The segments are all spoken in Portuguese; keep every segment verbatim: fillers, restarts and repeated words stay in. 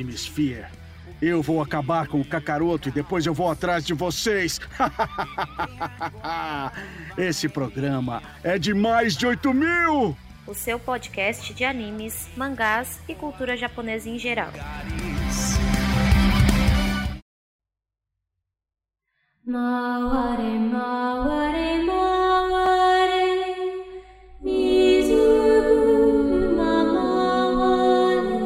Hemisphere. Eu vou acabar com o Kakaroto e depois eu vou atrás de vocês. Esse programa é de mais de oito mil! O seu podcast de animes, mangás e cultura japonesa em geral. Maware, maware, maware, mizu maware,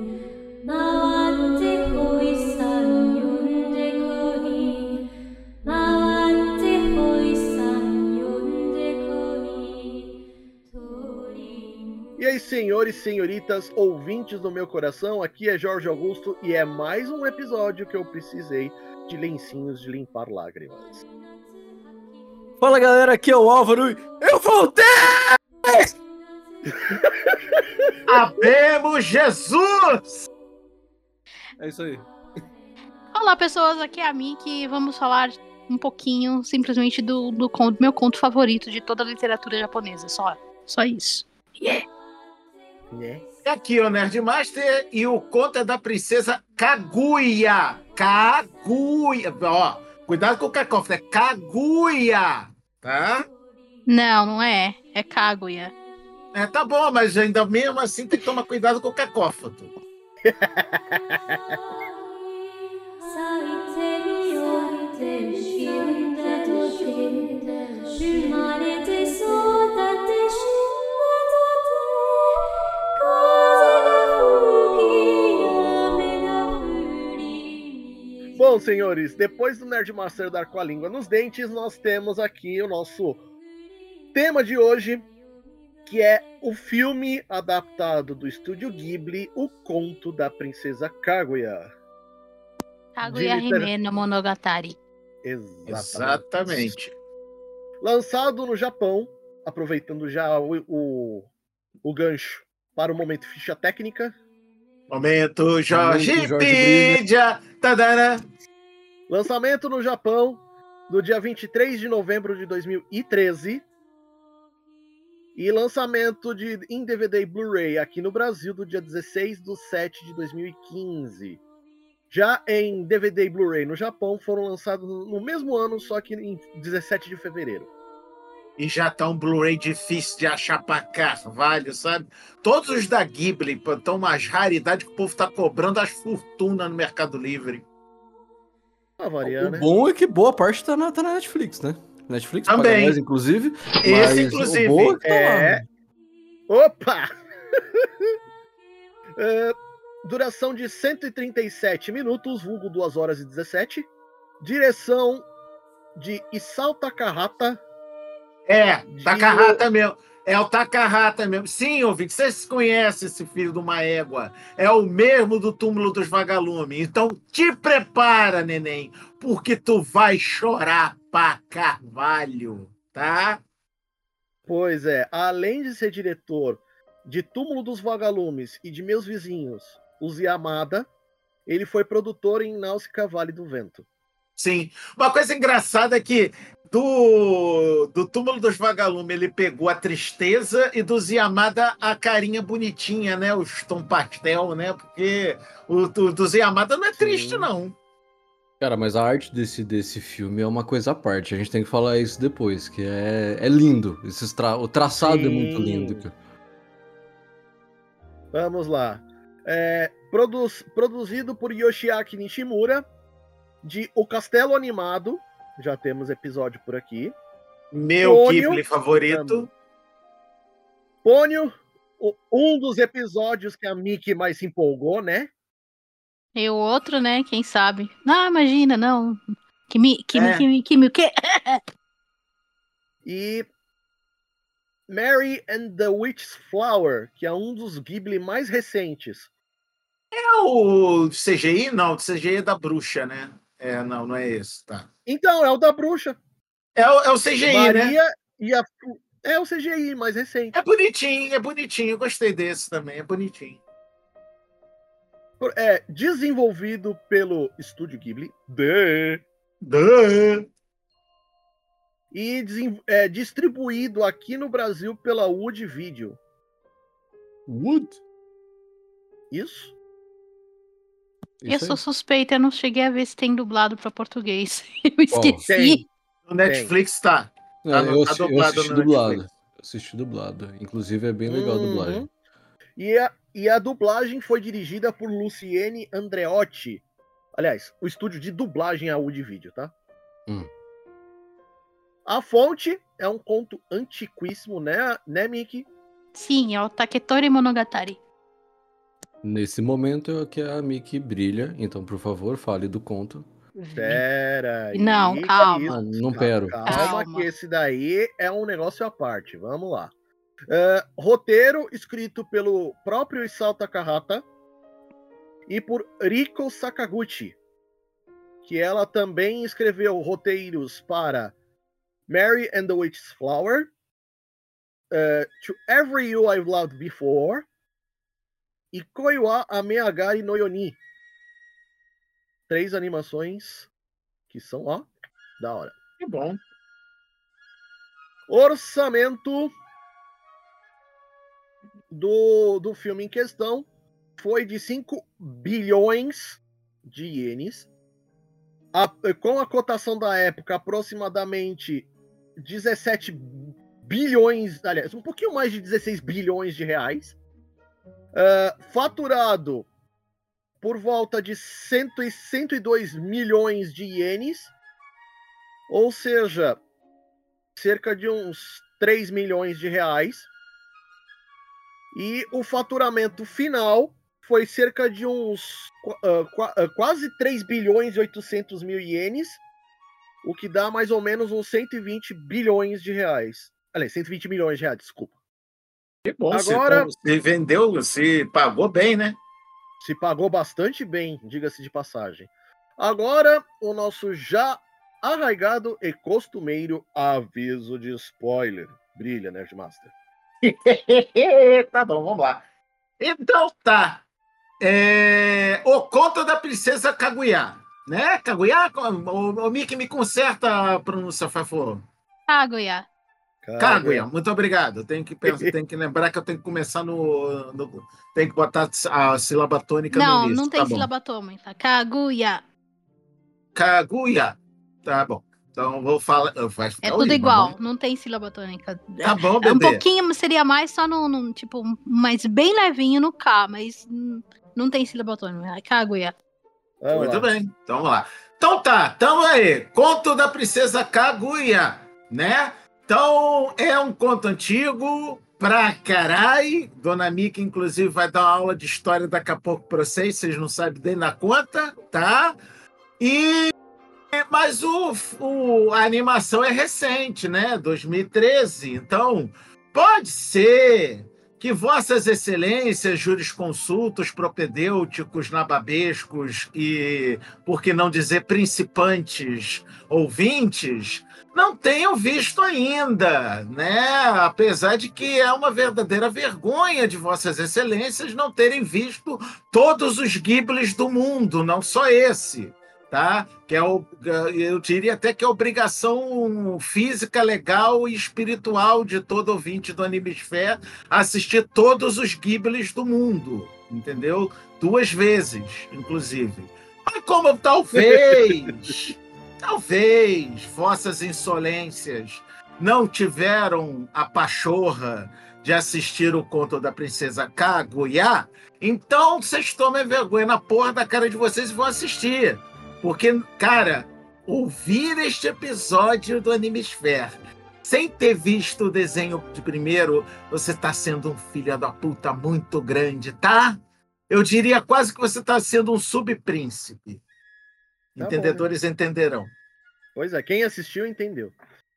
mawate hoi-san yonde koi, mawate hoi-san yonde koi, tori. E aí, senhores e senhoritas, ouvintes do meu coração, aqui é Jorge Augusto e é mais um episódio que eu precisei de lencinhos de limpar lágrimas. Fala galera, aqui é o Álvaro e eu voltei! Habemos Jesus! É isso aí. Olá pessoas, aqui é a Miki e vamos falar um pouquinho simplesmente do, do, conto, meu conto favorito de toda a literatura japonesa, só, só isso. Yeah. Né? Aqui é o Nerdmaster e o conto é da princesa Kaguya. Kaguya. Ó, cuidado com o cacófono, é Kaguya, tá? Não, não é. É Kaguya. É, tá bom, mas ainda mesmo assim tem que tomar cuidado com o cacófono. Bom, senhores, depois do Nerdmaster dar com a língua nos dentes, nós temos aqui o nosso tema de hoje, que é o filme adaptado do Estúdio Ghibli, O Conto da Princesa Kaguya. Kaguya De liter- Hime no Monogatari. Exatamente. Exatamente. Lançado no Japão, aproveitando já o, o, o gancho para o momento ficha técnica. Momento Jorge Momento Jorge Pedia. Tadana. Lançamento no Japão no dia vinte e três de novembro de dois mil e treze. E lançamento de, em D V D e Blu-ray aqui no Brasil do dia dezesseis de sete de dois mil e quinze. Já em D V D e Blu-ray no Japão foram lançados no mesmo ano, só que em dezessete de fevereiro. E já tá um Blu-ray difícil de achar pra carvalho, sabe? Todos os da Ghibli estão umas raridades que o povo tá cobrando as fortunas no Mercado Livre. Tá variando, O né? bom é que boa parte tá na, tá na Netflix, né? Netflix Também. paga mais, inclusive. Esse, mas inclusive. O bom é que tá É. lá. Opa! É, duração de cento e trinta e sete minutos, vulgo duas horas e dezessete. Direção de Isao Takahata. É, De- Takahata mesmo. É o Takahata mesmo. Sim, ouvinte, vocês conhecem esse filho de uma égua. É o mesmo do Túmulo dos Vagalumes. Então te prepara, neném, porque tu vai chorar pra carvalho, tá? Pois é, além de ser diretor de Túmulo dos Vagalumes e de Meus Vizinhos, os Yamada, ele foi produtor em Náusica Vale do Vento. Sim. Uma coisa engraçada é que do, do Túmulo dos Vagalumes ele pegou a tristeza e dos Yamada a carinha bonitinha, né? Os tom pastel, né? Porque o do, dos Yamada não é triste, Sim. não. Cara, mas a arte desse, desse filme é uma coisa à parte. A gente tem que falar isso depois, que é, é lindo. Esses tra... O traçado é Sim. muito lindo. Cara. Vamos lá. É, produz- produzido por Yoshiaki Nishimura, de O Castelo Animado. Já temos episódio por aqui. Meu Pônio. Ghibli favorito. Pônio, o- um dos episódios que a Miki mais se empolgou, né? E o outro, né? Quem sabe? Não, imagina, não. Kimi, Kimi, É. Kimi, Kimi, o quê? E Mary and the Witch's Flower, que é um dos Ghibli mais recentes. É o C G I? Não, o C G I é da bruxa, né? É, não, não é esse, tá. Então, é o da bruxa. É o, é o C G I, né? Maria e a... É o C G I mais recente. É bonitinho, é bonitinho. Eu gostei desse também, é bonitinho. É desenvolvido pelo Estúdio Ghibli. Duh. Duh. E desen- é, distribuído aqui no Brasil pela Wood Video. Wood? Isso? Eu Isso sou aí. suspeita, eu não cheguei a ver se tem dublado pra português. Eu Qual? esqueci. Tem. No Netflix tá. É, Tá, no- eu, tá assi- eu dublado assisti no dublado. Netflix. Eu assisti dublado. Inclusive é bem legal a dublagem. Uhum. E a, e a dublagem foi dirigida por Luciene Andreotti. Aliás, o estúdio de dublagem é a Wood Video, tá? Hum. A fonte é um conto antiquíssimo, né, né Miki? Sim, é o Taketori Monogatari. Nesse momento é que a Miki brilha, então por favor, fale do conto. Pera aí. Não, que calma. isso? Ah, não Ca- quero. Calma, Calma. que esse daí é um negócio à parte. Vamos lá. Uh, roteiro escrito pelo próprio Isao Takahata e por Riko Sakaguchi, que ela também escreveu roteiros para Mary and the Witch's Flower, uh, To Every You I've Loved Before e Koi wa Ameagari no Yoni. Três animações que são, ó, da hora. Que bom. Orçamento do, do filme em questão foi de cinco bilhões de ienes, a, com a cotação da época aproximadamente dezessete bilhões, aliás, um pouquinho mais de dezesseis bilhões de reais, uh, faturado por volta de cento e dois milhões de ienes, ou seja, cerca de uns três milhões de reais. E o faturamento final foi cerca de uns uh, qu- uh, quase três bilhões e oitocentos mil ienes, o que dá mais ou menos uns cento e vinte bilhões de reais. Aliás, cento e vinte milhões de reais, desculpa. Que bom. Agora- Se, se vendeu, se pagou bem, né? Se pagou bastante bem, diga-se de passagem. Agora, o nosso já arraigado e costumeiro aviso de spoiler. Brilha, Nerdmaster. Tá bom, vamos lá. Então tá. É, O Conto da Princesa Kaguya. Né? Kaguya? O, o Mickey me conserta a pronúncia, por favor. Kaguya. Kaguya, muito obrigado. Tenho que, pensar, tenho que lembrar que eu tenho que começar no. no tenho que botar a sílaba tônica Não, no início. não tem tá bom. sílaba atômica. Kaguya. Kaguya. Tá bom. Então vou falar. Vai ficar É tudo horrível, igual, mas não tem sílaba tônica. Tá bom, É um bebê. pouquinho, seria mais só no, no, tipo, mais bem levinho no K, mas hum, não tem sílaba tônica. É Kaguya. Vamos Muito lá. bem, então vamos lá. Então tá, tamo aí. Conto da Princesa Kaguya, né? Então é um conto antigo pra carai. Dona Mika, inclusive, vai dar uma aula de história daqui a pouco pra vocês. Vocês não sabem nem na conta, tá? E... Mas o, o, a animação é recente, né? dois mil e treze. Então, pode ser que vossas excelências, jurisconsultos, propedêuticos, nababescos e, por que não dizer, principantes ouvintes, não tenham visto ainda, né? Apesar de que é uma verdadeira vergonha de vossas excelências não terem visto todos os Ghiblis do mundo, não só esse. Tá? Que é o, eu diria até que é obrigação física, legal e espiritual de todo ouvinte do Animesphere assistir todos os Ghiblis do mundo, entendeu? Duas vezes, inclusive. Mas como talvez, talvez vossas insolências não tiveram a pachorra de assistir o conto da Princesa Kaguya, então vocês tomem vergonha na porra da cara de vocês e vão assistir. Porque, cara, ouvir este episódio do Animesphere sem ter visto o desenho de primeiro, você está sendo um filho da puta muito grande, tá? Eu diria quase que você está sendo um subpríncipe. Tá Entendedores entenderão. Pois é, quem assistiu entendeu.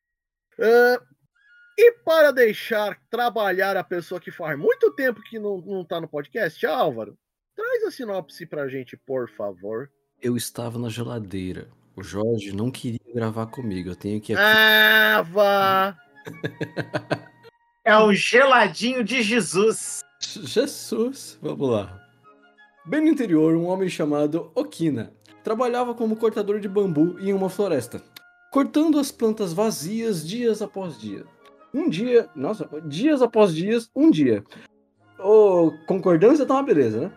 Uh, e para deixar trabalhar a pessoa que faz muito tempo que não, não tá no podcast, Álvaro, traz a sinopse pra gente, por favor. Eu estava na geladeira. O Jorge não queria gravar comigo. Eu tenho que aqui. Ah, vá! É o geladinho de Jesus. Jesus, vamos lá. Bem no interior, um homem chamado Okina trabalhava como cortador de bambu em uma floresta, cortando as plantas vazias dias após dia. Um dia, nossa, dias após dias, um dia. Ô, concordância tá uma beleza, né?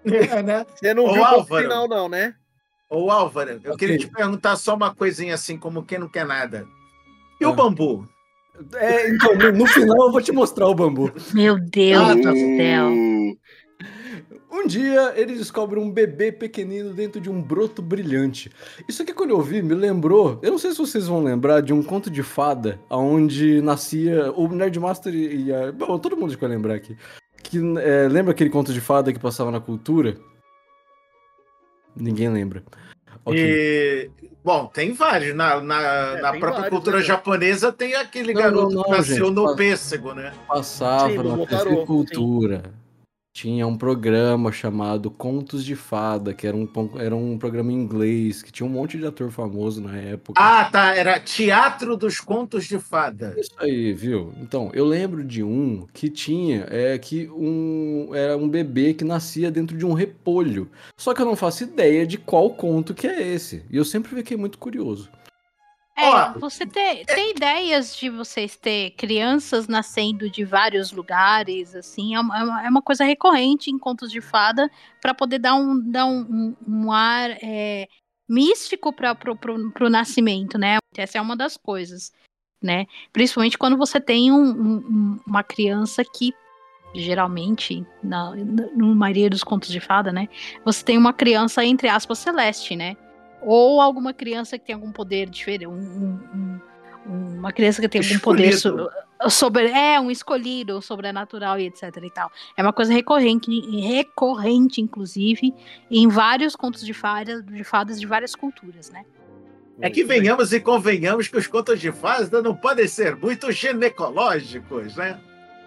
É, né? Você não Ô, viu o ponto Álvaro. final, não, né? Ô, Álvaro, eu Ok. queria te perguntar só uma coisinha assim, como quem não quer nada. E Ah. o bambu? É, então, no, no final eu vou te mostrar o bambu. Meu Deus Ah, do tá céu. Um dia eles descobrem um bebê pequenino dentro de um broto brilhante. Isso aqui, quando eu vi, me lembrou. Eu não sei se vocês vão lembrar de um conto de fada, onde nascia o Nerdmaster e a. Bom, todo mundo vai lembrar aqui. Que, é, lembra aquele conto de fada que passava na cultura? Ninguém lembra. Ok. E, bom, tem vários. Na, na, É, na tem própria vários, cultura né? japonesa tem aquele Não, garoto não, que não, nasceu gente, no faz- pêssego, né? Passava Sim, no na Motaro, T V Cultura. Tinha um programa chamado Contos de Fada, que era um, pon- era um programa em inglês, que tinha um monte de ator famoso na época. Ah, tá. Era Teatro dos Contos de Fada. Isso aí, viu? Então, eu lembro de um que tinha, é que um era um bebê que nascia dentro de um repolho. Só que eu não faço ideia de qual conto que é esse. E eu sempre fiquei muito curioso. É, Ó, você ter, ter ideias de vocês ter crianças nascendo de vários lugares, assim, é uma, é uma- é uma coisa recorrente em contos de fada para poder dar um, dar um, um- um ar é, místico para pro, pro, pro nascimento, né? Essa é uma das coisas, né? Principalmente quando você tem um- um- um- uma criança que geralmente, na, na, na maioria dos contos de fada, né? Você tem uma criança, entre aspas, celeste, né? Ou alguma criança que tem algum poder diferente. Um, um- um- uma criança que tem algum poder Escolhido. so- sobre. É, um escolhido, sobrenatural e etc e tal. É uma coisa recorrente, recorrente, inclusive, em vários contos de fadas, de fadas de várias culturas, né? É que venhamos e convenhamos que os contos de fada não podem ser muito ginecológicos, né?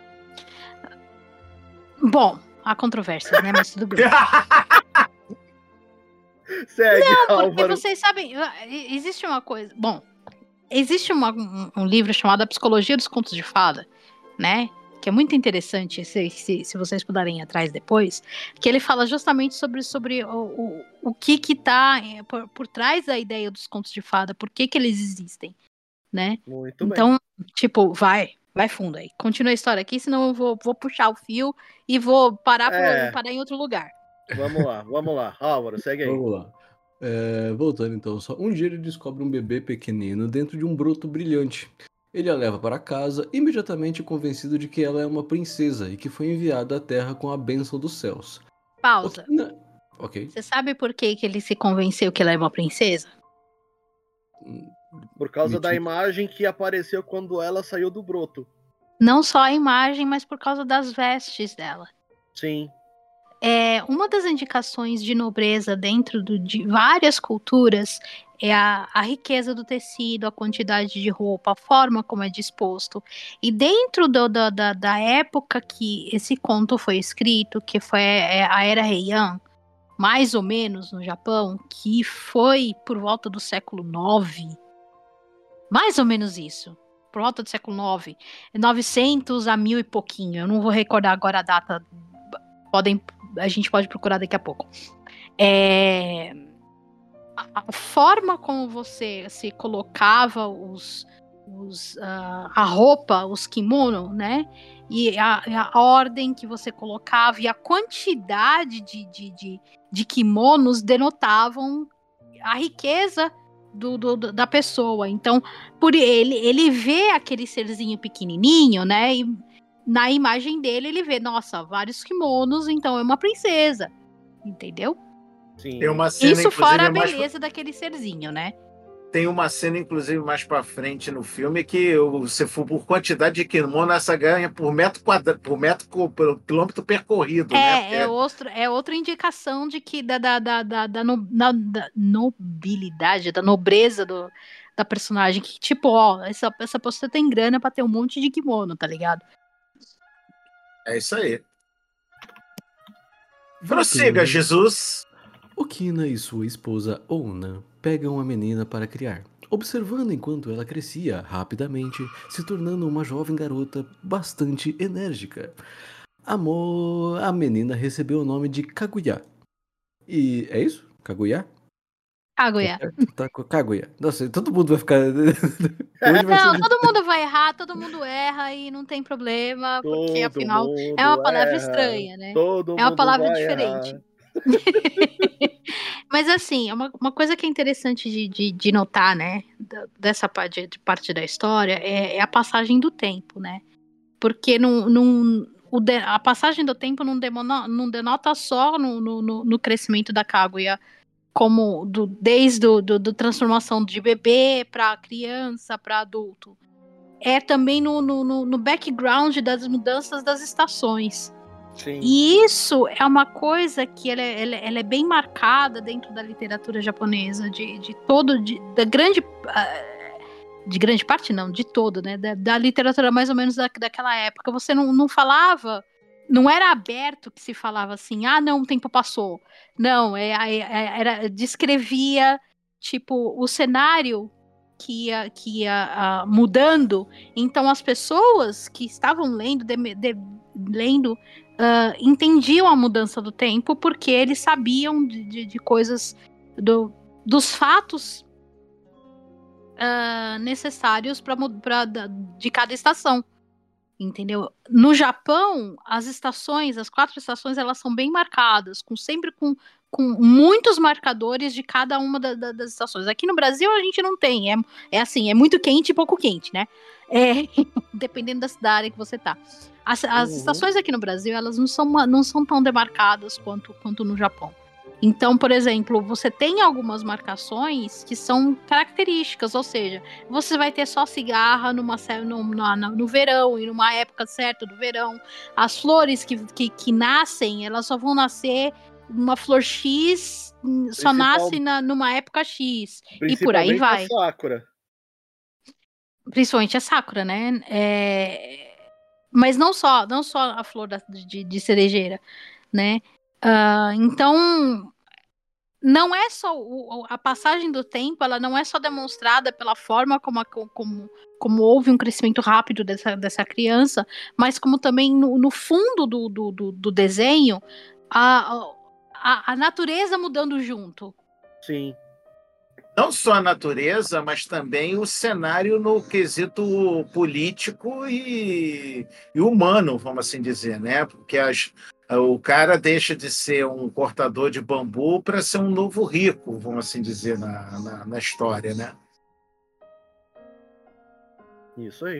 Bom, há controvérsias, né? Mas tudo bem. Segue, Porque Álvaro. vocês sabem, existe uma coisa. Bom, existe uma- um, um livro chamado A Psicologia dos Contos de Fada, né? Que é muito interessante, se, se, se vocês puderem ir atrás depois, que ele fala justamente sobre, sobre o, o, o que que tá é, por, por trás da ideia dos contos de fada, por que que eles existem, né? Muito bem. Então, tipo, vai, vai fundo aí. Continua a história aqui, senão eu vou, vou puxar o fio e vou parar, por- É. parar em outro lugar. Vamos lá, vamos lá. Álvaro, segue aí. Vamos lá. É, voltando então, só um dia ele descobre um bebê pequenino dentro de um broto brilhante. Ele a leva para casa, imediatamente convencido de que ela é uma princesa e que foi enviada à Terra com a bênção dos céus. Pausa. Okina- Ok. Você sabe por que, que ele se convenceu que ela é uma princesa? Por causa da Mentira. imagem que apareceu quando ela saiu do broto. Não só a imagem, mas por causa das vestes dela. Sim. É, uma das indicações de nobreza dentro do- de várias culturas é a, a riqueza do tecido, a quantidade de roupa, a forma como é disposto. E dentro do- do- da, da época que esse conto foi escrito, que foi é, a Era Heian, mais ou menos no Japão, que foi por volta do século nove, mais ou menos isso, por volta do século nove, novecentos a mil e pouquinho, eu não vou recordar agora a data, podem, a gente pode procurar daqui a pouco. É, a, a forma como você se colocava os, os, ah, a roupa, os kimono, né? E a, a ordem que você colocava e a quantidade de, de, de, de kimonos denotavam a riqueza do, do- do- da pessoa. Então, por ele, ele vê aquele serzinho pequenininho, né? E na imagem dele, ele vê, nossa, vários kimonos, então é uma princesa. Entendeu? Sim. Tem uma cena, Isso fora a inclusive, mais beleza daquele serzinho, né? Tem uma cena, inclusive, mais pra frente no filme que o- se for por quantidade de kimono, essa ganha por metro quadrado, por metro co- por quilômetro percorrido, né? É, é, outro, é outra indicação de que da, da, da, da, da no- na- da nobilidade, da nobreza do, da personagem. Que, tipo, ó, essa, essa pessoa tem grana pra ter um monte de kimono, tá ligado? É isso aí. Prossiga, Jesus. Okina e sua esposa Ouna pegam a menina para criar, observando enquanto ela crescia rapidamente, se tornando uma jovem garota bastante enérgica. Amor, a menina recebeu o nome de Kaguya. E é isso? Kaguya? Kaguya. Tá, Kaguya. Nossa, todo mundo vai ficar. Hoje vai Não, ser... todo mundo vai errar, todo mundo erra e não tem problema, porque Todo afinal mundo é uma palavra erra, estranha, né? Todo É uma mundo palavra vai diferente. errar. Mas assim, é uma, uma coisa que é interessante de, de, de notar, né, da- dessa parte, de parte da história, é, é a passagem do tempo, né? Porque não, não, o de- a passagem do tempo não, demona- não denota só no, no, no- no crescimento da Kaguya, como do, desde do, do, do transformação de bebê para criança, para adulto. É também no, no, no no background das mudanças das estações. Sim. E isso é uma coisa que ela é, ela é- ela é bem marcada dentro da literatura japonesa, de, de todo, de, da grande, ah, de grande parte não, de todo, né, da, da literatura mais ou menos da, daquela época. Você não, não falava, não era aberto que se falava assim, ah, não, o tempo passou. Não, é, é- é- era, descrevia, tipo, o cenário que ia, que ia ah, mudando. Então as pessoas que estavam lendo, de- de- lendo ah, entendiam a mudança do tempo porque eles sabiam de, de, de coisas, do, dos fatos ah, necessários para de cada estação, entendeu? No Japão, as estações, as quatro estações, elas são bem marcadas, com sempre com, com muitos marcadores de cada uma da- da- das estações. Aqui no Brasil a gente não tem, é, é assim, é muito quente e pouco quente, né? É, dependendo da cidade que você tá. As, as Uhum. estações aqui no Brasil, elas não são, uma- não são tão demarcadas quanto, quanto no Japão. Então, por exemplo, você tem algumas marcações que são características, ou seja, você vai ter só cigarra numa, ce- no, na- na- no verão e numa época certa do verão. As flores que, que, que nascem, elas só vão nascer uma flor X, hum, só Principal- nasce na, numa época X. E por aí Principalmente a vai. Sakura. Principalmente a Sakura, né? É, mas não só, não só a flor da- de, de cerejeira, né? Ah, então, não é só o- o- a passagem do tempo, ela não é só demonstrada pela forma como, a- como, como houve um crescimento rápido dessa, dessa criança, mas como também no, no fundo do, do, do, do desenho, a, a, a natureza mudando junto. Sim. Não só a natureza, mas também o cenário no quesito político e, e humano, vamos assim dizer, né? Porque as, o cara deixa de ser um cortador de bambu para ser um novo rico, vamos assim dizer, na, na, na história, né? Isso aí.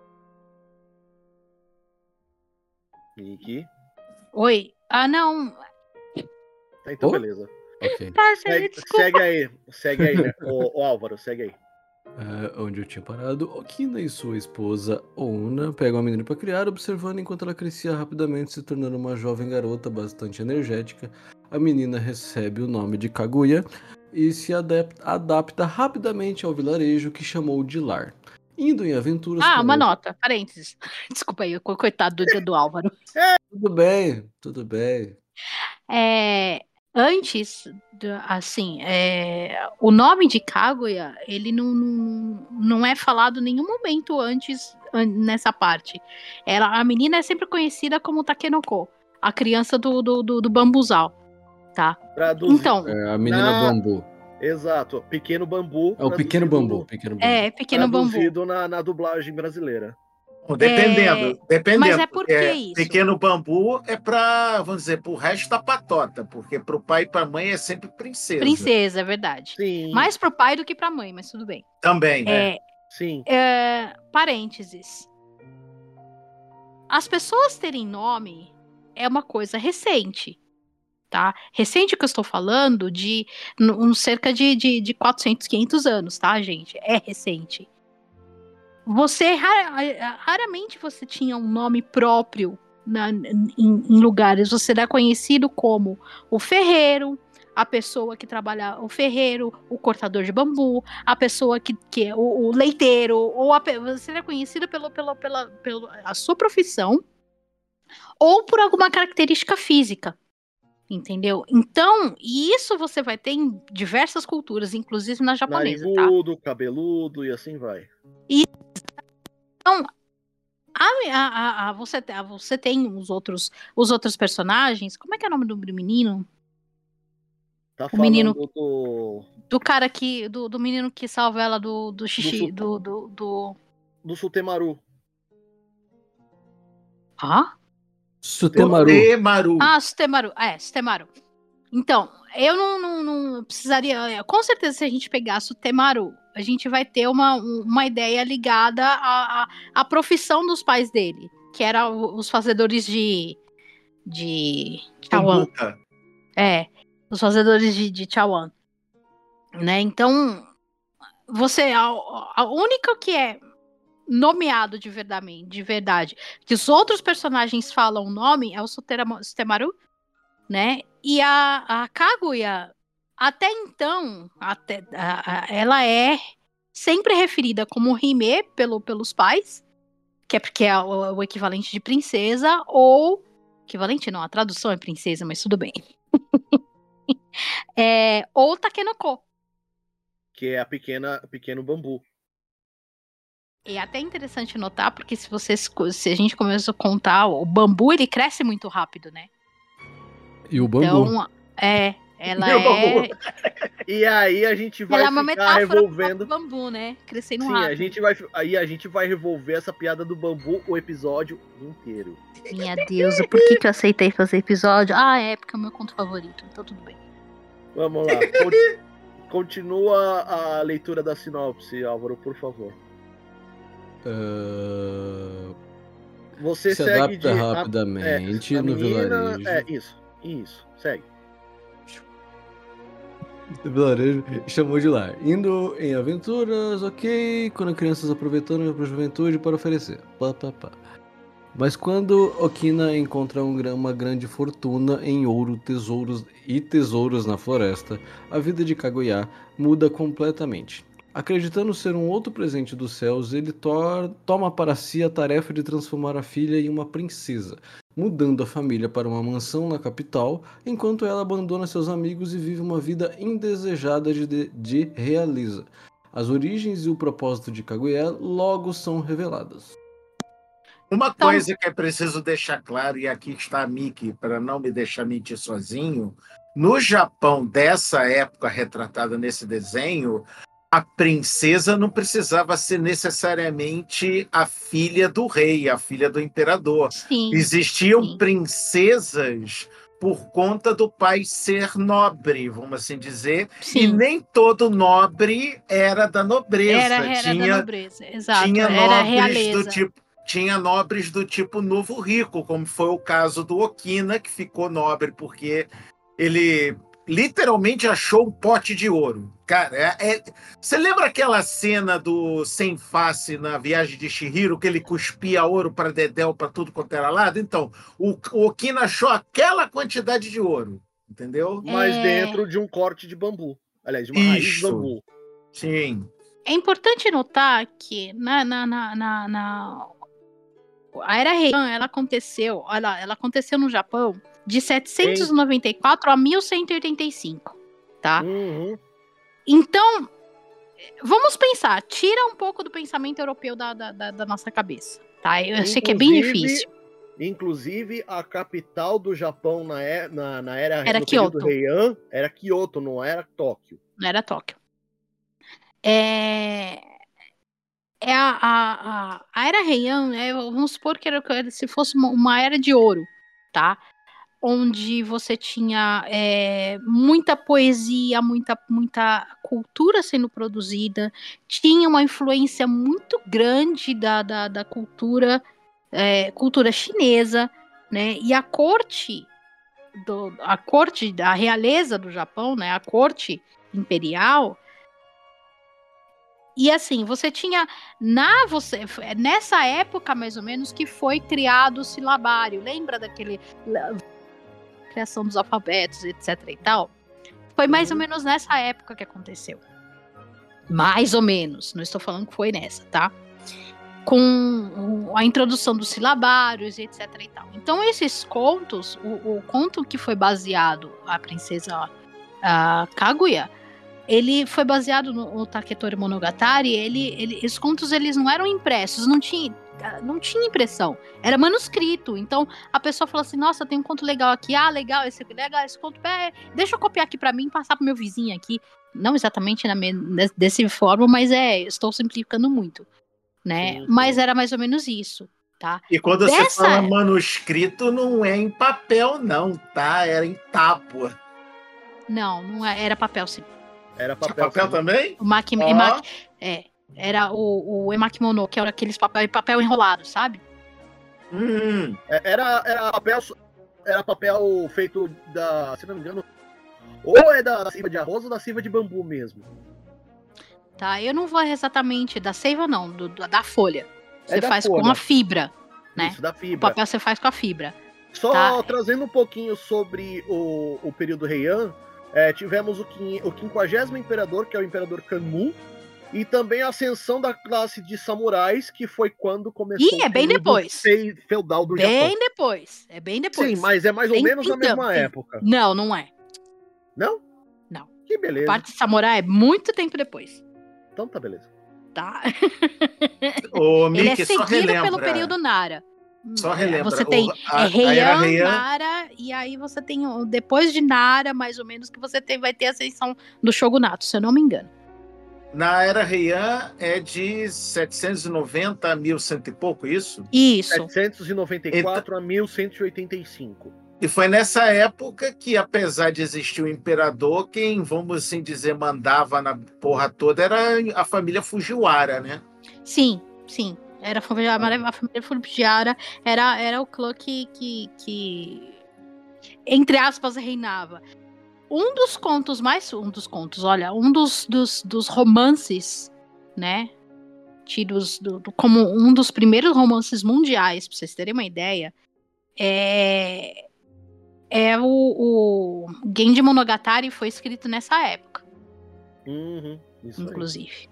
Iki. Oi. Ah, não. Então, Oh. beleza. Ok. Tá, Segue, desculpa. segue aí. Segue aí, né? Ô, ô, Álvaro, segue aí. É, onde eu tinha parado, Okina e sua esposa Ouna pegam a menina para criar, observando enquanto ela crescia rapidamente, se tornando uma jovem garota bastante energética. A menina recebe o nome de Kaguya e se adapta, adapta rapidamente ao vilarejo que chamou de lar. Indo em aventuras Ah, com uma outro- nota. Parênteses. Desculpa aí, co- coitado do, do Álvaro. Tudo bem, tudo bem. É, antes, do- assim, é, o nome de Kaguya, ele não, não, não é falado em nenhum momento antes, an- nessa parte. Ela, a menina é sempre conhecida como Takenoko, a criança do, do, do, do bambuzal, tá? Traduzir. Então, É a menina Na- bambu. Exato. Pequeno Bambu. É o pequeno traduzido- bambu, pequeno bambu. é, pequeno bambu. Traduzido na, na dublagem brasileira. Bom, dependendo, É, dependendo. mas é por porque que isso? Pequeno bambu é para, vamos dizer, para o resto da patota, porque para o pai e para a mãe é sempre princesa. Princesa, é verdade. Sim. Mais pro pai do que pra mãe, mas tudo bem. Também. É, Sim. É, parênteses. As pessoas terem nome é uma coisa recente, tá? Recente que eu estou falando de um, cerca de, de, de quatrocentos, quinhentos anos, tá, gente? É recente. Você, rara- raramente você tinha um nome próprio na- em, em lugares. Você era conhecido como o ferreiro, a pessoa que trabalha, o ferreiro, o cortador de bambu, a pessoa que, que é o, o leiteiro, ou a, pe- você era conhecido pelo, pelo, pela, pela a sua profissão ou por alguma característica física, entendeu? Então, e isso você vai ter em diversas culturas, inclusive na japonesa, tá? Narigudo, cabeludo e assim vai. Então, a, a, a, a- você, te- a- você tem os outros, os outros personagens. Como é que é o nome do menino? Tá O falando menino- do, Do cara que. Do, do menino que salva ela do, do xixi. Do- Do. do, do... do Sutemaru. Ah? Sutemaru. Temaru. Ah, Sutemaru. É, Sutemaru. Então, eu não, não, não precisaria... Com certeza, se a gente pegasse o Temaru, a gente vai ter uma, uma ideia ligada à, à, à profissão dos pais dele, que eram os fazedores de... de Chawan. É, os fazedores de, de Chawan. Né? Então, você... A, a única que é nomeado de verdade, de verdade, que os outros personagens falam o nome, é o Sutemaru, né? E a, a Kaguya, até então, até, a, a, ela é sempre referida como Hime pelo, pelos pais, que é porque é o, o equivalente de princesa, ou... Equivalente não, a tradução é princesa, mas tudo bem. é, ou Takenoko. Que é a pequena, pequeno bambu. É até interessante notar, porque se, você, se a gente começa a contar, o bambu, ele cresce muito rápido, né? E o bambu. Então, é, ela é... E aí a gente vai ela é uma ficar revolvendo... do bambu, né? Crescendo Sim, rápido. a gente vai... aí a gente vai revolver essa piada do bambu o episódio inteiro. Minha deusa, por que, que eu aceitei fazer episódio? Ah, é, porque é o meu conto favorito, então tudo bem. Vamos lá. Continua a leitura da sinopse, Álvaro, por favor. Uh... Você Se segue adapta de rapidamente é, no menina, vilarejo. É, isso, isso, segue. O vilarejo chamou de lar. Indo em aventuras, ok, quando crianças aproveitando a juventude para oferecer. Pá, pá, pá. Mas quando Okina encontra um, uma grande fortuna em ouro, tesouros e tesouros na floresta, a vida de Kaguya muda completamente. Acreditando ser um outro presente dos céus, ele to- toma para si a tarefa de transformar a filha em uma princesa, mudando a família para uma mansão na capital, enquanto ela abandona seus amigos e vive uma vida indesejada de, de, de realiza. As origens e o propósito de Kaguya logo são reveladas. Uma Então- coisa que é preciso deixar claro, e aqui está a Miki, para não me deixar mentir sozinho, no Japão dessa época retratada nesse desenho, a princesa não precisava ser necessariamente a filha do rei, a filha do imperador. Sim. Existiam sim. princesas por conta do pai ser nobre, vamos assim dizer, Sim. e nem todo nobre era da nobreza. Era, era tinha, da nobreza, exato. tinha era nobres realeza. do tipo Tinha nobres do tipo novo rico, como foi o caso do Okina, que ficou nobre porque ele literalmente achou um pote de ouro. Cara, é, é... você lembra aquela cena do Sem Face na Viagem de Chihiro, que ele cuspia ouro para Dedéu, para tudo quanto era lado? Então, o, o Okina achou aquela quantidade de ouro, entendeu? Mas É... dentro de um corte de bambu. Aliás, de uma raiz de Isso. bambu. Sim. É importante notar que na, na, na, na, na... a Era Heian, ela aconteceu, olha, ela aconteceu no Japão de setecentos e noventa e quatro a mil cento e oitenta e cinco, tá? Uhum. Então, vamos pensar, tira um pouco do pensamento europeu da, da, da, da nossa cabeça, tá? Eu Inclusive, sei que é bem difícil. Inclusive, a capital do Japão na, era, na, na era, era no Kyoto. período Heian era Kyoto, não era Tóquio. Não era Tóquio. É... É a, a, a, a Era Heian, é, vamos supor que era, se fosse uma, uma era de ouro, tá? Onde você tinha é, muita poesia, muita, muita cultura sendo produzida, tinha uma influência muito grande da, da, da cultura, é, cultura chinesa, né? E a corte, do, a corte, a realeza do Japão, né? A corte imperial. E assim, você tinha na você nessa época mais ou menos que foi criado o silabário. Lembra daquele criação dos alfabetos, etc e tal? Foi mais ou menos nessa época que aconteceu. Mais ou menos, não estou falando que foi nessa, tá? Com a introdução dos silabários, etc e tal. Então esses contos, o, o conto que foi baseado a princesa a Kaguya, ele foi baseado no, no Taketori Monogatari. Ele, ele, esses contos eles não eram impressos, não tinha, não tinha impressão, era manuscrito. Então a pessoa falou assim: nossa, tem um conto legal aqui, ah, legal, esse legal, esse conto, é, deixa eu copiar aqui pra mim e passar pro meu vizinho aqui. Não exatamente na me, desse forma, mas é, estou simplificando muito, né? Sim, sim. Mas era mais ou menos isso, tá? E quando Dessa... você fala manuscrito, não é em papel, não, tá? Era em tábua. Não, não é, era papel, sim. Era Tinha papel. papel sim. também? O maki, Ó. emaki- é, era o, o emakimono, que era aqueles papel, papel enrolado, sabe? Hum, É, Era, era, papel, era papel feito da. Se não me engano. Ou é da, da seiva de arroz ou da seiva de bambu mesmo. Tá, eu não vou exatamente da seiva, não, do- do- da folha. Você É da faz folha. com a fibra, né? Isso, da O fibra. papel você faz com a fibra. Só Tá. trazendo um pouquinho sobre o, o período Heian, é, tivemos o, quin- o quinquagésimo imperador, que é o imperador Kanmu, e também a ascensão da classe de samurais, que foi quando começou Ih, é o bem período depois. fe- feudal do Bem Japão. depois. É bem depois. Sim, mas é mais ou Tem- menos na então, mesma tem- época. Não, não é. Não? Não. Que A beleza. parte de samurai é muito tempo depois, Então tá beleza. tá? ô, Ele é Mickey, só seguido relembra. pelo período Nara. Só É, relembra. Você tem o- a- é, a era Heian, Heian, Nara, e aí você tem, o- depois de Nara, mais ou menos, que você tem, vai ter a ascensão do Shogunato, se eu não me engano. na era Heian é de setecentos e noventa a mil cento e pouco, isso? Isso. setecentos e noventa e quatro a mil cento e oitenta e cinco. E foi nessa época que, apesar de existir o imperador, quem, vamos assim dizer, mandava na porra toda era a família Fujiwara, né? Sim, sim. Era a família, a família Fujiwara era, era o clã que, que, que, entre aspas, reinava. Um dos contos mais... Um dos contos, olha, um dos, dos, dos romances, né? Tidos do, do- como um dos primeiros romances mundiais, pra vocês terem uma ideia, é... É o, o Genji Monogatari, foi escrito nessa época, Uhum, isso aí. inclusive.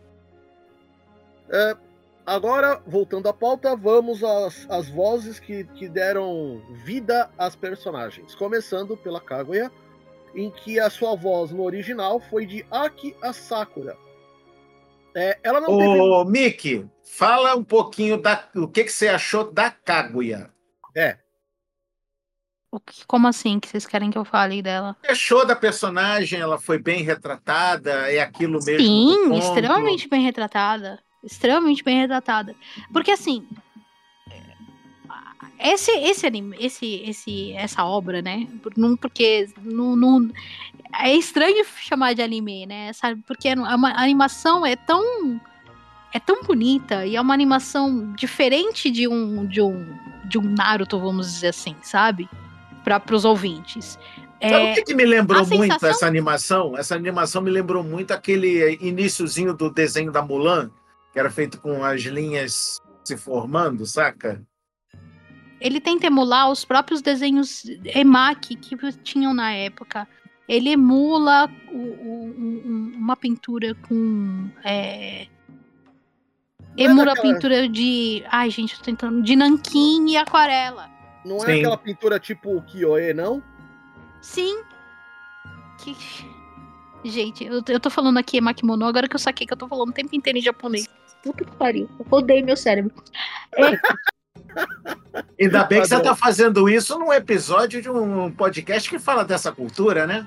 É, agora, voltando à pauta, vamos às, às vozes que, que deram vida às personagens. Começando pela Kaguya, em que a sua voz no original foi de Aki Asakura. É, ela não teve... Ô, Mickey, fala um pouquinho da, o que, que você achou da Kaguya. É, O que- como assim que vocês querem que eu fale dela? Você achou da personagem? Ela foi bem retratada? É aquilo mesmo? do Sim, conto? extremamente bem retratada. Extremamente bem retratada. Porque assim, esse, esse anime, esse, esse, essa obra, né? por- Não, porque não, não- é estranho chamar de anime, né? Sabe? Porque é uma- a animação é tão é tão bonita e é uma animação diferente de um de um de um Naruto, vamos dizer assim, sabe? Para os ouvintes. Sabe É, o que, que me lembrou a muito sensação- essa animação? Essa animação me lembrou muito aquele iniciozinho do desenho da Mulan, que era feito com as linhas se formando, saca? ele tenta emular os próprios desenhos Emaki que tinham na época. Ele emula o- o- um- uma pintura com. É, Não é emula a daquela- pintura de. Ai, gente, tô tentando. De nanquim e aquarela. não é Sim. aquela pintura tipo Kyoe, não? Sim. Que... Gente, eu, eu tô falando aqui Emakimono, agora que eu saquei que eu tô falando o tempo inteiro em japonês. Puta que pariu. Eu odeio meu cérebro. Ainda bem que você Padrão. está fazendo isso num episódio de um podcast que fala dessa cultura, né?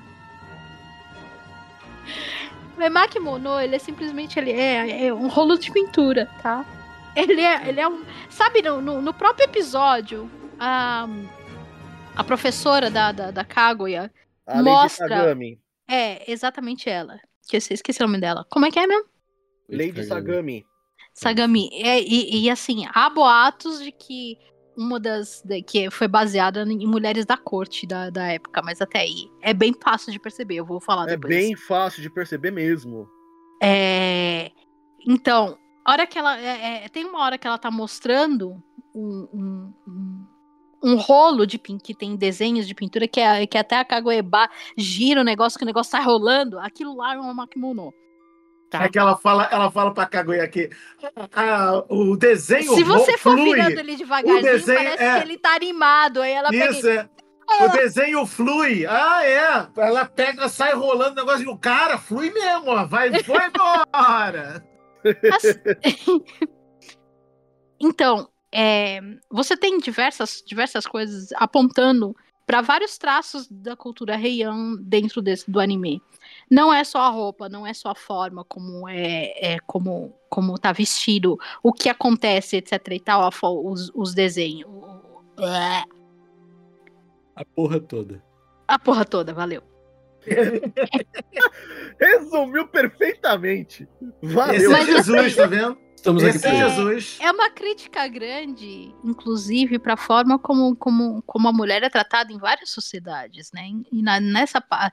O Emakimono, ele é simplesmente ele é, é um rolo de pintura, tá? Ele é, ele é um. Sabe, no, no, no próprio episódio, a, a professora da, da, da Kaguya A Lady Mostra. Sagami. é exatamente ela. Que eu esqueci o nome dela. Como é que é mesmo? Lady Sagami. Sagami. É, e, e assim, há boatos de que uma das. De, que foi baseada em mulheres da corte da, da época, mas até aí é bem fácil de perceber. Eu vou falar É depois. bem fácil de perceber mesmo. É, então, a hora que ela. é, é, tem uma hora que ela tá mostrando um, um, um, um rolo de pin, que tem desenhos de pintura que, é, que até a Kagueba gira o negócio, que o negócio tá rolando. Aquilo lá é uma Makimono. Tá? É que ela fala, ela fala pra Kaguya que ah, o desenho Se você for flui. virando ele devagarzinho, desenho parece é- que ele tá animado. Aí ela pega. Isso, é. O desenho flui. Ah, é. Ela pega, sai rolando o negócio e o cara flui mesmo, ó. Vai, foi embora. Assim- Então, é, você tem diversas, diversas coisas apontando para vários traços da cultura Heian dentro desse, do anime. Não é só a roupa, não é só a forma como é, é como como tá vestido, o que acontece, etc e tal, a fo- os, os desenhos. A porra toda. A porra toda, valeu. Resumiu perfeitamente. Valeu. Esse é Mas, Jesus, assim, tá vendo? Estamos aqui Esse é pra isso. Jesus. É uma crítica grande, inclusive, para a forma como, como, como a mulher é tratada em várias sociedades, né? E na, nessa pa-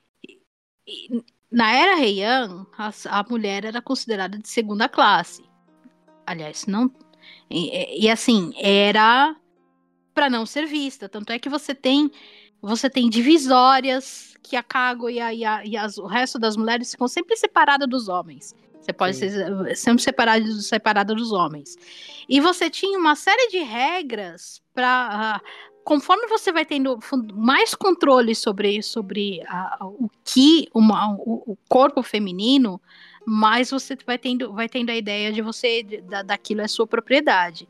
e- na era Heian, a, a mulher era considerada de segunda classe. Aliás, não. E, e, assim, era para não ser vista. Tanto é que você tem você tem divisórias que a Kaguya e, a, e as, o resto das mulheres ficam sempre separadas dos homens. Você pode Sim. ser sempre separada separada dos homens. E você tinha uma série de regras para conforme você vai tendo mais controle sobre, sobre a, o que uma, o, o corpo feminino, mais você vai tendo, vai tendo a ideia de você da, daquilo é sua propriedade.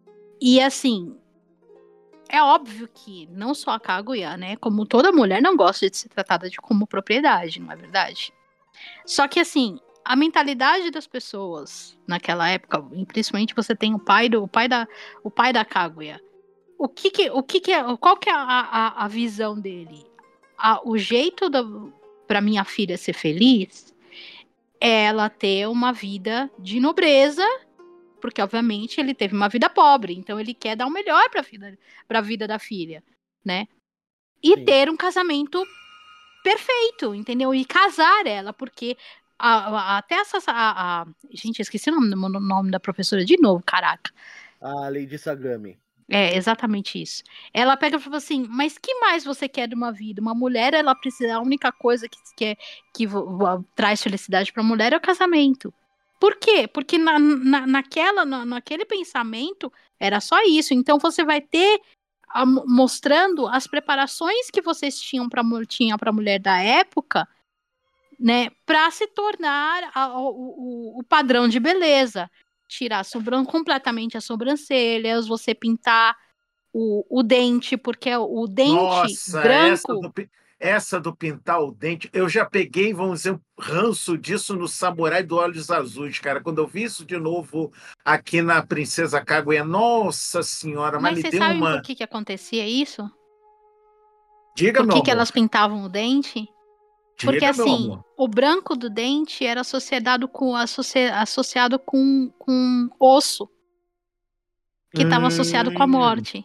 E assim, é óbvio que não só a Kaguya, né, como toda mulher não gosta de ser tratada de como propriedade, não é verdade? Só que assim, a mentalidade das pessoas naquela época, principalmente você tem o pai do o pai da o pai da Kaguya. O que que o que que é, qual que é a, a, a visão dele? A, o jeito para minha filha ser feliz é ela ter uma vida de nobreza, porque obviamente ele teve uma vida pobre, então ele quer dar o melhor para a vida para a vida da filha, né? E Sim. ter um casamento perfeito, entendeu? E casar ela, porque a, a, até essa. A, a, gente, esqueci o nome, o nome da professora de novo, caraca. A Lady Sagami. É, exatamente isso. Ela pega e fala assim, mas que mais você quer de uma vida? Uma mulher, ela precisa, a única coisa que, que, é, que traz felicidade para a mulher é o casamento. Por quê? Porque na, na, naquela, na, naquele pensamento era só isso. Então você vai ter a, mostrando as preparações que vocês tinham para tinha para a mulher da época, né, para se tornar a, o, o, o padrão de beleza. Tirar sobran completamente as sobrancelhas, você pintar o, o dente, porque o dente Nossa, branco... Essa do, essa do pintar o dente, eu já peguei, vamos dizer, um ranço disso no Samurai dos Olhos Azuis, cara. Quando eu vi isso de novo aqui na Princesa Kaguya, nossa senhora, mas, mas me vocês deu sabem uma... por que que acontecia isso? Diga, por meu que que amor. elas pintavam o dente? Diga, Porque meu assim, amor. o branco do dente era associado com, associ, associado com, com osso, que estava hum, associado com a morte.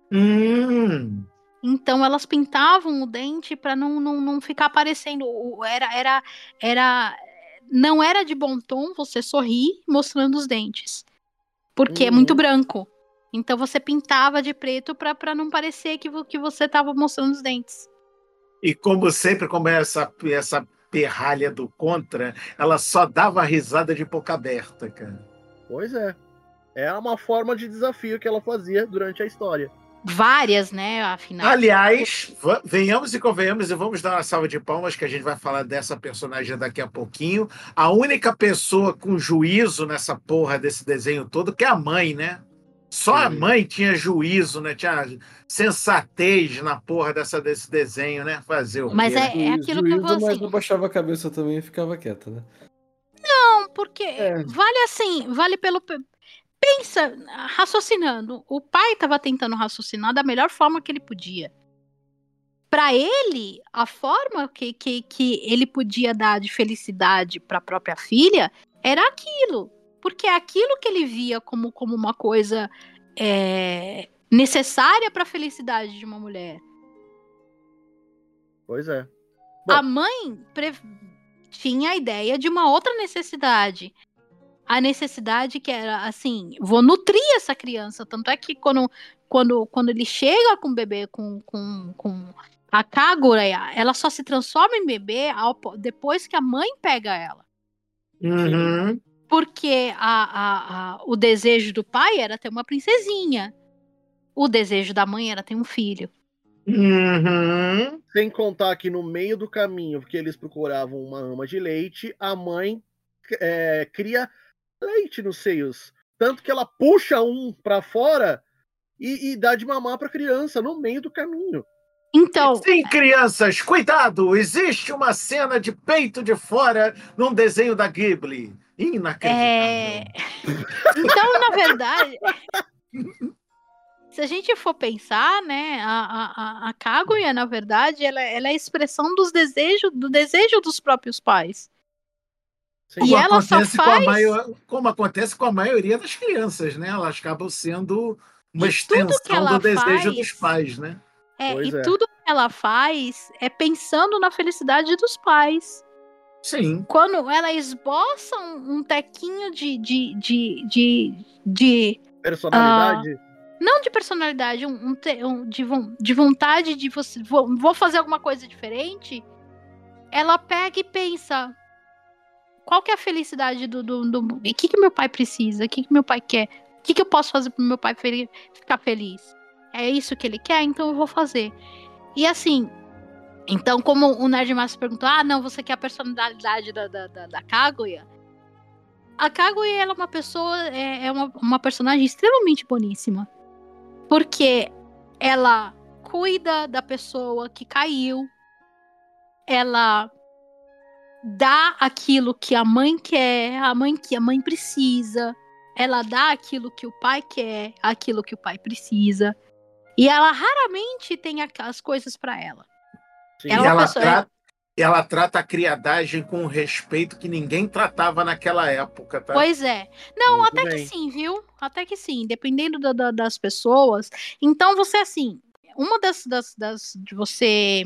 Hum. Então elas pintavam o dente para não, não, não ficar aparecendo. Era, era, era, não era de bom tom você sorrir mostrando os dentes, porque Uhum. é muito branco. Então você pintava de preto para não parecer que, que você estava mostrando os dentes. E como sempre, como essa, essa perralha do contra, ela só dava risada de boca aberta, cara. Pois é. É uma forma de desafio que ela fazia durante a história. Várias, né? Afinal. Aliás, venhamos e convenhamos, e vamos dar uma salva de palmas, que a gente vai falar dessa personagem daqui a pouquinho. A única pessoa com juízo nessa porra desse desenho todo, que é a mãe, né? Só Sim. a mãe tinha juízo, né? Tinha sensatez na porra dessa, desse desenho, né? Fazer o Mas quê, é, né? é aquilo que eu vou Juízo, mas assim. não baixava a cabeça também e ficava quieta, né? Não, porque É. vale assim, vale pelo. Pensa, raciocinando. O pai estava tentando raciocinar da melhor forma que ele podia. Para ele, a forma que, que, que ele podia dar de felicidade para a própria filha era aquilo. Porque é aquilo que ele via como, como uma coisa é, necessária para a felicidade de uma mulher. Pois é. Bom, a mãe tinha a ideia de uma outra necessidade. A necessidade que era assim, vou nutrir essa criança. Tanto é que quando, quando, quando ele chega com o bebê, com, com, com a Kaguya, ela só se transforma em bebê ao, depois que a mãe pega ela. Uhum. Porque a, a, a, o desejo do pai era ter uma princesinha. O desejo da mãe era ter um filho. Uhum. Sem contar que no meio do caminho que eles procuravam uma ama de leite, a mãe é, cria leite nos seios. Tanto que ela puxa um pra fora e, e dá de mamar pra criança no meio do caminho. Então, sim, crianças, cuidado! Existe uma cena de peito de fora num desenho da Ghibli. Inacreditável. É... Então, na verdade... se a gente for pensar, né, a, a, a Kaguya, na verdade, ela, ela é a expressão dos desejos, do desejo dos próprios pais. Sim. E Como ela só acontece, com a faz... maior- como acontece com a maioria das crianças, né? Elas acabam sendo uma E tudo que extensão ela do desejo faz- dos pais, né? É, Pois e é. tudo que ela faz é pensando na felicidade dos pais. Sim. Quando ela esboça um, um tequinho de, de, de, de, de Personalidade? não de personalidade, um, um, te- um- de, von- de vontade de você, vou, vou fazer alguma coisa diferente, ela pega e pensa, qual que é a felicidade do, do, do o que que meu pai precisa, o que que meu pai quer, o que que eu posso fazer pro meu pai fel- ficar feliz? É isso que ele quer? Então eu vou fazer. E assim, então como o Nerdmaster perguntou, ah não, você quer a personalidade da, da, da, da Kaguya? A Kaguya, ela é uma pessoa, é, é uma, uma personagem extremamente boníssima. Porque ela cuida da pessoa que caiu, ela dá aquilo que a mãe quer, a mãe que a mãe precisa, ela dá aquilo que o pai quer, aquilo que o pai precisa, e ela raramente tem a- as coisas pra ela. Sim. Ela E é uma ela, pessoa- trata, ela trata a criadagem com um respeito que ninguém tratava naquela época, tá? Pois é. Não, Muito até bem. que sim, viu? Até que sim, dependendo da- da- das pessoas. Então, você, assim, uma das, das, das- de você.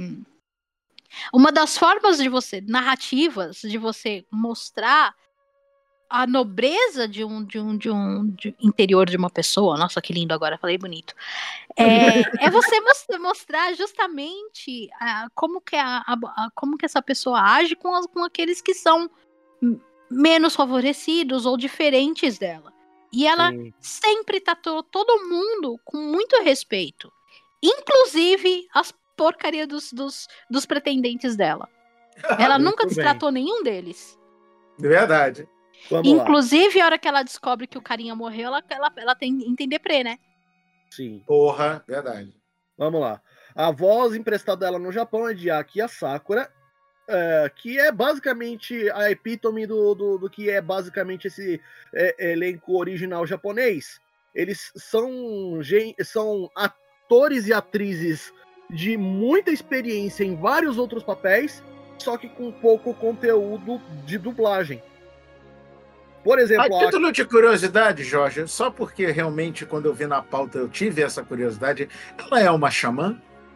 Uma das formas de você, narrativas, de você mostrar a nobreza de um, de um, de um de interior de uma pessoa. Nossa, que lindo agora, falei bonito. É, é você mos- mostrar justamente ah, como, que a, a- a- como que essa pessoa age com, as- com aqueles que são m- menos favorecidos ou diferentes dela. E ela Sim. sempre tratou todo mundo com muito respeito. Inclusive as porcarias dos, dos, dos pretendentes dela. Ela Muito nunca bem. destratou nenhum deles. De verdade. Vamos lá. Inclusive, a hora que ela descobre que o carinha morreu, ela, ela, ela tem em deprê, né? Sim. Porra, verdade. Vamos lá. A voz emprestada dela no Japão é de Aki Sakura, é, que é basicamente a epítome do, do, do que é basicamente esse é, elenco original japonês. Eles são, gen- são atores e atrizes de muita experiência em vários outros papéis, só que com pouco conteúdo de dublagem. Por A exemplo, a título de curiosidade, Jorge, só porque realmente quando eu vi na pauta eu tive essa curiosidade, ela é uma xamã?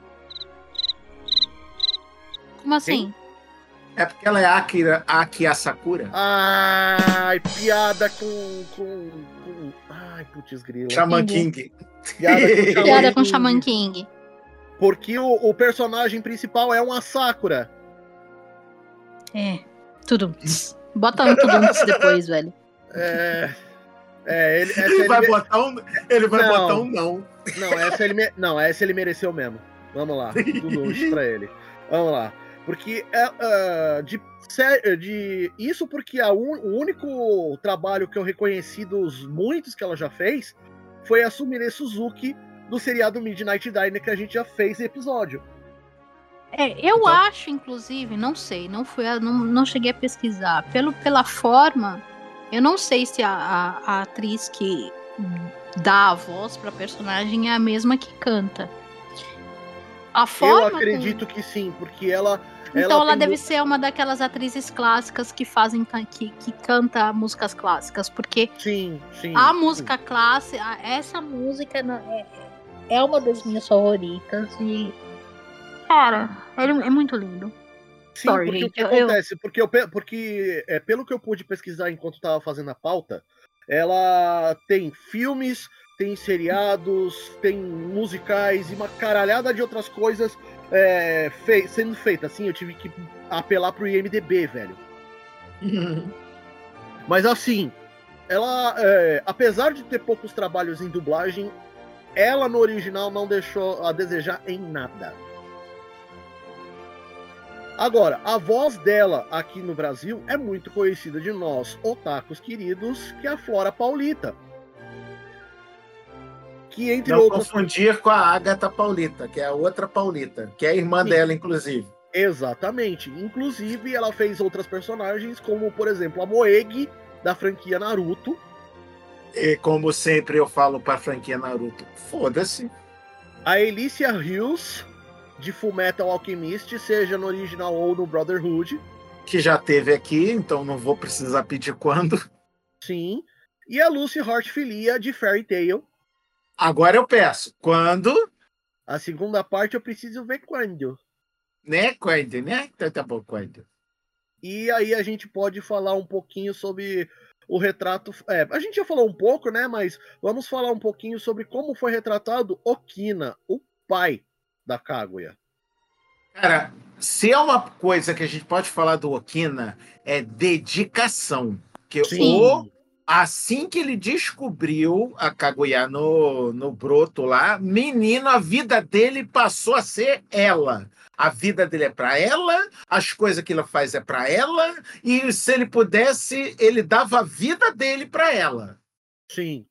Como assim? É porque ela é Akira, Aki Asakura? Ai, piada com. com, com... Ai, putz, grila. Xamã Entendi. King. Piada com Shaman Piada com King. Shaman King. Porque o, o personagem principal é uma Sakura. É, tudo. Bota um tudo depois, velho. É. É, ele, essa Ele ele vai me- botar um, ele vai Não. botar um não. Não, essa ele, me- não, essa ele mereceu mesmo. Vamos lá, tudo pra ele. Vamos lá. Porque é, ah, de, sé- de isso porque a un- o único trabalho que eu reconheci dos muitos que ela já fez foi a Sumire Suzuki do seriado Midnight Diner que a gente já fez episódio. É, eu Então- acho, inclusive, não sei, não fui, a- não, não cheguei a pesquisar. Pelo, pela forma, eu não sei se a, a, a atriz que dá a voz pra personagem é a mesma que canta. A forma. Eu com- acredito que sim, porque ela. Então ela tem deve mu- ser uma daquelas atrizes clássicas que fazem can- que, que canta músicas clássicas, porque Sim, sim. a sim. música clássica, essa música na- é, é uma das minhas favoritas e cara, ele é muito lindo. Sim, Sorry, porque o que gente, eu- eu- acontece? Porque, eu, pe- porque é, pelo que eu pude pesquisar enquanto estava fazendo a pauta, ela tem filmes, tem seriados, tem musicais e uma caralhada de outras coisas é, fei- sendo feitas. Assim, eu tive que apelar pro I M D B, velho. Mas assim, ela, é, apesar de ter poucos trabalhos em dublagem, ela no original não deixou a desejar em nada. Agora, a voz dela aqui no Brasil é muito conhecida de nós, otakus queridos, que é a Flora Paulita. Que entre Não outras... confundir com a Agatha Paulita, que é a outra Paulita, que é a irmã Sim. dela, inclusive. Exatamente. Inclusive, ela fez outras personagens, como, por exemplo, a Moegi, da franquia Naruto. E como sempre eu falo pra franquia Naruto, foda-se. A Alicia Hills, de Fullmetal Alchemist, seja no original ou no Brotherhood. Que já teve aqui, então não vou precisar pedir quando. Sim. E a Lucy Hortfilia, de Fairy Tail. Agora eu peço, quando? A segunda parte eu preciso ver quando. Né, quando, né? Então tá bom, quando. E aí a gente pode falar um pouquinho sobre o retrato... É, a gente já falou um pouco, né? Mas vamos falar um pouquinho sobre como foi retratado Okina, o pai da Kaguya. Cara, se é uma coisa que a gente pode falar do Okina, é dedicação. Que o, assim que ele descobriu a Kaguya no, no broto lá, menino, a vida dele passou a ser ela. A vida dele é pra ela, as coisas que ela faz é pra ela, e se ele pudesse, ele dava a vida dele pra ela. Sim.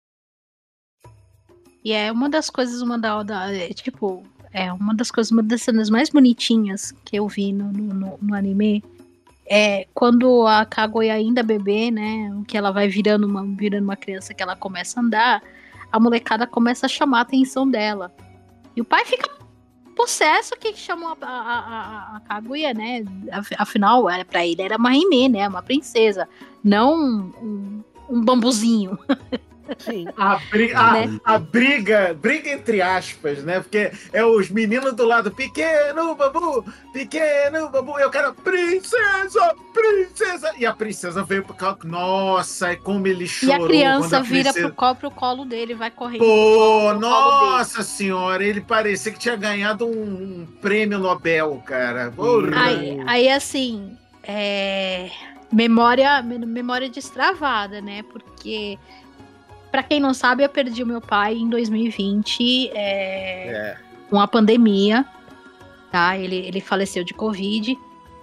E é uma das coisas, uma da, da é, tipo, é uma das coisas, uma das cenas mais bonitinhas que eu vi no, no, no anime, é quando a Kaguya ainda bebê, né, que ela vai virando uma, virando uma criança, que ela começa a andar, a molecada começa a chamar a atenção dela. E o pai fica possesso que chamou a, a, a, a Kaguya, né, afinal, era, pra ele era uma Hime, né, uma princesa, não um, um bambuzinho. Sim. A briga, Né? a, a briga, briga entre aspas, né? Porque é os meninos do lado, pequeno babu, pequeno babu, eu quero princesa, princesa. E a princesa veio pro colo. Nossa, é como ele chorou. E a criança a vira princesa... pro, colo, pro colo dele, vai correndo. Pô, pro nossa senhora, ele parecia que tinha ganhado um, um prêmio Nobel, cara. Porra. Aí, aí assim, é... memória, memória destravada, né? Porque, pra quem não sabe, eu perdi o meu pai em dois mil e vinte, é... É. com a pandemia, tá? Ele, ele faleceu de Covid.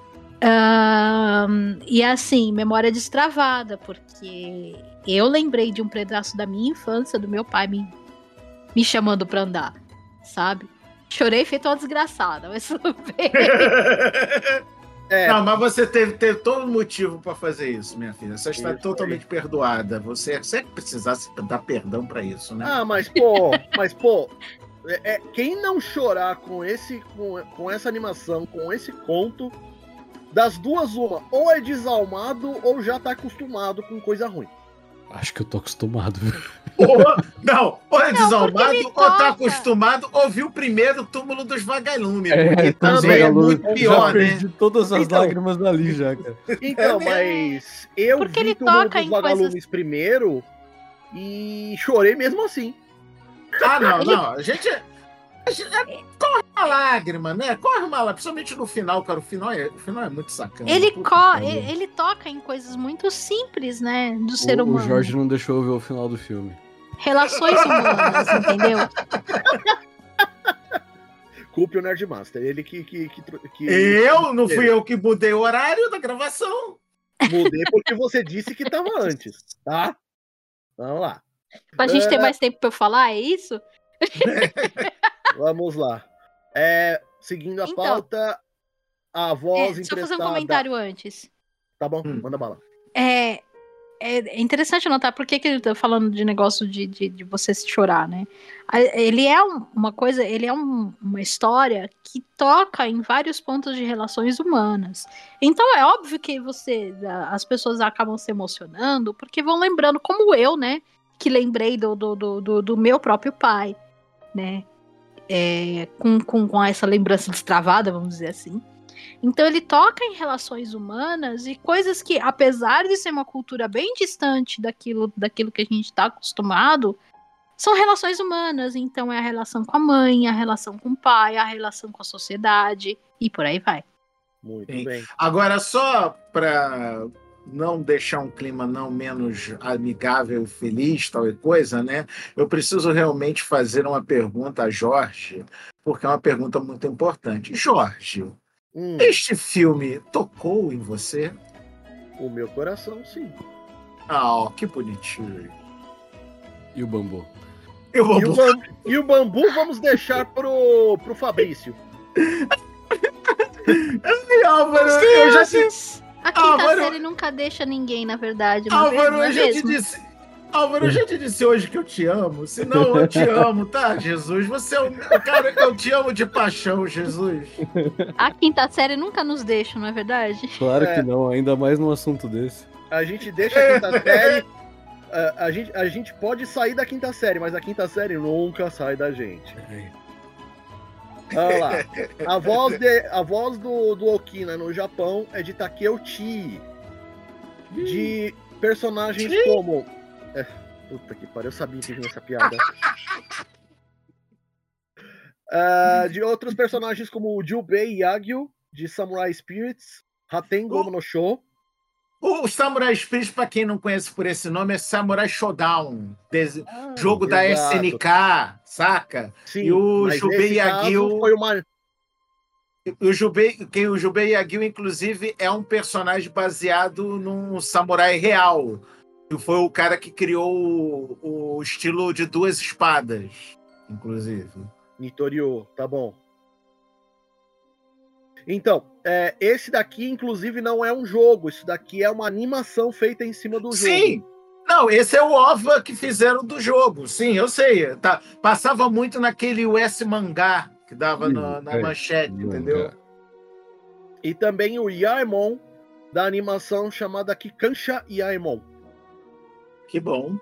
Um, e assim, memória destravada, porque eu lembrei de um pedaço da minha infância, do meu pai me, me chamando pra andar, sabe? Chorei feito uma desgraçada, mas tudo bem. É. Não, mas você teve, teve todo motivo pra fazer isso, minha filha. Você está Isso totalmente aí. perdoada. Você sempre precisasse dar perdão pra isso, né? Ah, mas pô, mas pô, é, é, quem não chorar com esse, com, com essa animação, com esse conto, das duas uma, ou é desalmado ou já tá acostumado com coisa ruim. Acho que eu tô acostumado. Ou, não, ou é Não, desalmado, porque ele ou tá toca. acostumado, ou viu primeiro o túmulo dos vagalumes. É, porque tá também é vagalume. muito pior, já né? perdi todas as Então. lágrimas dali já, cara. Então, É, mas eu Porque vi ele Túmulo toca dos em Vagalumes coisas- primeiro e chorei mesmo assim. Ah, não, Ele- não. A gente. A gente é, corre uma lágrima, né? Corre uma lágrima, principalmente no final, cara. O final é, o final é muito sacana. Ele, Puta co que pariu. ele, ele toca em coisas muito simples, né? Do ser O, o humano. Jorge não deixou eu ver o final do filme. Relações humanas, entendeu? Culpe o Nerdmaster, ele que... que, que, que Eu? Não fui eu que mudei o horário da gravação. Mudei porque você disse que tava antes, tá? Vamos lá. Pra gente ter É. mais tempo pra eu falar, é isso? Vamos lá. É, seguindo a Então. pauta, a É, voz deixa eu fazer um emprestada... comentário antes. Tá bom, Hum. manda bala. É, é interessante notar por que, que ele tá falando de negócio de, de, de você se chorar, né? A- Ele é um- uma coisa, ele é um- uma história que toca em vários pontos de relações humanas. Então é óbvio que você, a- as pessoas acabam se emocionando porque vão lembrando, como eu, né? Que lembrei do, do, do, do- do meu próprio pai, né? É, com, com, com essa lembrança destravada, vamos dizer assim. Então ele toca em relações humanas e coisas que, apesar de ser uma cultura bem distante daquilo, daquilo que a gente está acostumado, são relações humanas. Então é a relação com a mãe, a relação com o pai, a relação com a sociedade e por aí vai. Muito Sim. bem. Agora, só para não deixar um clima não menos amigável e feliz, tal e coisa, né? Eu preciso realmente fazer uma pergunta a Jorge, porque é uma pergunta muito importante. Jorge, Hum, este filme tocou em você? o meu coração, sim. Ah, que bonitinho. E o bambu? Eu vou E o, bambu, e o bambu vamos deixar pro, pro Fabrício. Álvaro, eu já te, A quinta Álvaro- série nunca deixa ninguém, na verdade. Uma vez, Álvaro, não é eu já te mesmo? disse. Álvaro, eu já te disse hoje que eu te amo. Se não, eu te amo, tá, Jesus? Você é o cara que eu te amo de paixão, Jesus. A quinta série nunca nos deixa, não é verdade? Claro É. que não, ainda mais num assunto desse. A gente deixa a quinta série. A, a, gente, a gente pode sair da quinta série, mas a quinta série nunca sai da gente. Olha lá. A voz, de, a voz do, do Okina no Japão é de Takeuchi. De personagens como. É, puta que pariu, eu sabia que vinha essa piada. Uh, de outros personagens como o Jubei Yagyu, de Samurai Spirits, Haten Gomu no Sho. O Samurai Spirits, pra quem não conhece por esse nome, é Samurai Showdown. Des... Ah, jogo da exato. S N K, saca? Sim, e o mas Jubei nesse caso Yagyu. foi uma. O Jubei, que o Jubei Yagyu, inclusive, é um personagem baseado num samurai real. Que foi o cara que criou o, o estilo de duas espadas, inclusive. Nitoriô, tá bom. Então, é, esse daqui, inclusive, não é um jogo. Isso daqui é uma animação feita em cima do Sim! jogo. Não, esse é o O V A que fizeram do jogo. Sim, eu sei. Tá, passava muito naquele U S Mangá que dava Ih, na, na é, manchete, mangá. entendeu? E também o Yaemon, da animação chamada Kikansha Yaemon. Que bom.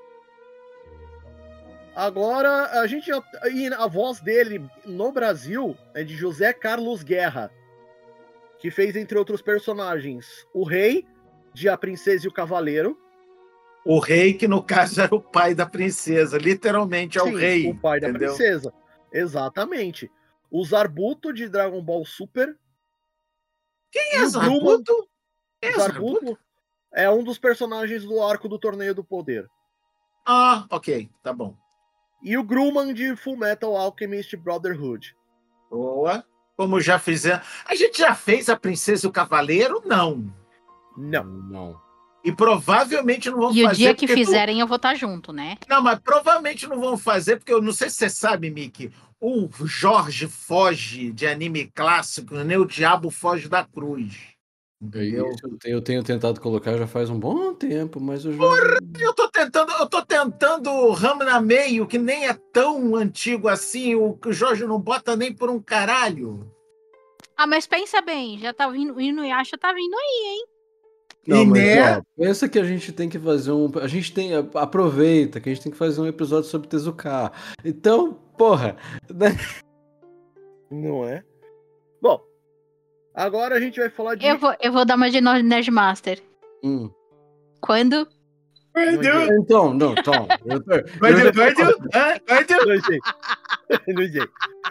Agora, a gente já. E a voz dele no Brasil é de José Carlos Guerra, que fez, entre outros personagens, o Rei, de A Princesa e o Cavaleiro. O rei, que no caso era o pai da princesa, literalmente é Sim, o rei. o pai da entendeu? princesa. Exatamente. O Zarbuto, de Dragon Ball Super. Quem E é o Gruma, Zarbuto? Quem é Zarbuto Zarbuto? é um dos personagens do arco do Torneio do Poder. Ah, ok, tá bom. E o Grumman, de Full Metal Alchemist Brotherhood. Boa. Como já fizemos. A gente já fez a Princesa e o Cavaleiro? Não. Não. Não. E provavelmente não vão E fazer. o dia que porque tu- fizerem, eu vou estar junto, né? Não, mas provavelmente não vão fazer, porque eu não sei se você sabe, Mickey. O Jorge foge de anime clássico, nem o diabo foge da cruz. Entendeu? Isso eu tenho, eu tenho tentado colocar já faz um bom tempo, mas eu já. Eu tô tentando, eu tô tentando o Ramna Meio, que nem é tão antigo assim, o que o Jorge não bota nem por um caralho. Ah, mas pensa bem, já tá vindo, o Inuyasha tá vindo aí, hein? Não, E mas né? ó, pensa que a gente tem que fazer um. A gente tem. Aproveita que a gente tem que fazer um episódio sobre Tezuka. Então, porra, né? Não é? Bom, agora a gente vai falar de. Eu vou, eu vou dar uma de Nerdmaster. Hum. Quando? Doido, Então, não, Tom. Eu, tô- eu doido, já- doido, hã? Doido. Não sei. Não sei.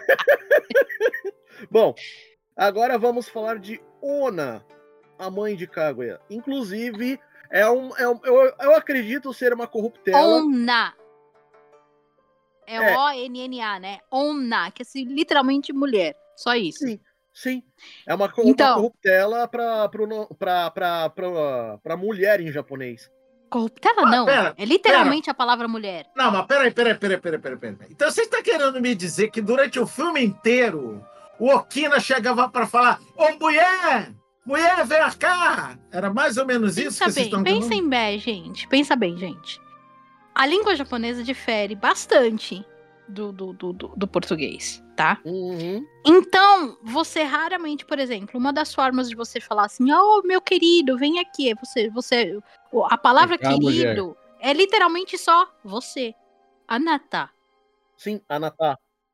Bom, agora vamos falar de Ona, a mãe de Kaguya. Inclusive, é um, é um, eu, eu acredito ser uma corruptela. Onna. É, É. O N N A, né? Onna, que é assim, literalmente mulher. Só isso. Sim, sim. É uma, co- Então. uma corruptela pra, pro no- pra, pra, pra, pra mulher em japonês. Corruptela Ah, não. pera, é literalmente a palavra mulher. Não, mas peraí, peraí, peraí, peraí, peraí, peraí. Então você está querendo me dizer que durante o filme inteiro o Okina chegava para falar: Ô mulher! Mulher, vem cá! Era mais ou menos isso Pensa que vocês bem, estão pensem bem, gente. Pensa bem, gente. A língua japonesa difere bastante do, do, do, do, do português, tá? Uhum. Então, você raramente, por exemplo, uma das formas de você falar assim, oh, meu querido, vem aqui. Você, você, a palavra Ah, mulher. querido é literalmente só você. Anata. Sim, Anata.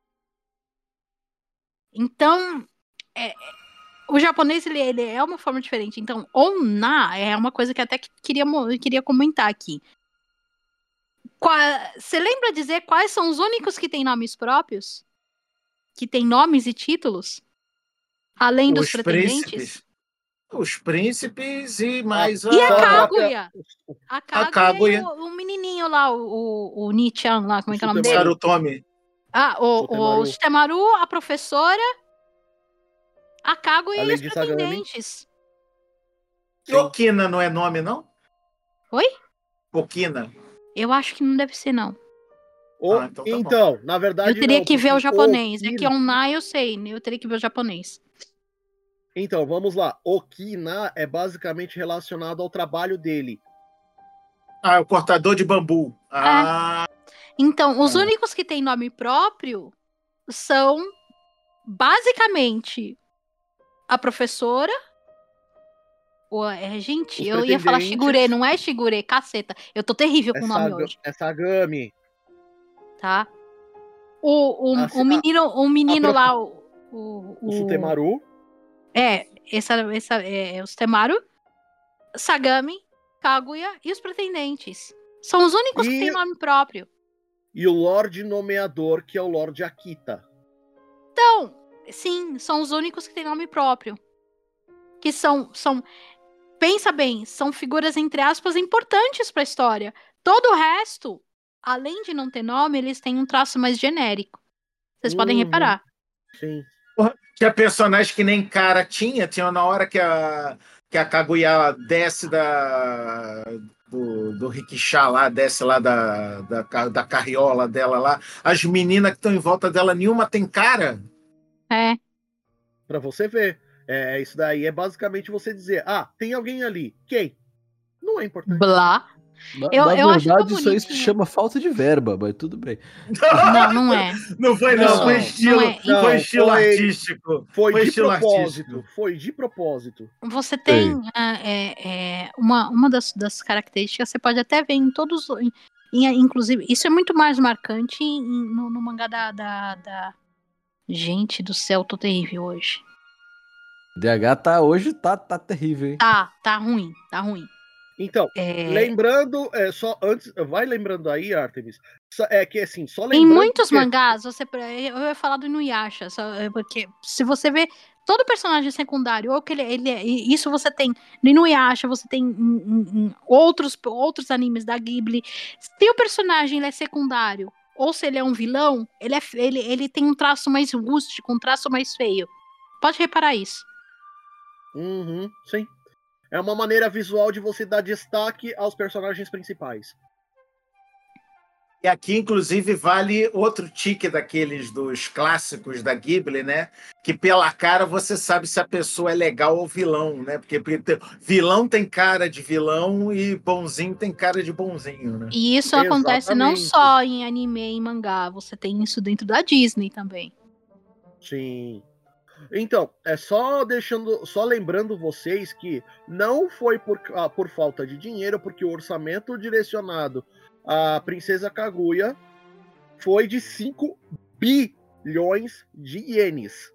Então, é, o japonês ele, ele é uma forma diferente. Então, onna é uma coisa que até que queria, mo- queria comentar aqui. Qua- Você lembra dizer quais são os únicos que têm nomes próprios? Que têm nomes e títulos? Além dos Os pretendentes? príncipes. Os príncipes e mais E a Só a Kaguya? A A Kaguya, Kaguya. e o, o menininho lá, o, o, o Nichan lá, como é que é o nome O dele? Sarutomi. Ah, o, Sutemaru. o Shitemaru, a professora, a Kaguya A e os Lady Sagami. pretendentes. E Okina não é nome, não? Oi? Okina. Eu acho que não deve ser, não. O- Ah, então tá bom. então, na verdade. Eu teria não, que ver o porque japonês. É Okina- que Onna eu sei, né? Eu teria que ver o japonês. Então, vamos lá. Okina é basicamente relacionado ao trabalho dele. Ah, o cortador de bambu. Ah, Então, os Ah. únicos que têm nome próprio são, basicamente, a professora. O, é, gente, Os eu ia falar pretendentes. Shigure, não é Shigure, caceta. Eu tô terrível É, com o nome Saga- hoje, é Sagami. tá? O, o, A- o menino, o menino prof- lá, o, o, O Sutemaru. É, essa, essa, é, os Temaru, Sagami, Kaguya e os pretendentes. São os únicos que E- têm nome próprio. E o Lorde Nomeador, que é o Lorde Akita. Então, sim, são os únicos que têm nome próprio. Que são, são, pensa bem, são figuras, entre aspas, importantes para a história. Todo o resto, além de não ter nome, eles têm um traço mais genérico. Vocês podem Uhum. reparar. Sim. tinha personagem que nem cara tinha. Tinha na hora que a, que a Kaguya desce da, do, do rickshaw lá, desce lá da, da, ca- da carriola dela lá. As meninas que estão em volta dela, nenhuma tem cara. É. Pra você ver. É, isso daí é basicamente você dizer, ah, tem alguém ali. Quem? Não é importante. Blá. Na, Eu- na eu acho tão verdade, isso aí se bonitinho. chama falta de verba, mas tudo bem. Não, não é. Não foi, não, Não, foi não estilo, é. Não, foi estilo foi- artístico. Foi, Foi de estilo propósito. artístico. Foi de propósito. Você tem ah, é, é, uma, uma das, das características, você pode até ver em todos. Em, em- inclusive, isso é muito mais marcante em- no, no mangá da, da, da- Gente do céu, tô terrível hoje. D H tá hoje, tá, tá terrível, hein? Tá, tá ruim, tá ruim. Então, É, lembrando, é, só antes, vai lembrando aí, Artemis, só- é que assim, só em lembrando muitos que- mangás, você, eu ia falar do Inuyasha, só, é, porque se você vê todo personagem secundário, ou que ele, ele é- e isso você tem no Inuyasha, você tem em, em- em outros, outros animes da Ghibli. Se o personagem ele é secundário, ou se ele é um vilão, ele, é, ele, ele tem um traço mais rústico, um traço mais feio. Pode reparar isso. Uhum, sim. É uma maneira visual de você dar destaque aos personagens principais. E aqui, inclusive, vale outro tique daqueles dos clássicos da Ghibli, né? Que pela cara você sabe se a pessoa é legal ou vilão, né? Porque, porque te- vilão tem cara de vilão e bonzinho tem cara de bonzinho, né? E isso acontece não Exatamente. só em anime e em mangá, você tem isso dentro da Disney também. Sim. Então, é só deixando, só lembrando vocês que não foi por, ah, por falta de dinheiro, porque o orçamento direcionado à Princesa Kaguya foi de cinco bilhões de ienes.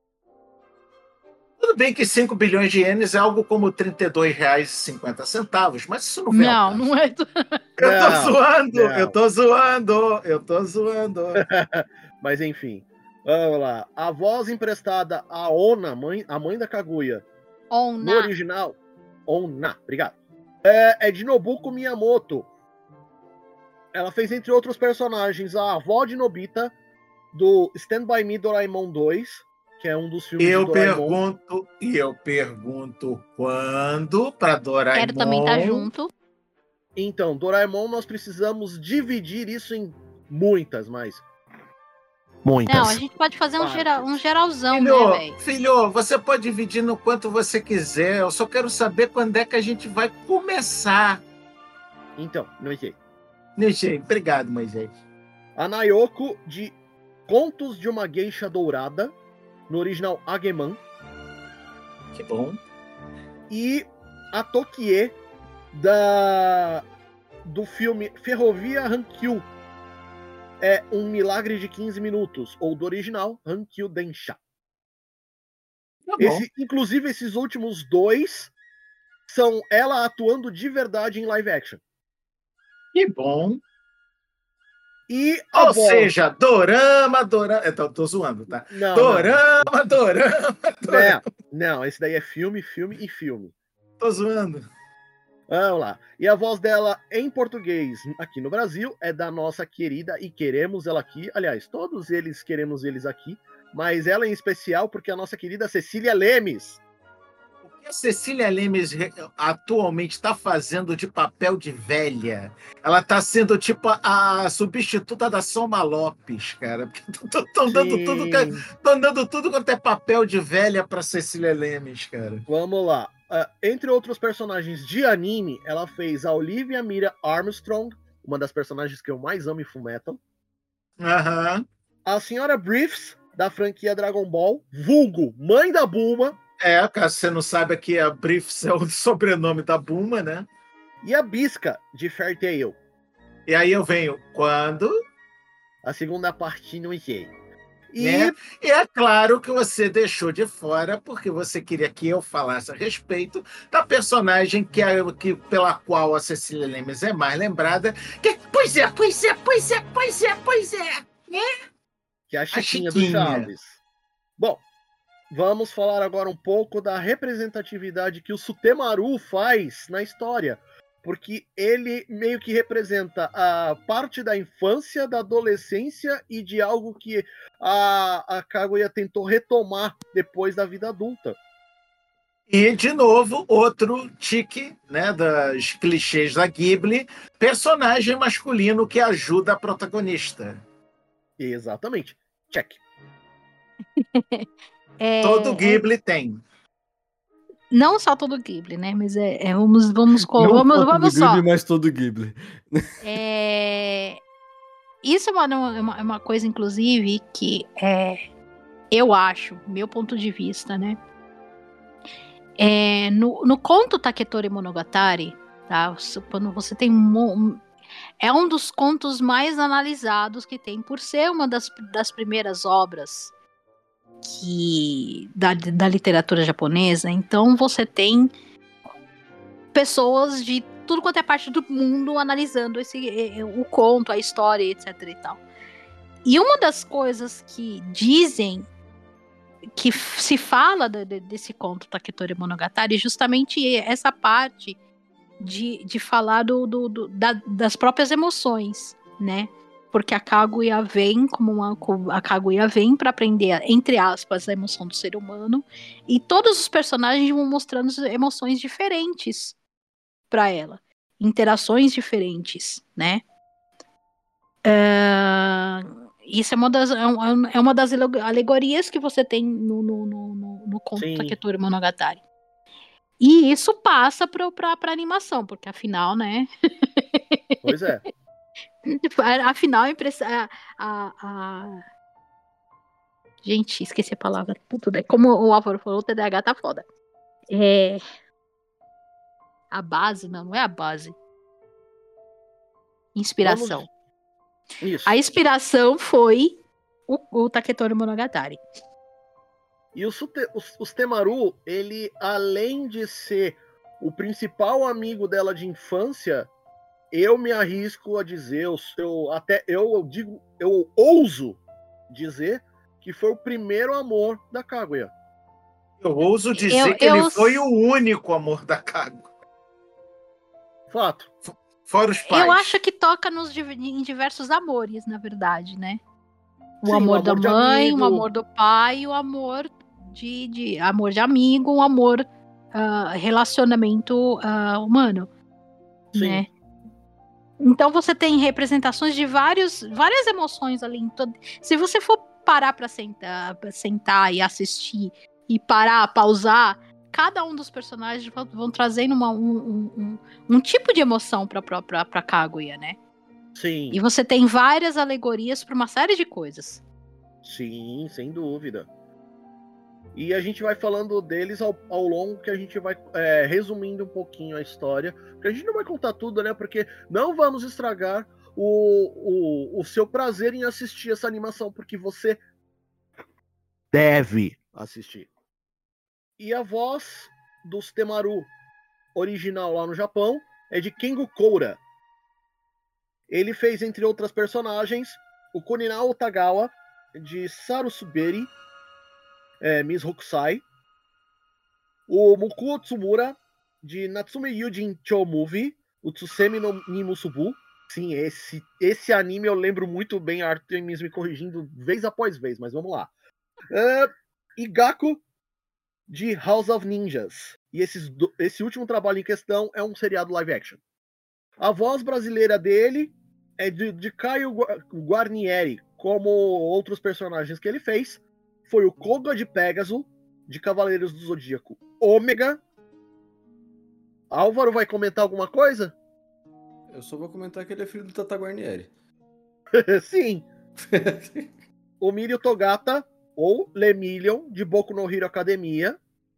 Tudo bem que cinco bilhões de ienes é algo como trinta e dois reais e cinquenta centavos, mas isso não vem ao Não, caso. não é. Eu tô Não, zoando, não. eu tô zoando, eu tô zoando. Mas enfim, vamos lá. A voz emprestada a Ona, mãe, a mãe da Kaguya, Ou no na. original, Ona, obrigado, é, é de Nobuko Miyamoto. Ela fez, entre outros personagens, a avó de Nobita, do Stand By Me Doraemon dois, que é um dos filmes Eu do Doraemon. pergunto, e eu pergunto quando para Doraemon. Quero também estar junto. Então, Doraemon, nós precisamos dividir isso em muitas, mas... Muitas. Não, a gente pode fazer um, Partes. geral, um geralzão, Filho, né, velho? filho, você pode dividir no quanto você quiser. Eu só quero saber quando é que a gente vai começar. Então, não sei. Moisés, obrigado, Moisés. A Nayoko, de Contos de uma Geisha Dourada, no original Ageman. Que bom. E a Tokie, da, do filme Ferrovia Hankyu. É um milagre de quinze minutos, ou do original, Hankyu Densha. Tá bom. Esse, inclusive, esses últimos dois são ela atuando de verdade em live action. Que bom. E a Ou voz... seja, dorama, dorama. Eu tô, tô zoando, tá? Não, Dorama, dorama, dorama. não, não, esse daí é filme, filme e filme. Tô zoando. Vamos lá. E a voz dela em português aqui no Brasil é da nossa querida e queremos ela aqui. Aliás, todos eles queremos eles aqui, mas ela em especial porque a nossa querida Cecília Lemes. O que a Cecília Lemes re- atualmente está fazendo de papel de velha? Ela está sendo tipo a, a substituta da Soma Lopes, cara. Estão dando tudo, Sim. ca- tão dando tudo quanto é papel de velha para Cecília Lemes, cara. Vamos lá. uh, entre outros personagens de anime, ela fez a Olivia Mira Armstrong, uma das personagens que eu mais amo em Fullmetal. Aham. A senhora Briefs, da franquia Dragon Ball, vulgo, mãe da Bulma. É, caso você não saiba que a Briefs é o sobrenome da Bulma, né? E a Bisca, de Fairy Tail. E aí eu venho, quando? A segunda parte não sei. E... Né? E é claro que você deixou de fora, porque você queria que eu falasse a respeito da personagem que, é, que, pela qual a Cecília Lemes é mais lembrada. Que, pois é, pois é, pois é, pois é, pois é. Né? Que é a Chiquinha, a Chiquinha do Chaves. Bom, vamos falar agora um pouco da representatividade que o Sutemaru faz na história. Porque ele meio que representa a parte da infância, da adolescência e de algo que a, a Kaguya tentou retomar depois da vida adulta. E, de novo, outro tique, né, das clichês da Ghibli, personagem masculino que ajuda a protagonista. Exatamente. Check. É, Todo Ghibli tem. Não só todo Ghibli, né? Mas é, é vamos, vamos, Não vamos, só vamos todo só. Ghibli, mas todo Ghibli. É, isso é uma, uma, uma coisa, inclusive, que é, eu acho, meu ponto de vista, né? É, no, no conto Taketori Monogatari, tá? Quando você tem um, é um dos contos mais analisados que tem, por ser uma das, das primeiras obras que da, da literatura japonesa. Então você tem pessoas de tudo quanto é parte do mundo analisando esse, o conto, a história, etc e tal. E uma das coisas que dizem, que se fala de, de, desse conto Taketori Monogatari, é justamente essa parte de, de falar do, do, do, da, das próprias emoções, né? Porque a Kaguya vem como uma a Kaguya vem para aprender, entre aspas, a emoção do ser humano, e todos os personagens vão mostrando emoções diferentes para ela, interações diferentes, né? Uh, isso é uma das é uma das alegorias que você tem no no, no, no conto Taketori Monogatari. E isso passa para para animação, porque afinal, né? Pois é. Afinal, a, impress... a, a, a... Gente, esqueci a palavra. Tudo bem. Como o Álvaro falou, o T D A H tá foda. É... A base, não, não é a base. Inspiração. Vamos... Isso. A inspiração foi o, o Taketori Monogatari. E o, Sute... o, o Sutemaru, ele, além de ser o principal amigo dela de infância, eu me arrisco a dizer, eu, eu, até eu, eu digo, eu ouso dizer que foi o primeiro amor da Kaguya. Eu ouso dizer eu, que eu... ele foi o único amor da Kaguya. Fato. Fora os pais. Eu acho que toca nos, em diversos amores, na verdade, né? O Sim, amor, o amor da mãe, amigo. o amor do pai, o amor de, de amor de amigo, o amor uh, relacionamento uh, humano, Sim. né? Então você tem representações de vários, várias emoções ali. Todo... Se você for parar para sentar, sentar e assistir e parar, pausar, cada um dos personagens vão, vão trazendo uma, um, um, um tipo de emoção para para para Kaguya, né? Sim. E você tem várias alegorias para uma série de coisas. Sim, sem dúvida. E a gente vai falando deles ao, ao longo que a gente vai é, resumindo um pouquinho a história. Porque a gente não vai contar tudo, né? Porque não vamos estragar o, o, o seu prazer em assistir essa animação. Porque você deve assistir. E a voz do Sutemaru original lá no Japão é de Kengo Koura. Ele fez, entre outras personagens, o Kuninao Otagawa, de Sarusuberi, É, Miss Hokusai, o Mukuo Tsumura, de Natsume Yujin Cho Movie, o Tsusemi no Nimusubu. Sim, esse, esse anime eu lembro muito bem, a Artemis me corrigindo vez após vez, mas vamos lá. Uh, Igaku, de House of Ninjas. E esses, esse último trabalho em questão é um seriado live action. A voz brasileira dele é de, de Caio Guarnieri, como outros personagens que ele fez. Foi o Koga de Pégaso, de Cavaleiros do Zodíaco Ômega, Álvaro vai comentar alguma coisa? Eu só vou comentar que ele é filho do Tata Guarnieri. Sim. O Mirio Togata, ou Lemillion, de Boku no Hero Academia.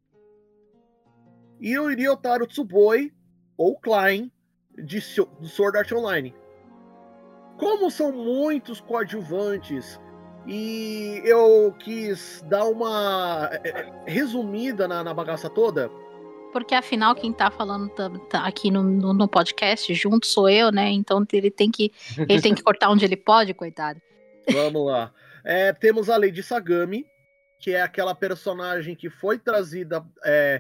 E o Ryotaro Tsuboi, ou Klein, de Sword Art Online. Como são muitos coadjuvantes, e eu quis dar uma resumida na, na bagaça toda. Porque afinal quem tá falando tá, tá aqui no, no, no podcast junto sou eu, né? Então ele tem que, ele tem que cortar onde ele pode, coitado. Vamos lá. É, temos a Lady Sagami, que é aquela personagem que foi trazida é,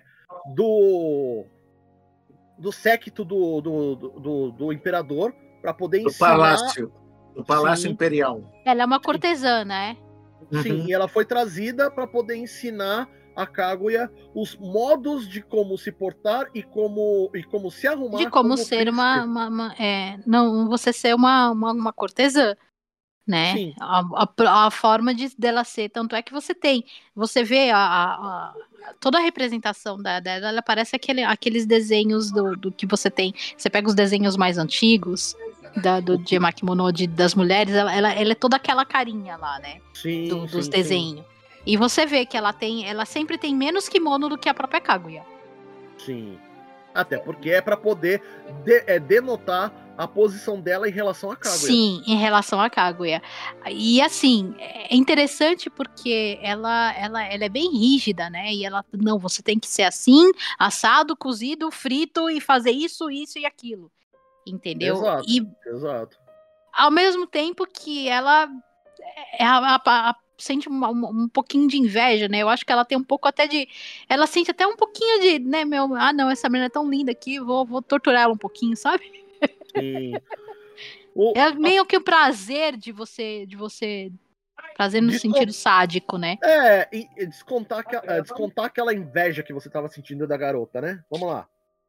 do do séquito do, do, do, do imperador para poder Do ensinar... palácio. Do Palácio Sim. Imperial. Ela é uma cortesã, né? Sim, Uhum. e ela foi trazida para poder ensinar a Kaguya os modos de como se portar e como, e como se arrumar. De como ser uma, príncipe. uma, uma- é, não, você ser uma, uma, uma cortesã, né? Sim. A, a, a forma de dela ser, tanto é que você tem, você vê a, a- a- toda a representação da- dela, ela parece aquele, aqueles desenhos do, do que você tem. Você pega os desenhos mais antigos da, do de Makimono de, das mulheres, ela, ela, ela é toda aquela carinha lá, né? Sim, Do- dos sim, desenhos. E você vê que ela tem, ela sempre tem menos kimono do que a própria Kaguya. Sim. Até porque é para poder de- é, denotar a posição dela em relação a Kaguya. Sim, em relação a Kaguya. E assim, é interessante porque ela, ela, ela é bem rígida, né? E ela, não, você tem que ser assim, assado, cozido, frito e fazer isso, isso e aquilo. Entendeu? Exato, E exato. ao mesmo tempo que ela é a, a- a- sente uma- uma- um pouquinho de inveja, né? Eu acho que ela tem um pouco até de. Ela sente até um pouquinho de, né, meu? Ah, não, essa menina é tão linda aqui, vou, vou torturar ela um pouquinho, sabe? Sim. O, É meio que o prazer de você. De você prazer no Descon- sentido sádico, né? É, e, e descontar, que- é, descontar aquela inveja que você estava sentindo da garota, né? Vamos lá.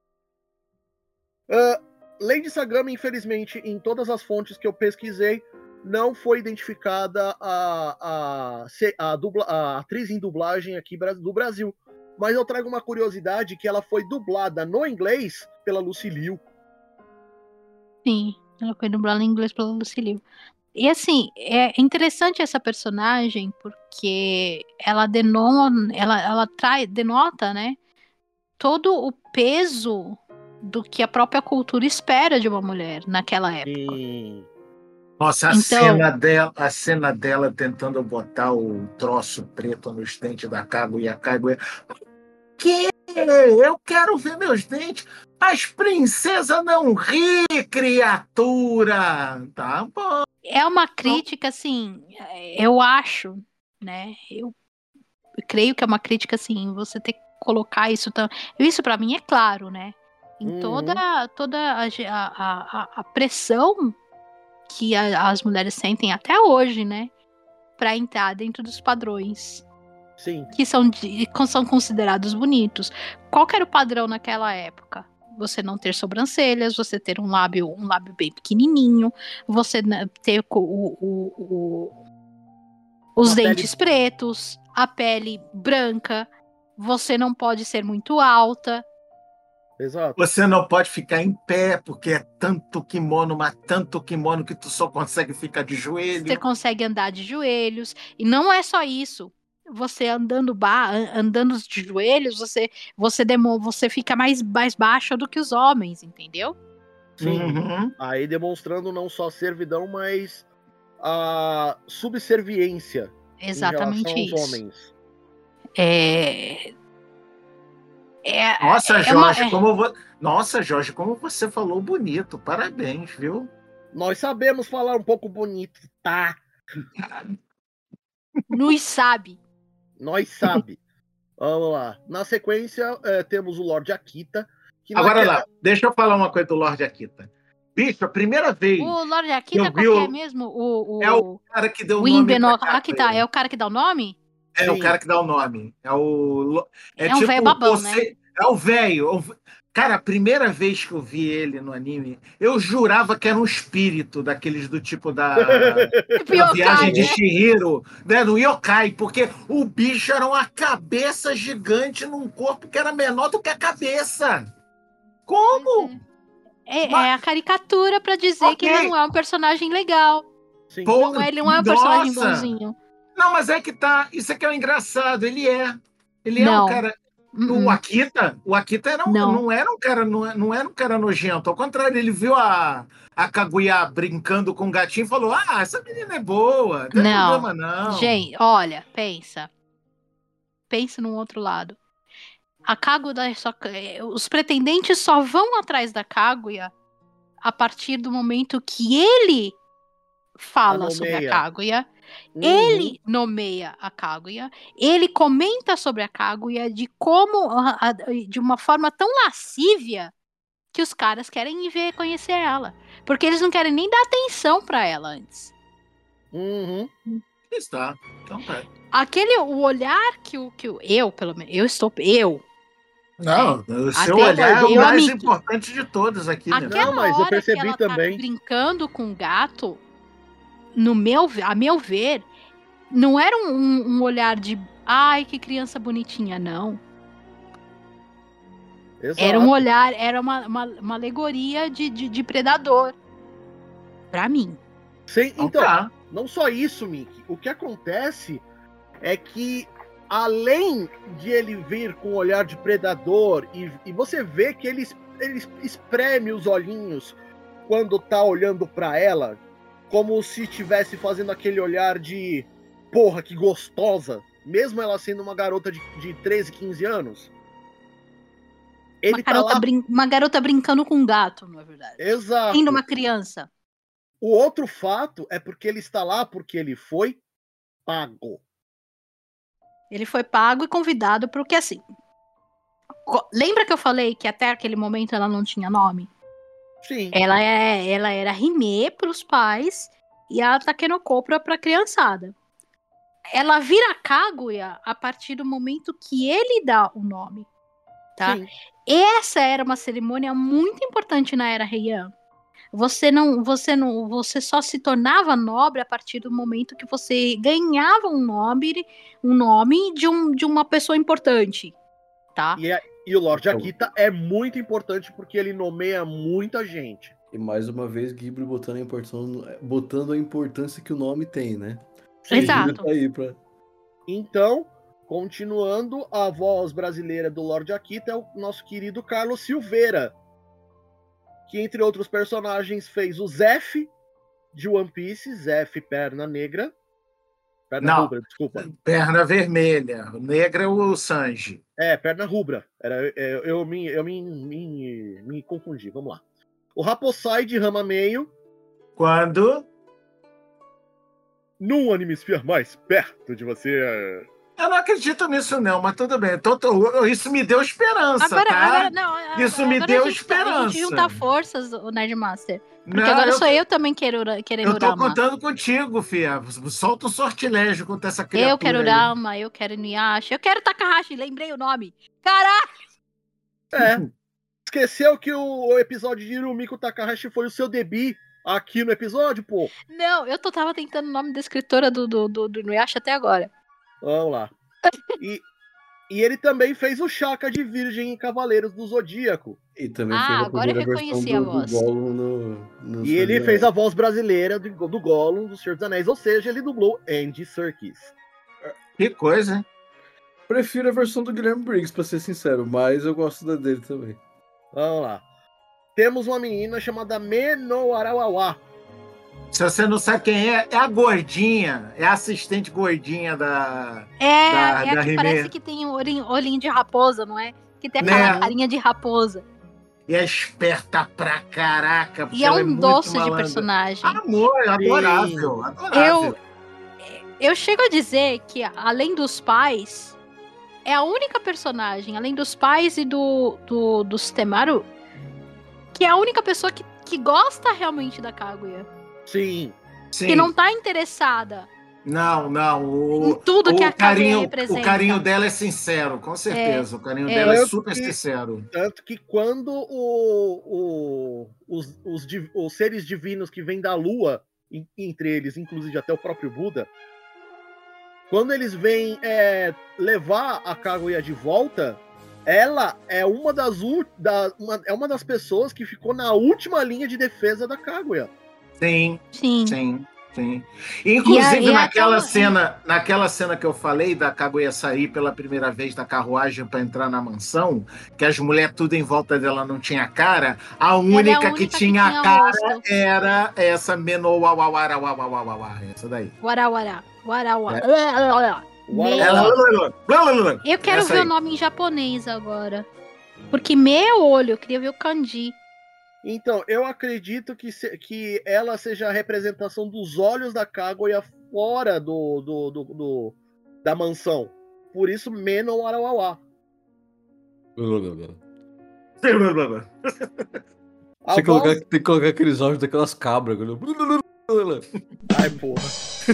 Ah, Lady Sagami, infelizmente, em todas as fontes que eu pesquisei, não foi identificada a, a, se- a, dubla- a atriz em dublagem aqui bra- do Brasil. Mas eu trago uma curiosidade que ela foi dublada no inglês pela Lucy Liu. Sim, ela foi dublada em inglês pela Lucille. E assim, é interessante essa personagem porque ela denota, ela, ela trai, denota, né, todo o peso do que a própria cultura espera de uma mulher naquela época. E... Nossa, a, Então- cena dela, a cena dela tentando botar o troço preto nos dentes da Kaguya e a Kaguya. Que? Eu quero ver meus dentes. As princesas não ri, criatura. Tá bom. É uma crítica, assim, eu acho, né, eu creio que é uma crítica, assim, você ter que colocar isso tão... Isso pra mim é claro, né? Em Uhum. toda, toda a, ge- a, a, a pressão que a- as mulheres sentem até hoje, né? Pra entrar dentro dos padrões Sim, que são, de- que são considerados bonitos. Qual que era o padrão naquela época? Você não ter sobrancelhas, você ter um lábio, um lábio bem pequenininho, você né, ter o, o- o- os Uma dentes pretos, a pele branca, você não pode ser muito alta. exato. Você não pode ficar em pé, porque é tanto kimono, mas tanto kimono que tu só consegue ficar de joelho. Você consegue andar de joelhos. E não é só isso. Você andando, ba andando de joelhos, você, você, demo você fica mais, mais baixa do que os homens, entendeu? Sim. Uhum. Aí demonstrando não só servidão, mas a subserviência Exatamente em relação aos isso. homens. É... É, Nossa, é uma- Jorge, é- como vo... Nossa, Jorge, como você falou bonito. Parabéns, viu? Nós sabemos falar um pouco bonito, tá? nos sabe. Nós sabe. Vamos lá. Na sequência, eh, temos o Lorde Akita. Que Agora naquela- lá, deixa eu falar uma coisa do Lorde Akita. Bicho, a primeira vez O Lorde Akita, Eu qual vi que o- é mesmo? O, o... é o cara que deu o o nome Imbeno pra Akita Kaguya. é o cara que dá o nome? É o Sim. cara que dá o nome. É o. É um velho babão, você... É o velho. Cara, a primeira vez que eu vi ele no anime, eu jurava que era um espírito daqueles do tipo da, da Yokai, viagem de né? Chihiro, né? Do Yokai, porque o bicho era uma cabeça gigante num corpo que era menor do que a cabeça. Como? É, Mas- é a caricatura pra dizer Ok. que ele não é um personagem legal. Sim. Pô, Não, ele não é um personagem nossa! bonzinho. Não, mas é que tá. Isso aqui é o engraçado. Ele é. Ele é Não. um cara. Uh-uh. O Akita, o Akita era um, Não. não. era um cara, não, não era um cara nojento. Ao contrário, ele viu a, a Kaguya brincando com o gatinho e falou: Ah, essa menina é boa, não tem Não. problema não. Gente, olha, pensa. Pensa num outro lado. A Kaguya só, os pretendentes só vão atrás da Kaguya a partir do momento que ele fala A sobre a nomeia. Kaguya, Uhum. ele nomeia a Kaguya, ele comenta sobre a Kaguya de como, a- a- de uma forma tão lascívia que os caras querem ir ver conhecer ela, porque eles não querem nem dar atenção pra ela antes. Uhum. Está. Então tá. Aquele o olhar que o que o, eu, pelo menos, eu estou eu Não, o seu Até- olhar é o eu, mais amigo. importante de todos aqui, né? Aquela Não, mas eu hora percebi que ela também. tá brincando com o gato, no meu, a meu ver, não era um, um- um olhar de ai, que criança bonitinha, não. Exato. Era um olhar, era uma, uma, uma alegoria de, de, de predador. Pra mim. Sim, Então então, tá. não só isso, Mickey. O que acontece é que, além de ele vir com um olhar de predador, e, e você vê que ele, es- ele es- espreme os olhinhos quando tá olhando pra ela, como se estivesse fazendo aquele olhar de porra, que gostosa, mesmo ela sendo uma garota de, de treze, quinze anos. Ele Uma tá garota, lá. brin- uma garota brincando com um gato, não é verdade? Exato. Ainda uma criança. O outro fato é porque ele está lá porque ele foi pago. Ele foi pago e convidado porque assim. co- Lembra que eu falei que até aquele momento ela não tinha nome? Sim. Ela, é, ela era Hime pros pais e a Takenoko pra, pra criançada. Ela vira Kaguya a partir do momento que ele dá o nome, tá? Sim. Essa era uma cerimônia muito importante na era Heian. Você não, você não, você só se tornava nobre a partir do momento que você ganhava um nome, um nome de, um, de uma pessoa importante, tá? E, é- e o Lorde Então- Akita é muito importante porque ele nomeia muita gente. E mais uma vez, Ghibli botando a importância, botando a importância que o nome tem, né? Sim. Exato. Tá aí pra... Então, continuando, a voz brasileira do Lorde Akita é o nosso querido Carlos Silveira, que entre outros personagens fez o Zef de One Piece, Zef Perna Negra. Perna Não. Rubra, desculpa. Perna vermelha. O negro é o Sanji. É, Perna Rubra. Era, é, eu me, eu me, me, me confundi, vamos lá. O Raposai de Rama Meio, Quando. num Animesphere mais perto de você. Eu não acredito nisso, não, mas tudo bem. Então, tô- isso me deu esperança, Agora, tá? agora não. Isso me agora deu a gente, A esperança. gente junta forças, o Nerdmaster. Porque Não, agora eu, sou eu também quero, querendo eu tô Rama. contando contigo, fia. Solta um sortilégio contra essa criatura. Eu quero aí. Rama, eu quero Inuyasha, eu quero Takahashi, lembrei o nome. Caralho! É. Esqueceu que o, o episódio de Irumiko Takahashi foi o seu debut aqui no episódio, pô? Não, eu tô, tava tentando o nome da escritora do, do, do, do Inuyasha até agora. Vamos lá. E, e ele também fez o Chaka de Virgem em Cavaleiros do Zodíaco. E também Ah, fez a agora eu primeira versão reconheci a do, do voz. Gollum no, no E ele Senhor fez dos a voz brasileira do, do Gollum, do Senhor dos Anéis, ou seja, ele dublou Andy Serkis. Que coisa, hein? Prefiro a versão do Guilherme Briggs, pra ser sincero, mas eu gosto da dele também. Vamos lá. Temos uma menina chamada Meno Arawawa. Se você não sabe quem é, é a gordinha. É a assistente gordinha da. É, Da- é a da que He-Man. parece que tem um olhinho, olhinho de raposa, não é? Que tem aquela Né? carinha de raposa. E é esperta pra caraca. porque E é ela um muito doce de malandra. personagem. Amor, adorável. adorável. Eu, eu chego a dizer que, além dos pais, é a única personagem, além dos pais e do, do, do Sutemaru, que é a única pessoa que, que gosta realmente da Kaguya. Sim. Sim. Que não tá interessada Não, não. em O, tudo que o a Kaguya carinho, representa. o carinho dela é sincero, com certeza. o carinho é. dela é Tanto super que- sincero. Tanto que quando o, o- os, os div- os seres divinos que vêm da Lua, en- entre eles, inclusive até o próprio Buda, quando eles vêm é, levar a Kaguya de volta, ela é uma das, u- da, uma, é uma das pessoas que ficou na última linha de defesa da Kaguya. Sim, Sim. sim, sim. Inclusive, E a- e naquela, aquela- cena, naquela cena que eu falei da Kaguya sair pela primeira vez da carruagem para entrar na mansão, que as mulheres tudo em volta dela não tinha cara, a única, Ela é a única que que tinha tinha a cara rosto. era essa Menowawawawawawawá, essa daí. Wará, wará. Wará, wará. Uau, Ela... uau. Eu quero Essa ver aí. o nome em japonês agora. Porque meu olho, eu queria ver o kanji. Então, eu acredito que, se- que ela seja a representação dos olhos da Kaguya fora do, do, do, do- da mansão. Por isso, Meno Arawawa. A Tem que, colocar, voz... tem que colocar aqueles áudios daquelas cabras. Ai, porra.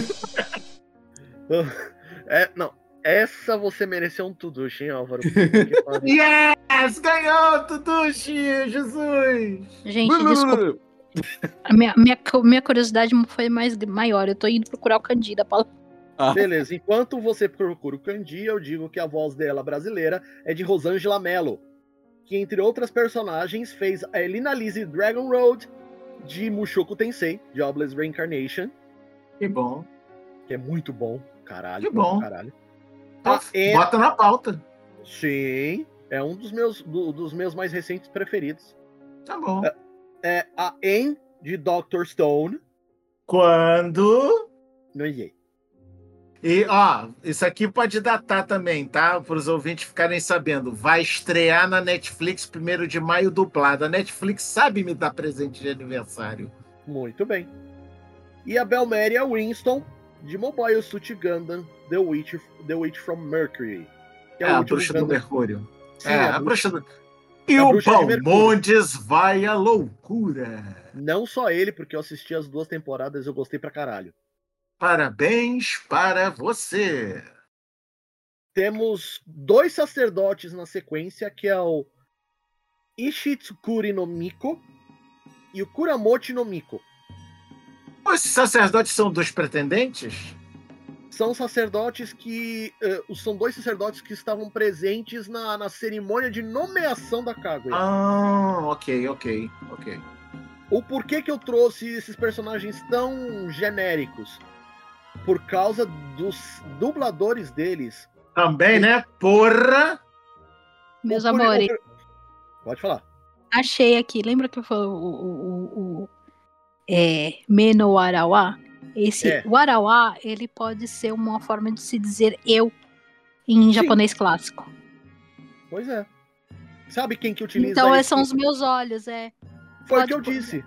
É, não, essa você mereceu um Tudushi, hein, Álvaro? Puta que pariu. Yes! Ganhou, Tudushi! Jesus! Gente, desculpa. A minha, minha, minha curiosidade foi mais maior. Eu tô indo procurar o kanji da palavra. Ah, Beleza, enquanto você procura o kanji, eu digo que a voz dela brasileira é de Rosângela Mello, que entre outras personagens fez a Elina Lizzie Dragon Road de Mushoku Tensei, Jobless Reincarnation, Que bom. que é muito bom, caralho. Que bom. Caralho. Então, A En- bota na pauta. Sim, é um dos meus, do- dos meus mais recentes preferidos. Tá bom. É a En de doutor Stone. Quando... Não errei. E, ó, isso aqui pode datar também, tá? Para os ouvintes ficarem sabendo. Vai estrear na Netflix primeiro de maio dublado. A Netflix sabe me dar presente de aniversário. Muito bem. E a Belméria Winston, de Mobile Suit Gundam, The Witch, The Witch from Mercury. Que É, o a último bruxa do Gundam- Mercúrio. Sim, é, a a bruxa- bruxa do... E a o bruxa de Mercúrio. Balmondes vai à loucura. Não só ele, porque eu assisti as duas temporadas e eu gostei pra caralho. Parabéns para você. Temos dois sacerdotes na sequência, que é o Ishitsukuri no Miko e o Kuramochi no Miko. Esses sacerdotes são dos pretendentes? São sacerdotes que... eh, são dois sacerdotes que estavam presentes na, na cerimônia de nomeação da Kaguya. Ah, ok, ok, ok. O porquê que eu trouxe esses personagens tão genéricos? Por causa dos dubladores deles. Também, né? Porra! Meus O puri- amores, o puri- Pode falar. achei aqui. Lembra que foi o, o, o, o é, Meno Arawa? Esse É. Warawa, ele pode ser uma forma de se dizer eu em japonês clássico. Pois é. Sabe quem que utiliza Então, esse? são os meus olhos, é. Foi o pode que eu pôr. disse.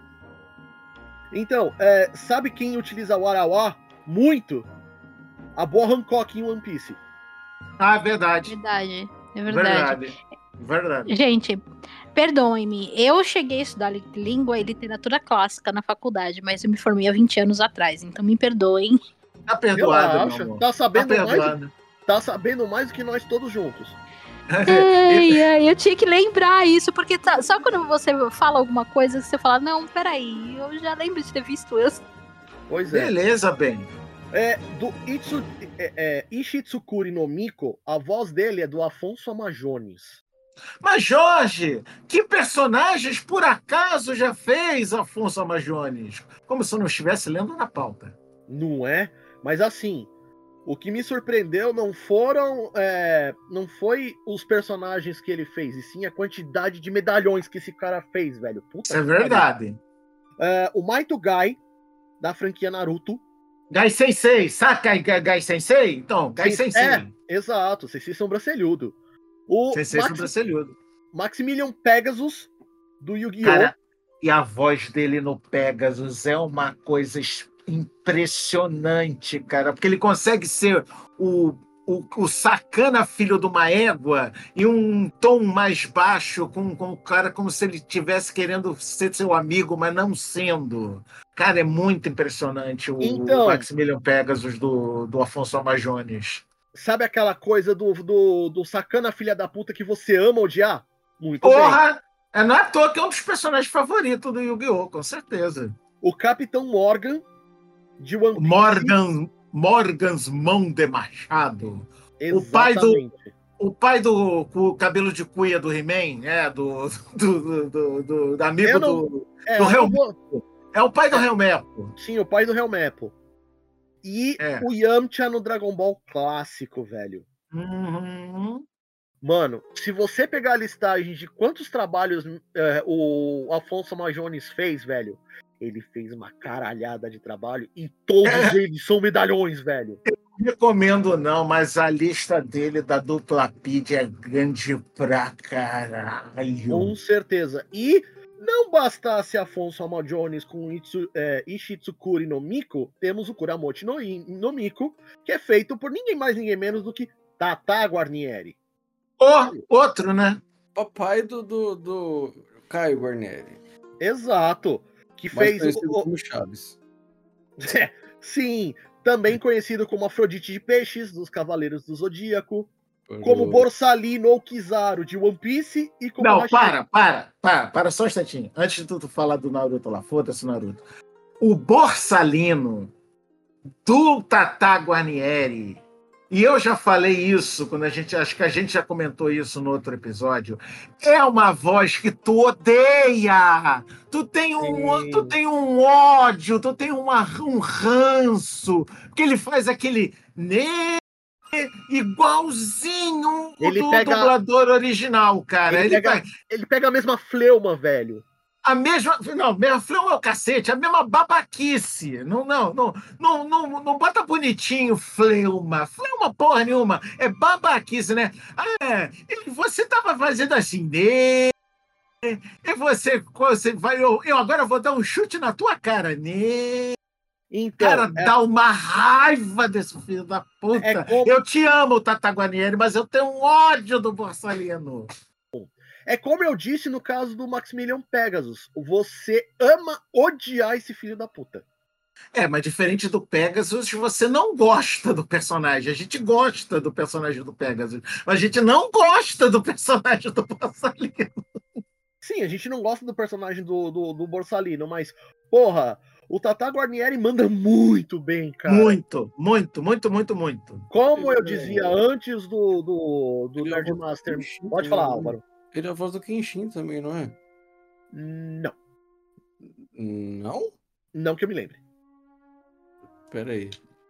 Então, é, sabe quem utiliza o Arawa muito? A Boa Hancock em One Piece. Ah, verdade. Verdade, é verdade. Verdade. Verdade. Gente, perdoem-me, eu cheguei a estudar li- língua e literatura clássica na faculdade, mas eu me formei há vinte anos atrás, então me perdoem. Tá perdoado, meu Relaxa, amor. tá Tá sabendo, mais, perdoado. tá sabendo mais do que nós todos juntos. Ai, ai, eu tinha que lembrar isso, porque tá- só quando você fala alguma coisa, você fala, não, peraí, eu já lembro de ter visto isso. Pois é. Beleza, bem. É, do Itsu, é, é, Ishitsukuri no Miko, a voz dele é do Afonso Amajones. Mas, Jorge, que personagens por acaso já fez Afonso Amajones? Como se eu não estivesse lendo na pauta. Não é? Mas assim, o que me surpreendeu não foram. é, não foi os personagens que ele fez, e sim a quantidade de medalhões que esse cara fez, velho. Puta Isso é que pariu. verdade. É, o Maito Gai, da franquia Naruto. Gai Sensei, saca Gai, Gai Sensei? Então, Gai Sim, Sensei. É, exato, Sensei Sobrancelhudo. O Sensei Max- sobrancelhudo. Maximilian Pegasus, do Yu-Gi-Oh! Cara, e a voz dele no Pegasus é uma coisa es- impressionante, cara, porque ele consegue ser o, o, o sacana filho de uma égua e um tom mais baixo, com, com o cara como se ele estivesse querendo ser seu amigo, mas não sendo. Cara, é muito impressionante o, Então- o Maximilian Pegasus do, do Afonso Amajones. Sabe aquela coisa do, do, do sacana filha da puta que você ama odiar? Muito bem. Porra! É, não é à toa que é um dos personagens favoritos do Yu-Gi-Oh!, com certeza. O Capitão Morgan, de One Piece. Morgan, Morgans Mão de Machado. O pai do- Exatamente. o pai do com o cabelo de cuia do He-Man, é, do, do, do, do, do, do amigo Eu não- do, É, do eu não Helmepo. vou- É o pai do Helmepo. Sim, o pai do Helmepo. E É. o Yamcha no Dragon Ball clássico, velho. Uhum. Mano, se você pegar a listagem de quantos trabalhos é, o Afonso Majones fez, velho, ele fez uma caralhada de trabalho e todos É. eles são medalhões, velho. Não recomendo não, mas a lista dele da dupla Pid é grande pra caralho. Com certeza. E não bastasse Afonso Majones com Itsu, é, Ishitsukuri no Miko, temos o Kuramochi no, I- no Miko, que é feito por ninguém mais, ninguém menos do que Tata Guarnieri. Ou outro, né? Papai do, do, do Caio Guarnieri. Exato. Que Mais fez conhecido o, o- como Chaves. Sim, também conhecido como Afrodite de Peixes, dos Cavaleiros do Zodíaco, Por como o- Borsalino ou Kizaru de One Piece e como Não, Hashi- para, para, para, para só um instantinho. Antes de tu falar do Naruto lá, foda-se o Naruto. O Borsalino do Tata Guarnieri, e eu já falei isso quando a gente, acho que a gente já comentou isso no outro episódio, é uma voz que tu odeia. Tu tem um, Sim. tu tem um ódio, tu tem uma, um ranço, que ele faz aquele né igualzinho o Ele do pega- dublador original, cara. Ele Ele, pega- faz Ele pega a mesma fleuma, velho. a mesma. Não, mesmo fleuma é o cacete, a mesma babaquice. Não, não, não, não, não, não bota bonitinho fleuma. Fleuma porra nenhuma. É babaquice, né? Ah, e você tava fazendo assim, né? E você, você vai. Eu, eu agora vou dar um chute na tua cara, né? Então, Cara, é, dá uma raiva desse filho da puta. É como- Eu te amo, Tata Guarnieri, mas eu tenho um ódio do Borsalino. é como eu disse no caso do Maximilian Pegasus. Você ama odiar esse filho da puta. É, mas diferente do Pegasus, você não gosta do personagem. A gente gosta do personagem do Pegasus, mas a gente não gosta do personagem do Borsalino. Sim, a gente não gosta do personagem do, do, do Borsalino, mas, porra, o Tata Guarnieri manda muito bem, cara. Muito, muito, muito, muito, muito. Como eu dizia antes do, do, do Ele é Nerd o Master. Kenshin Pode também, falar, né? Álvaro. Ele é a voz do Kenshin também, não é? Não, Não? não que eu me lembre. Pera aí.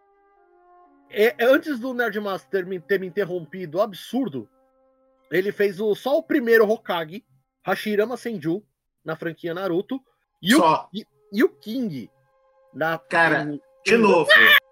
É, antes do Nerdmaster ter me, ter me interrompido, absurdo, ele fez o, só o primeiro Hokage, Hashirama Senju, na franquia Naruto, e o, Só. e, e o King, na... Cara, em- De em- novo,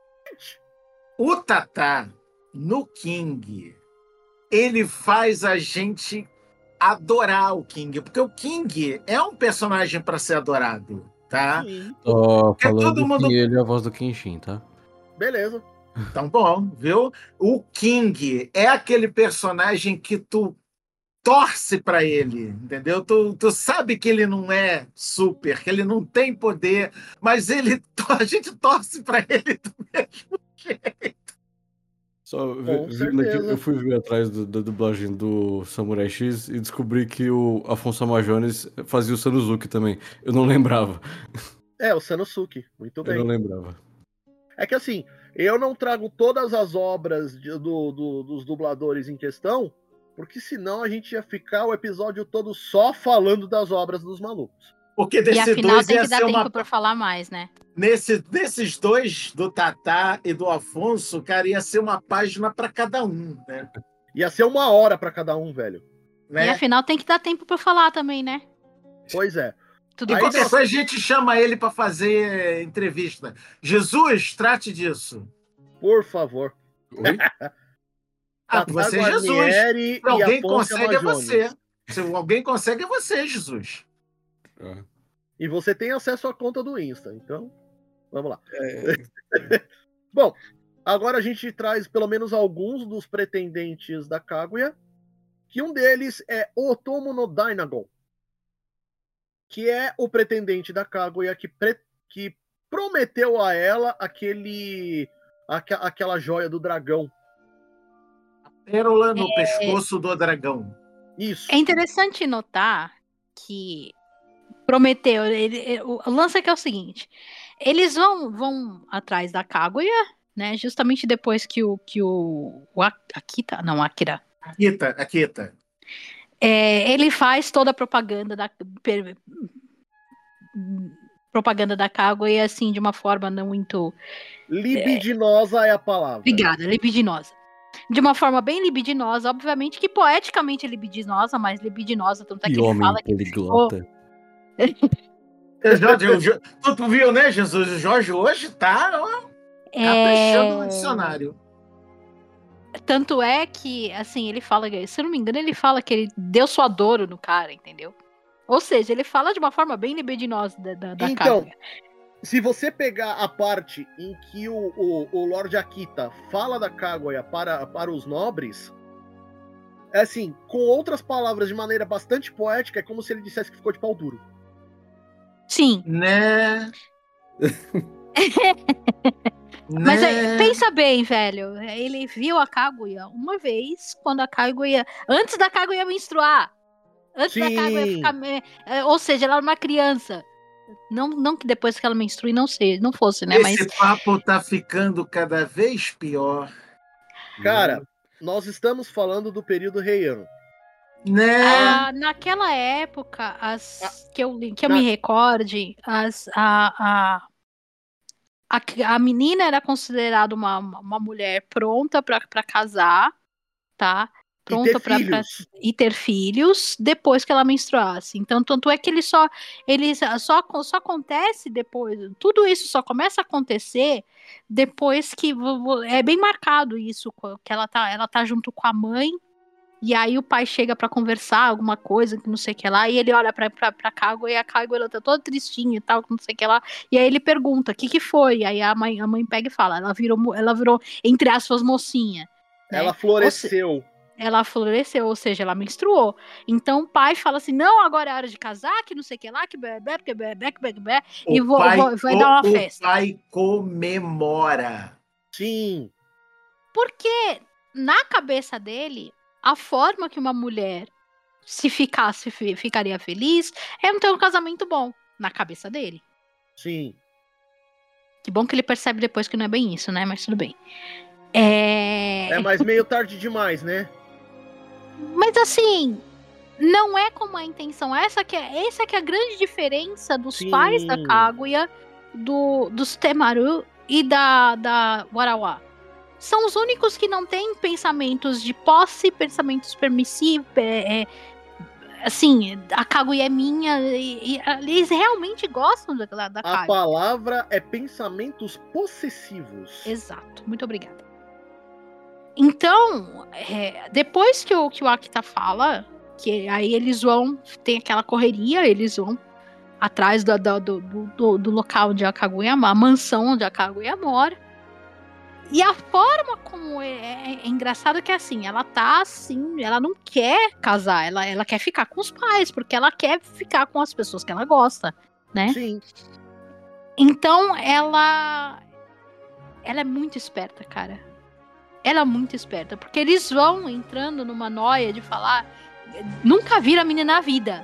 o Tata, no King, ele faz a gente adorar o King, porque o King é um personagem para ser adorado, tá? Sim, Tô É falando todo mundo- que ele é a voz do Kenshin, tá? beleza. Então, bom, viu? O King é aquele personagem que tu torce para ele, entendeu? Tu, tu sabe que ele não é super, que ele não tem poder, mas ele a gente torce para ele do mesmo jeito. Só ve- vendo aqui, certeza. eu fui ver atrás do- da dublagem do Samurai X e descobri que o Afonso Majones fazia o Sanuzuki também. Eu não lembrava. É, o Sanosuke, muito Eu bem. não lembrava. É que assim, eu não trago todas as obras de- do- do- dos dubladores em questão, porque senão a gente ia ficar o episódio todo só falando das obras dos malucos. Porque E desse afinal dois tem ia que dar ser tempo uma pra falar mais, né? Nesse, nesses dois, do Tatá e do Afonso, cara, ia ser uma página para cada um, né? Ia ser uma hora pra cada um, velho. E né? afinal tem que dar tempo pra falar também, né? Pois é. Tudo E Aí bem. qualquer coisa a gente chama ele para fazer entrevista. Jesus, trate disso. Por favor. Oi? Ah, Tata você é Jesus. Guarnieri Se alguém e Afonso consegue, é Amazones. você. Se alguém consegue, é você, Jesus. Ah, E você tem acesso à conta do Insta, então vamos lá. é, Bom, agora a gente traz pelo menos alguns dos pretendentes da Kaguya, que um deles é Otomo no Dynagon, que é o pretendente da Kaguya que, pre- que prometeu a ela aquele aque- aquela joia do dragão. Pérola no pescoço do dragão. Isso. É interessante notar que Prometeu, ele, ele- o lance é que é o seguinte, eles vão, vão atrás da Kaguya, né, justamente depois que o, que o, o A- Akita, não, Akira, Akita, Akita. É, ele faz toda a propaganda da per- propaganda da Kaguya, assim, de uma forma não muito... Libidinosa é a palavra. Obrigada, libidinosa. De uma forma bem libidinosa, obviamente que poeticamente libidinosa, mas libidinosa, tanto é que Que ele homem fala que... poliglota. Jorge, o Jo- tu, tu viu, né, Jesus? O Jorge hoje tá ó, caprichando no É... dicionário. Tanto é que, assim, ele fala, se eu não me engano, ele fala que ele deu sua dor no cara, entendeu? Ou seja, ele fala de uma forma bem libidinosa da, da, da Então, Kaguya. se você pegar a parte em que o, o, o Lord Akita fala da Kaguya para, para os nobres, é assim, com outras palavras, de maneira bastante poética, é como se ele dissesse que ficou de pau duro. Sim. Né? Mas né? é, pensa bem, velho. Ele viu a Kaguya uma vez, quando a Kaguya... Antes da Kaguya menstruar. Antes da Sim. Kaguya ficar... é, Ou seja, ela era uma criança. Não, não que depois que ela menstrue não, seja, não fosse, né? Esse Mas papo tá ficando cada vez pior. Cara, nós estamos falando do período Heian. Né? ah, naquela época, as, que eu, que eu na- me recorde, as, a, a, a, a menina era considerada uma, uma mulher pronta para casar, tá? E Pronta ter para filhos. e ter filhos depois que ela menstruasse. Então, tanto é que ele só ele só, só acontece depois. Tudo isso só começa a acontecer depois que é bem marcado isso, que ela tá, ela tá junto com a mãe. E aí o pai chega pra conversar alguma coisa, que não sei o que lá, e ele olha pra, pra, pra Kaguya, e a Kaguya ela tá toda tristinha e tal, que não sei o que lá. E aí ele pergunta, o que que foi? E aí a mãe, a mãe pega e fala, ela virou, ela virou entre aspas, mocinha. Né? Ela floresceu. Ela floresceu, ou seja, ela menstruou. Então o pai fala assim, não, agora é hora de casar, que não sei o que lá, que bebê, que bebê, que bebê, e vou, pai, vou, vai o, dar uma o festa. O pai comemora. Sim. Porque na cabeça dele, a forma que uma mulher, se ficasse, ficaria feliz, é não ter um casamento bom. Na cabeça dele. Sim. Que bom que ele percebe depois que não é bem isso, né? Mas tudo bem. É, É, mas meio tarde demais, né? Mas assim, não é como a intenção. Essa que é, essa que é a grande diferença dos Sim. pais da Kaguya, do, dos Temaru e da, da Warawa. São os únicos que não têm pensamentos de posse, pensamentos permissivos, é, é, assim, a Kaguya é minha, e, e, eles realmente gostam da, da Kaguya. A palavra é pensamentos possessivos. Exato, muito obrigada. Então, é, depois que o, que o Akita fala, que aí eles vão, tem aquela correria, eles vão atrás do, do, do, do, do local onde a Kaguya, a mansão onde a Kaguya mora. E a forma como é, é, é engraçado que é assim, ela tá assim, ela não quer casar, ela, ela quer ficar com os pais, porque ela quer ficar com as pessoas que ela gosta, né? Sim. Então ela ela é muito esperta, cara. Ela é muito esperta, porque eles vão entrando numa noia de falar, nunca viram a menina na vida,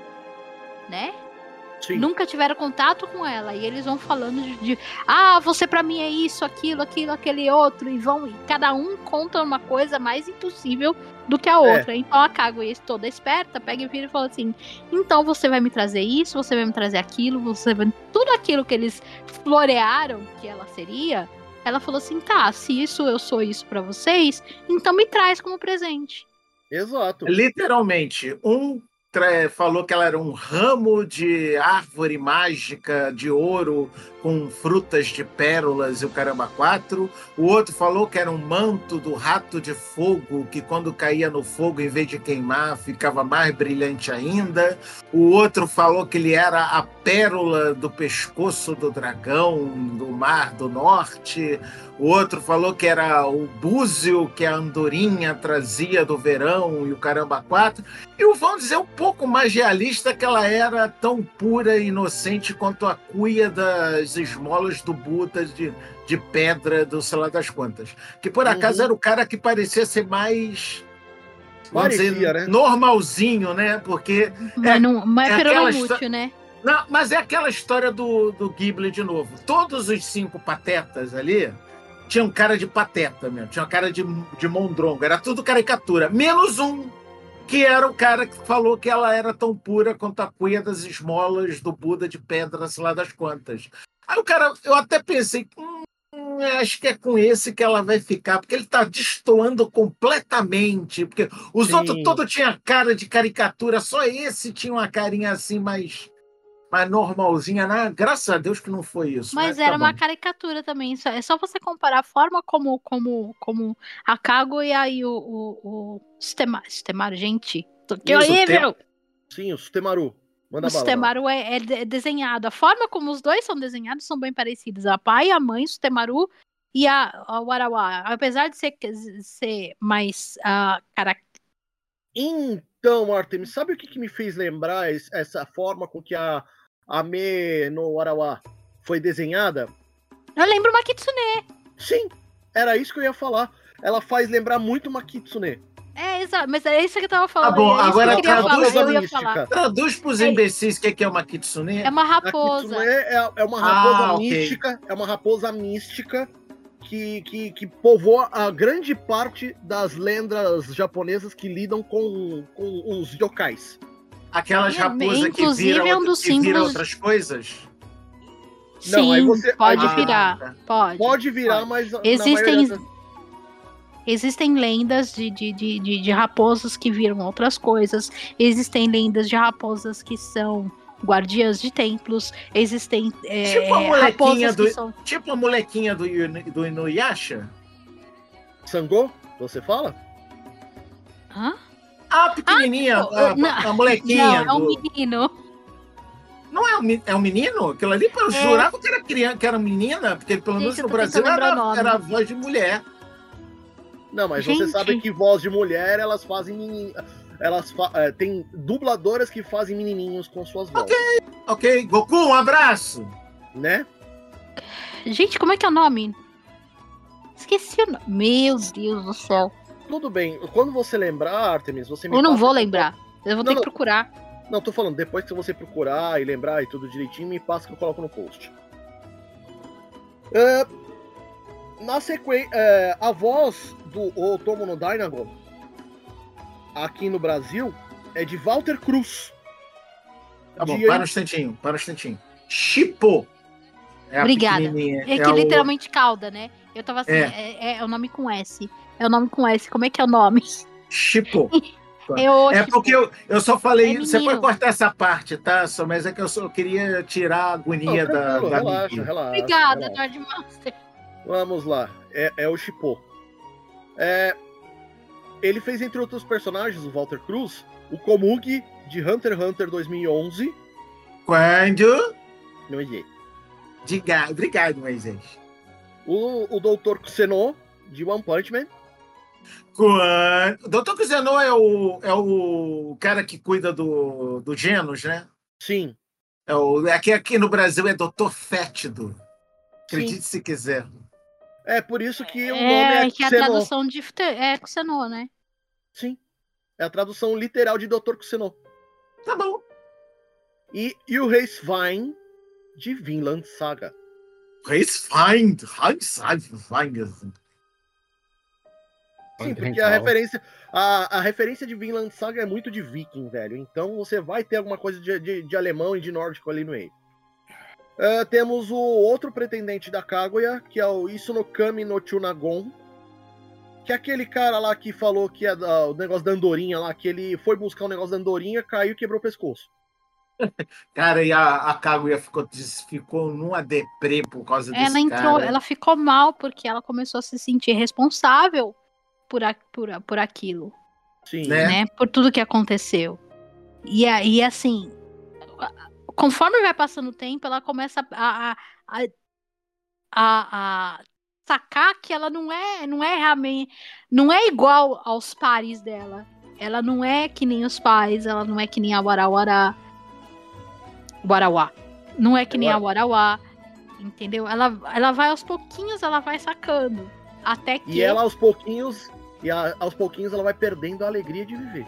né? Sim. Nunca tiveram contato com ela. E eles vão falando de, de ah, você pra mim é isso, aquilo, aquilo, aquele outro. E vão, e cada um conta uma coisa mais impossível do que a outra. É. Então a Kaguya, toda esperta, pega e vira e fala assim, então você vai me trazer isso, você vai me trazer aquilo, você vai... Tudo aquilo que eles florearam que ela seria, ela falou assim, tá, se isso eu sou isso pra vocês, então me traz como presente. Exato. Literalmente, um falou que ela era um ramo de árvore mágica de ouro com frutas de pérolas e o caramba quatro. O outro falou que era um manto do rato de fogo, que quando caía no fogo, em vez de queimar, ficava mais brilhante ainda. O outro falou que ele era a pérola do pescoço do dragão do Mar do Norte. O outro falou que era o búzio que a andorinha trazia do verão e o caramba quatro. E o vão dizer um pouco mais realista que ela era tão pura e inocente quanto a cuia das esmolas do Buda de, de pedra do sei lá das quantas. Que por acaso uhum. era o cara que parecia ser mais... Parecia, dizer, né? normalzinho, né? Porque... Mas, é, não, mas é peronomútil, né? Não, mas é aquela história do, do Ghibli de novo. Todos os cinco patetas ali tinham cara de pateta mesmo, tinha cara de, de mondrongo, era tudo caricatura. Menos um, que era o cara que falou que ela era tão pura quanto a cuia das esmolas do Buda de pedra, sei lá das quantas. Aí o cara, eu até pensei, hum, acho que é com esse que ela vai ficar, porque ele tá destoando completamente, porque os Sim. outros todos tinham cara de caricatura, só esse tinha uma carinha assim mais, mais normalzinha, né? Graças a Deus que não foi isso. Mas tá era uma bom. caricatura também. Só- É só você comparar a forma como, como, como a Kaguya e o, o, o Sutema- Sutemaru, gente. Que Isso, horrível! Sim, o Sutemaru. Manda O bala. Sutemaru é, é de- desenhado. A forma como os dois são desenhados são bem parecidos. A pai e a mãe, Sutemaru e a, a Warawa. Apesar de ser, ser mais uh, cara, Então, Artemis, sabe o que, que me fez lembrar es- essa forma com que a Ame no Arawa foi desenhada? eu lembro uma Kitsune. Sim, era isso que eu ia falar. Ela faz lembrar muito uma Kitsune. É, exato. Mas é isso que eu tava falando. Tá bom, é isso agora que eu queria traduz falar. a Eu ia mística. falar. Traduz para os É- imbecis o que que é uma kitsune. É uma A raposa. Kitsune é, é uma raposa Ah, ok. mística, é uma raposa mística que, que, que povoa a grande parte das lendas japonesas que lidam com, com os yokais. Aquelas É, raposas que inclusive, viram, é um dos que viram símbolos- outras coisas. Não, Sim, aí você- pode aí- virar. Ah, tá. Pode. Pode virar, Pode. mas na Existem, maioria das- existem lendas de, de, de, de, de raposas que viram outras coisas. Existem lendas de raposas que são guardiãs de templos. Existem é, Tipo a molequinha raposas do- que são... Tipo a molequinha do, Inu- do Inuyasha. Sangô, você fala? Hã? Ah, pequenininha, Ah, a, não. a molequinha. Não, é um do- menino. Não é um, me- é um menino? Aquilo ali, eu É. jurava que era criança, que era menina, porque pelo Gente, menos eu no tô Brasil tentando lembrar o era, nome. era a voz de mulher. Não, mas você Gente. sabe que voz de mulher, elas fazem menino, elas fa... é, tem dubladoras que fazem menininhos com suas vozes, Ok, Goku, um abraço. né? Gente, como é que é o nome? Esqueci o nome. Meu Deus do céu. Tudo bem. Quando você lembrar, Artemis, você me Eu não passa- vou lembrar. Eu vou Não, ter não. que procurar. Não, tô falando, depois que você procurar e lembrar e tudo direitinho, me passa que eu coloco no post. É, na sequência, é, a voz do Otomo no Dynagon aqui no Brasil é de Walter Cruz. Tá bom, De- para um instantinho, para um instantinho. Chipo. É a Obrigada. pequenininha, É que o- literalmente cauda, né? Eu tava assim, É. é. É, é o nome com S. É o nome com S. Como é que é o nome? Chipo. Eu, É tipo, porque eu, eu só falei. É você menino. pode cortar essa parte, tá? Só, mas é que eu só queria tirar a Não, agonia da, tranquilo, da relaxa, Miki. relaxa. Obrigada, relaxa. Lord Master. Vamos lá, é, é o Chipô. É, ele fez, entre outros personagens, o Walter Cruz, o Komugi de Hunter x Hunter dois mil e onze. Quando. Não é? Diga, obrigado, Moisés. O, o doutor Kuseno de One Punch Man. Quando... O doutor Kuzenô é o, é o cara que cuida do, do Genos, né? Sim. É o, aqui, aqui no Brasil é doutor Fétido. Sim. Acredite se quiser. É por isso que o nome É, é que a Kuseno. tradução de é Kusenô, né? Sim. É a tradução literal de doutor Kuseno. Tá bom. E, e o Rei Svein de Vinland Saga. Reis Feind. Reis Feind. Sim, porque a referência, a, a referência de Vinland Saga é muito de viking, velho. Então você vai ter alguma coisa de, de, de alemão e de nórdico ali no meio. Uh, temos o outro pretendente da Kaguya, que é o Isunokami no Chunagon. Que é aquele cara lá que falou que é da, o negócio da andorinha lá, que ele foi buscar o negócio da andorinha, caiu e quebrou o pescoço. Cara, e a, a Kaguya ficou, ficou numa deprê por causa desse Ela entrou, cara. ela ficou mal porque ela começou a se sentir responsável por, a, por, a- por aquilo, Sim. Né? né? Por tudo que aconteceu. E aí, assim, conforme vai passando o tempo, ela começa a, a, a, a- a sacar que ela não é, não é realmente, não é igual aos pares dela. Ela não é que nem os pais, ela não é que nem a Warawara. Warawá. Não é que nem a Warawá, entendeu? Ela, ela vai aos pouquinhos, ela vai sacando. Até que. E ela aos pouquinhos, e a- aos pouquinhos ela vai perdendo a alegria de viver.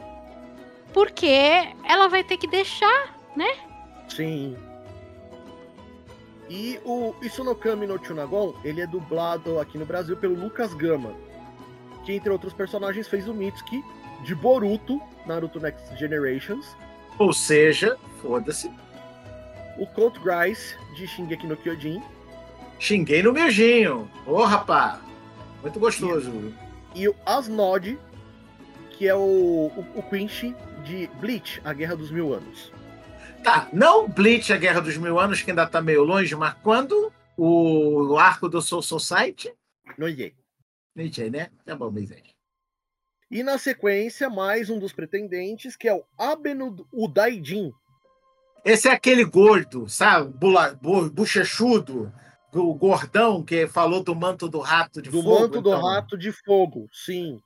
Porque ela vai ter que deixar. Sim. E o Izunokami no Chunagon, ele é dublado aqui no Brasil pelo Lucas Gama, que entre outros personagens fez o Mitsuki de Boruto, Naruto Next Generations. Ou seja, foda-se. O Colt Grice, de Shingeki no Kyojin. Xinguei no mijinho. Ô, rapá. Muito gostoso. E o Asnod, que é o, o, o Quincy de Bleach, A Guerra dos Mil Anos. Tá, não Bleach, A Guerra dos Mil Anos, que ainda tá meio longe, mas quando o arco do Soul Society? No Yei. Não sei, né? Tá bom, mas é. E na sequência, mais um dos pretendentes, que é o Abeno Udaijin. Esse é aquele gordo, sabe? Bula, bu, bochechudo, o gordão que falou do manto do rato de do fogo. Do manto do então. rato de fogo, sim.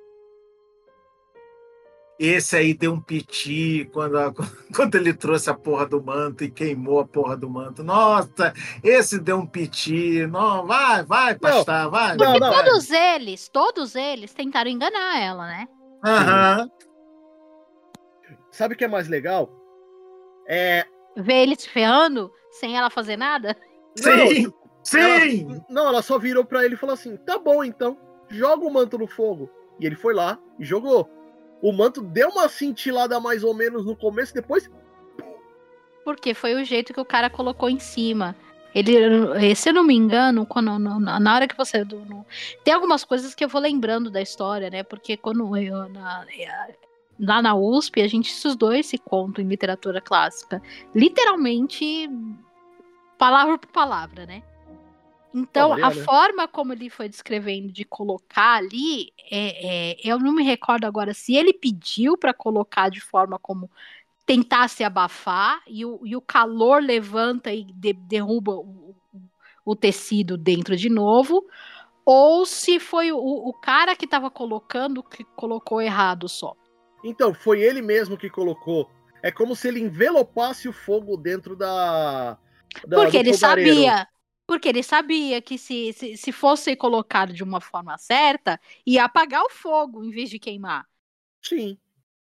Esse aí deu um piti quando, a, quando ele trouxe a porra do manto e queimou a porra do manto. Nossa, esse deu um piti. Não, vai, vai, pastar, vai. Porque não, todos é. eles, todos eles tentaram enganar ela, né? Aham. Sabe o que é mais legal? É... Ver ele se ferrando sem ela fazer nada? Sim, não, sim! Ela, não, ela só virou pra ele e falou assim, tá bom, então, joga o manto no fogo. E ele foi lá e jogou. O manto deu uma cintilada mais ou menos no começo, depois... Porque foi o jeito que o cara colocou em cima. Ele, se eu não me engano, quando, na hora que você... No, tem algumas coisas que eu vou lembrando da história, né? Porque quando eu... Na, lá na U S P, a gente estudou esse conto em literatura clássica. Literalmente, palavra por palavra, né? Então, a forma como ele foi descrevendo de colocar ali, é, é, eu não me recordo agora se ele pediu para colocar de forma como tentasse abafar, e o, e o calor levanta e de, derruba o, o, o tecido dentro de novo, ou se foi o, o cara que estava colocando que colocou errado só. Então, foi ele mesmo que colocou. É como se ele envelopasse o fogo dentro da... da Porque ele fogareiro. sabia... Porque ele sabia que se, se, se fosse colocado de uma forma certa, ia apagar o fogo em vez de queimar. Sim.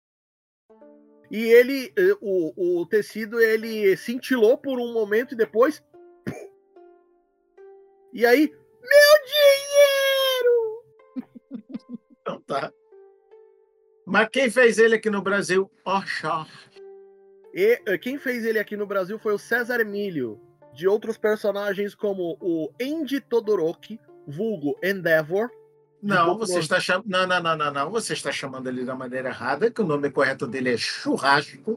E ele, o, o tecido, ele cintilou por um momento e depois... E aí, meu dinheiro! Então tá. Mas quem fez ele aqui no Brasil? Oxó. E quem fez ele aqui no Brasil foi o César Emílio. De outros personagens como o Andy Todoroki, vulgo Endeavor. Não, você está chamando. Não, não, não, não, não. Você está chamando ele da maneira errada, que o nome correto dele é Churrasco.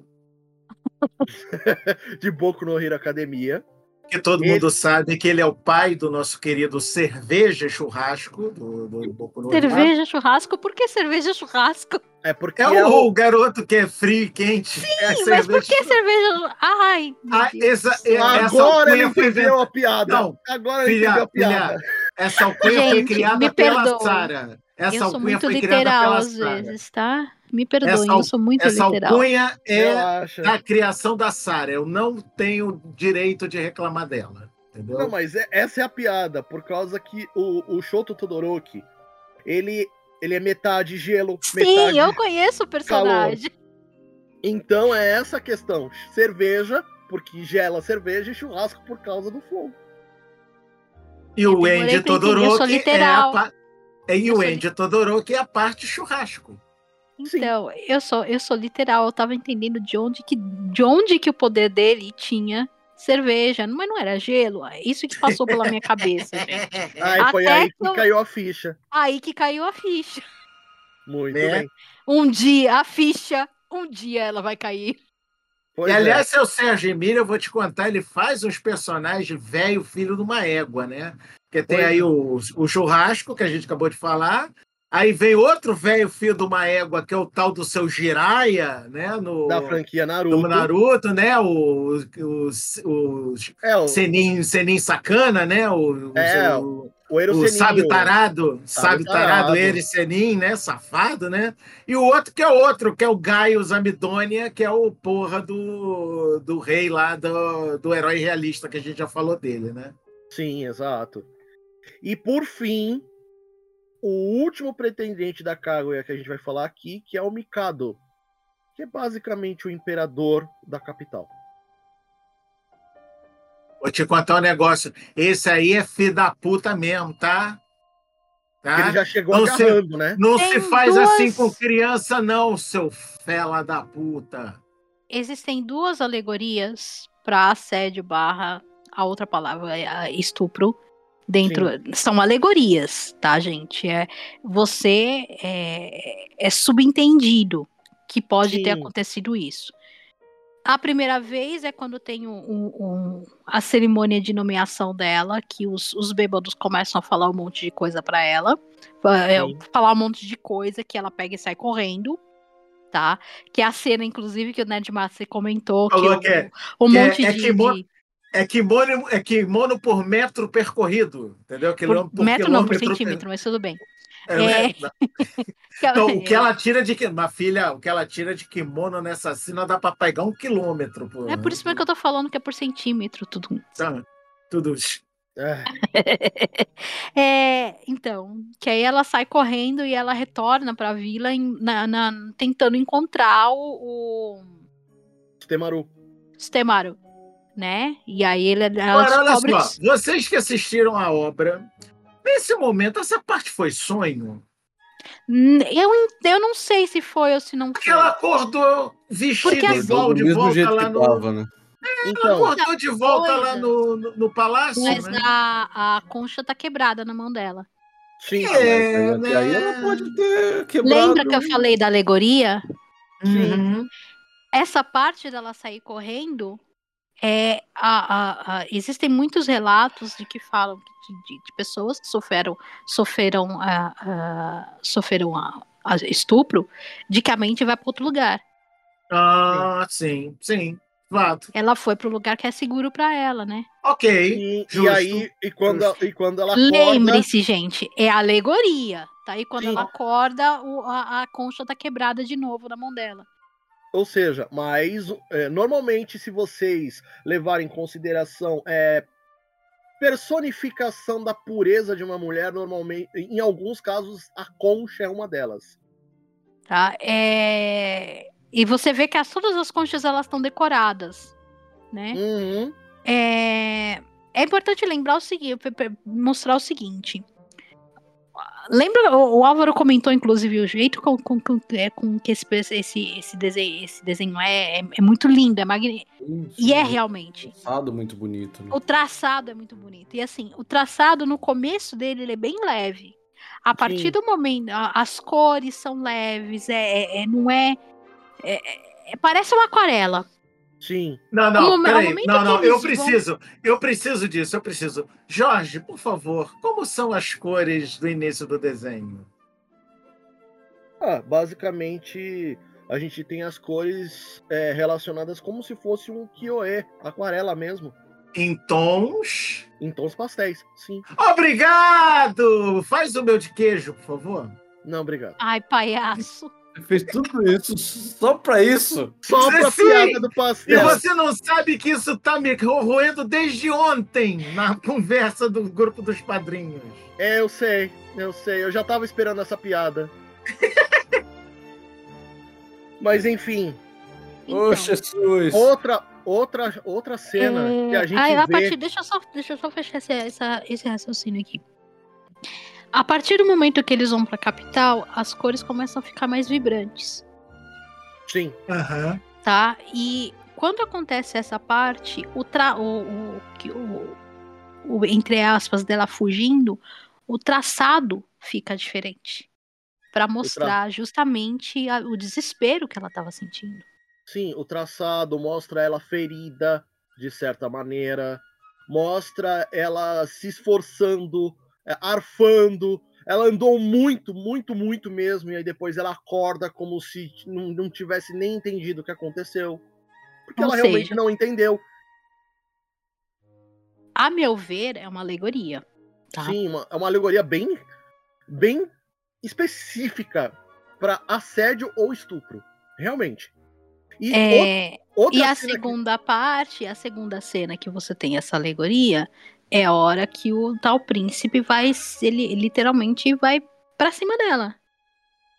De Boku no Hero Academia. Que todo ele... mundo sabe que ele é o pai do nosso querido Cerveja Churrasco. Do, do Boku no cerveja Hero. Churrasco? Por que cerveja churrasco? É porque é, é o, o garoto que é frio e quente. Sim, é mas por que cerveja... Ai, ah, essa, agora ele entendeu a piada. Não, agora ele entendeu a piada. Filha, essa alcunha Gente, foi criada me pela Sara. Essa eu sou alcunha muito foi literal criada pela às Sara. vezes, tá? Me perdoem, essa, eu sou muito essa literal. Essa alcunha é Relaxa. da criação da Sara. Eu não tenho direito de reclamar dela. Entendeu? Não, mas é, essa é a piada, por causa que o, o Shoto Todoroki, ele, ele é metade gelo, Sim, metade eu conheço o personagem. calor. Então é essa a questão. Cerveja, porque gela cerveja, e churrasco por causa do fogo. E o Andy Todoroki é a pa... E o sou... Andy Todoroki é a parte churrasco. Então, eu sou, eu sou literal, eu tava entendendo de onde que, de onde que o poder dele tinha cerveja, mas não era gelo. É isso que passou pela minha cabeça. Aí foi Até aí que eu... caiu a ficha. Aí que caiu a ficha. Muito né? bem. Um dia, a ficha, um dia ela vai cair. Pois e, aliás, é. seu Sérgio Emílio, eu vou te contar, ele faz uns personagens velho, filho de uma égua, né? Porque tem pois aí é. o, o churrasco, que a gente acabou de falar. Aí vem outro velho filho de uma égua, que é o tal do seu Jiraiya, né? No, da franquia Naruto. Do Naruto, né? O, o, o, é, o... Senin, Senin Sacana, né? O, é, o, o, o, o sábio tarado, sábio tarado, tarado Eri Senin, né? Safado, né? E o outro que é outro, que é o Gaius Amidônia, que é o porra do, do rei lá, do, do herói realista, que a gente já falou dele, né? Sim, exato. E por fim... o último pretendente da Kaguya que a gente vai falar aqui, que é o Mikado, que é basicamente o imperador da capital. Vou te contar um negócio. Esse aí é filho da puta mesmo, tá? Tá? Ele já chegou Não agarrando, se, né? não Tem se faz duas- assim com criança, não, seu fela da puta. Existem duas alegorias para assédio barra a outra palavra, é a estupro. Dentro são alegorias, tá, gente? É você é, é subentendido que pode ter Sim. acontecido isso. A primeira vez é quando tem um, um- um- a cerimônia de nomeação dela, que os, os bêbados começam a falar um monte de coisa pra ela, é, Sim. falar um monte de coisa que ela pega e sai correndo, tá? Que é a cena, inclusive, que o Nerd Master comentou, que, Falou o, que é- um que é- monte é de, kimono- de É kimono, é kimono por metro percorrido, entendeu? por, Quilômetro por metro não, por quilômetro. centímetro, mas tudo bem. É, É. é, então, o que ela tira de ki- uma filha, o que ela tira de kimono nessa cena dá para pegar um quilômetro. Pô. É por isso mesmo que eu tô falando que é por centímetro, tudo. Tá, tudo. É, É, então, que aí ela sai correndo e ela retorna pra vila em- na- na- tentando encontrar o, o Temaru. Stemaru, né? E aí ele, ela Agora, olha descobre só, que vocês que assistiram a obra, nesse momento, essa parte foi sonho? Hum, eu, eu não sei se foi ou se não Porque foi. ela acordou vestida Porque assim- igual do de mesmo volta jeito lá que no. tava, né? Ela Então, acordou de volta coisa. lá no, no, no palácio, Mas né? a, a concha tá quebrada na mão dela. sim. É, Mas até aí né? ela pode ter quebrado. Lembra que eu falei da alegoria? Uhum. Essa parte dela sair correndo é a, a- a- existem muitos relatos de que falam de, de- de pessoas que sofreram sofreram a, a- sofreram a- a estupro, de que a mente vai para outro lugar. Ah, sim, sim. Fato. Ela foi para o lugar que é seguro para ela, né? Ok. E, e justo. aí, e quando, e quando ela acorda... Lembre-se, gente, é alegoria, tá? E quando Sim. ela acorda, o- a, a concha tá quebrada de novo na mão dela. Ou seja, mas é, normalmente, se vocês levarem em consideração é, personificação da pureza de uma mulher, normalmente, em alguns casos, a concha é uma delas. Tá? É... E você vê que as, todas as conchas elas estão decoradas, né? Uhum. É... é importante lembrar o seguinte, mostrar o seguinte. Lembra, o, o Álvaro comentou, inclusive, o jeito com, com, com, é, com que esse, esse, esse, desenho, esse desenho é, é, é muito lindo, é magnífico. E é realmente. Traçado muito bonito, né? O traçado é muito bonito. E assim, o traçado no começo dele ele é bem leve. A partir Sim. do momento, a- as cores são leves, é, é- é- não é, é- é- parece uma aquarela. Sim. Não, O não, momen- o peraí. momento Não, que não, eles eu vão- preciso. Eu preciso disso, eu preciso. Jorge, por favor, como são as cores do início do desenho? Ah, basicamente, a gente tem as cores é, relacionadas como se fosse um kyoe, aquarela mesmo, Em tons. em tons pastéis. Sim. Obrigado! Faz o meu de queijo, por favor. Não, obrigado. Ai, palhaço. Fez tudo isso só pra isso. Só pra Sim. piada do E pastel. você não sabe que isso tá me roendo desde ontem na conversa do grupo dos padrinhos. É, eu sei, eu sei. Eu já tava esperando essa piada. Mas enfim, Ô, Então, Jesus! outra, outra, outra cena é, que a gente aí, a vê. partir, deixa, eu só, deixa eu só fechar esse, essa- esse raciocínio aqui. A partir do momento que eles vão pra capital, as cores começam a ficar mais vibrantes. Sim, Aham. Tá? E quando acontece essa parte, o, tra o, o, que- o, o- entre aspas, dela fugindo, o traçado fica diferente. Pra mostrar justamente a- o desespero que ela tava sentindo. sim, o traçado mostra ela ferida, de certa maneira. Mostra ela se esforçando, é, arfando. Ela andou muito, muito, muito mesmo. E aí depois ela acorda como se não, não tivesse nem entendido o que aconteceu. Porque Ou ela realmente seja, não entendeu. A meu ver, é uma alegoria. Tá? Sim, uma- é uma alegoria bem, bem específica para assédio ou estupro. Realmente. E outra, É, outra e a cena que- segunda parte, a segunda cena que você tem essa alegoria, é a hora que o tal príncipe vai, ele literalmente vai pra cima dela.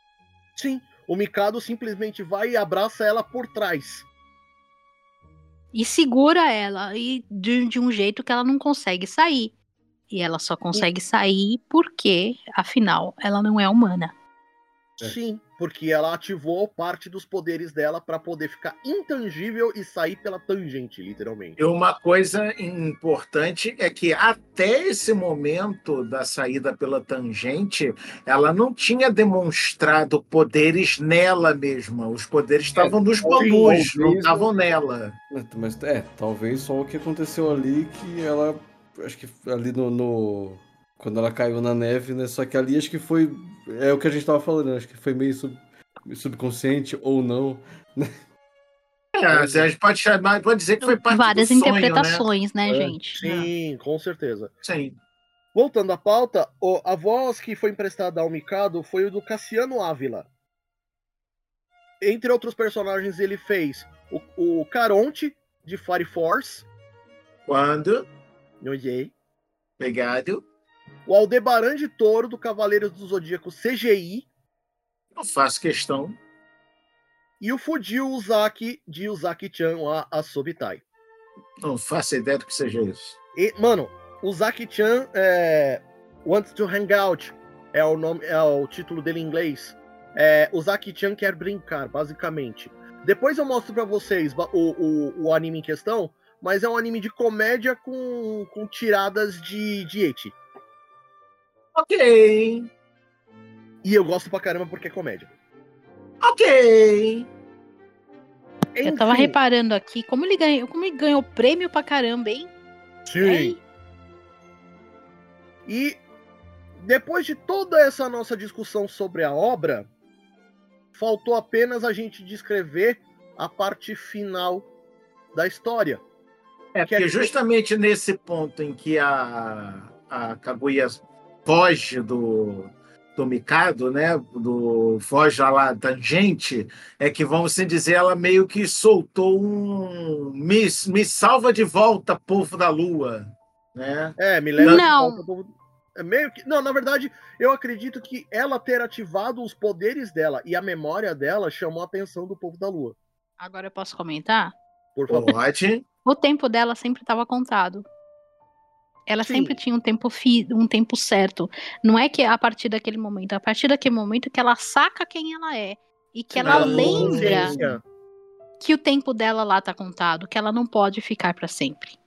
Sim, o Mikado simplesmente vai e abraça ela por trás. E segura ela e de, de um jeito que ela não consegue sair. E ela só consegue sair porque, afinal, ela não é humana. Sim, porque ela ativou parte dos poderes dela para poder ficar intangível e sair pela tangente, literalmente. E uma coisa importante é que até esse momento da saída pela tangente, ela não tinha demonstrado poderes nela mesma. Os poderes estavam nos bambus, talvez não não- estavam nela. Mas é, talvez só o que aconteceu ali que ela. Acho que ali no. no- quando ela caiu na neve, né? Só que ali acho que foi. É o que a gente tava falando, acho que foi meio sub- subconsciente ou não. É, a gente pode chamar, pode dizer que foi parte Várias do sonho, interpretações, né, É, gente? Sim, com certeza. né? Sim. Voltando à pauta, o- a voz que foi emprestada ao Mikado foi o do Cassiano Ávila. Entre outros personagens, ele fez o, o Caronte, de Fire Force. Quando? Olhei. Obrigado. O Aldebaran de Toro, do Cavaleiros do Zodíaco C G I. Não faço questão. E o Fujio Uzaki, de Uzaki-chan, a, a Sobitai. Não faço ideia do que seja isso. E, mano, Uzaki-chan é, Wants to Hang Out. É o, nome, é o título dele em inglês. É, Uzaki-chan quer brincar, basicamente. Depois eu mostro pra vocês o, o, o anime em questão, mas é um anime de comédia com, com tiradas de, de eti. Ok. E eu gosto pra caramba porque é comédia. Ok. Eu tava Enfim, reparando aqui como ele ganhou, como ele ganhou prêmio pra caramba, hein? Sim. Ei, E depois de toda essa nossa discussão sobre a obra, faltou apenas a gente descrever a parte final da história. É, Que é porque que- justamente nesse ponto em que a, a Kaguya foge do, do Mikado, né? Do, foge lá da tangente, é que, vamos assim dizer, ela meio que soltou um me, me salva de volta, povo da lua, né? É, me leva Não. de volta do... É meio que... Não, na verdade, eu acredito que ela ter ativado os poderes dela e a memória dela chamou a atenção do povo da Lua. agora eu posso comentar? Por favor. Pode. O tempo dela sempre estava contado. Ela Sim. sempre tinha um tempo, fi, um tempo certo. Não é que é a partir daquele momento, é a partir daquele momento que ela saca quem ela é. E que ela Ela tomou lembra consciência. que o tempo dela lá tá contado, que ela não pode ficar pra sempre.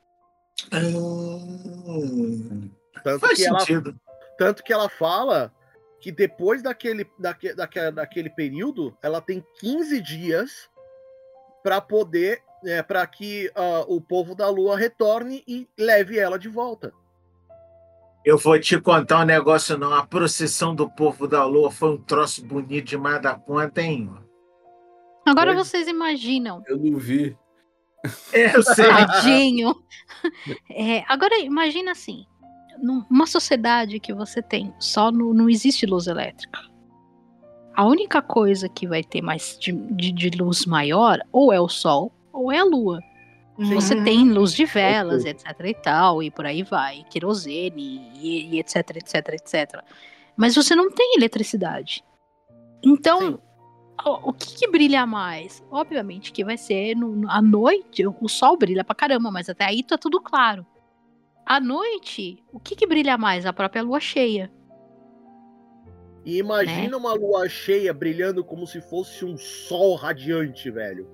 Hum, Tanto faz que ela sentido. Tanto que ela fala que depois daquele, daque, daque, daquele período, ela tem quinze dias para poder, é, para que uh, o povo da Lua retorne e leve ela de volta. Eu vou te contar um negócio, não. A procissão do povo da Lua foi um troço bonito demais da conta, hein? Agora Pois- vocês imaginam. Eu não vi. É, eu sei. Tadinho. É, agora imagina assim, numa sociedade que você tem só no, não existe luz elétrica. A única coisa que vai ter mais de, de, de luz maior ou é o sol ou é a lua. Você Uhum. tem luz de velas, etc e tal, e por aí vai, querosene, e, e etc, etc, etcétera. Mas você não tem eletricidade. Então, Sim. o, o que, que brilha mais? Obviamente que vai ser no, no- à noite, o sol brilha pra caramba, mas até aí tá tudo claro. À noite, o que, que brilha mais? A própria lua cheia. E imagina uma lua cheia brilhando como se fosse um sol radiante, velho.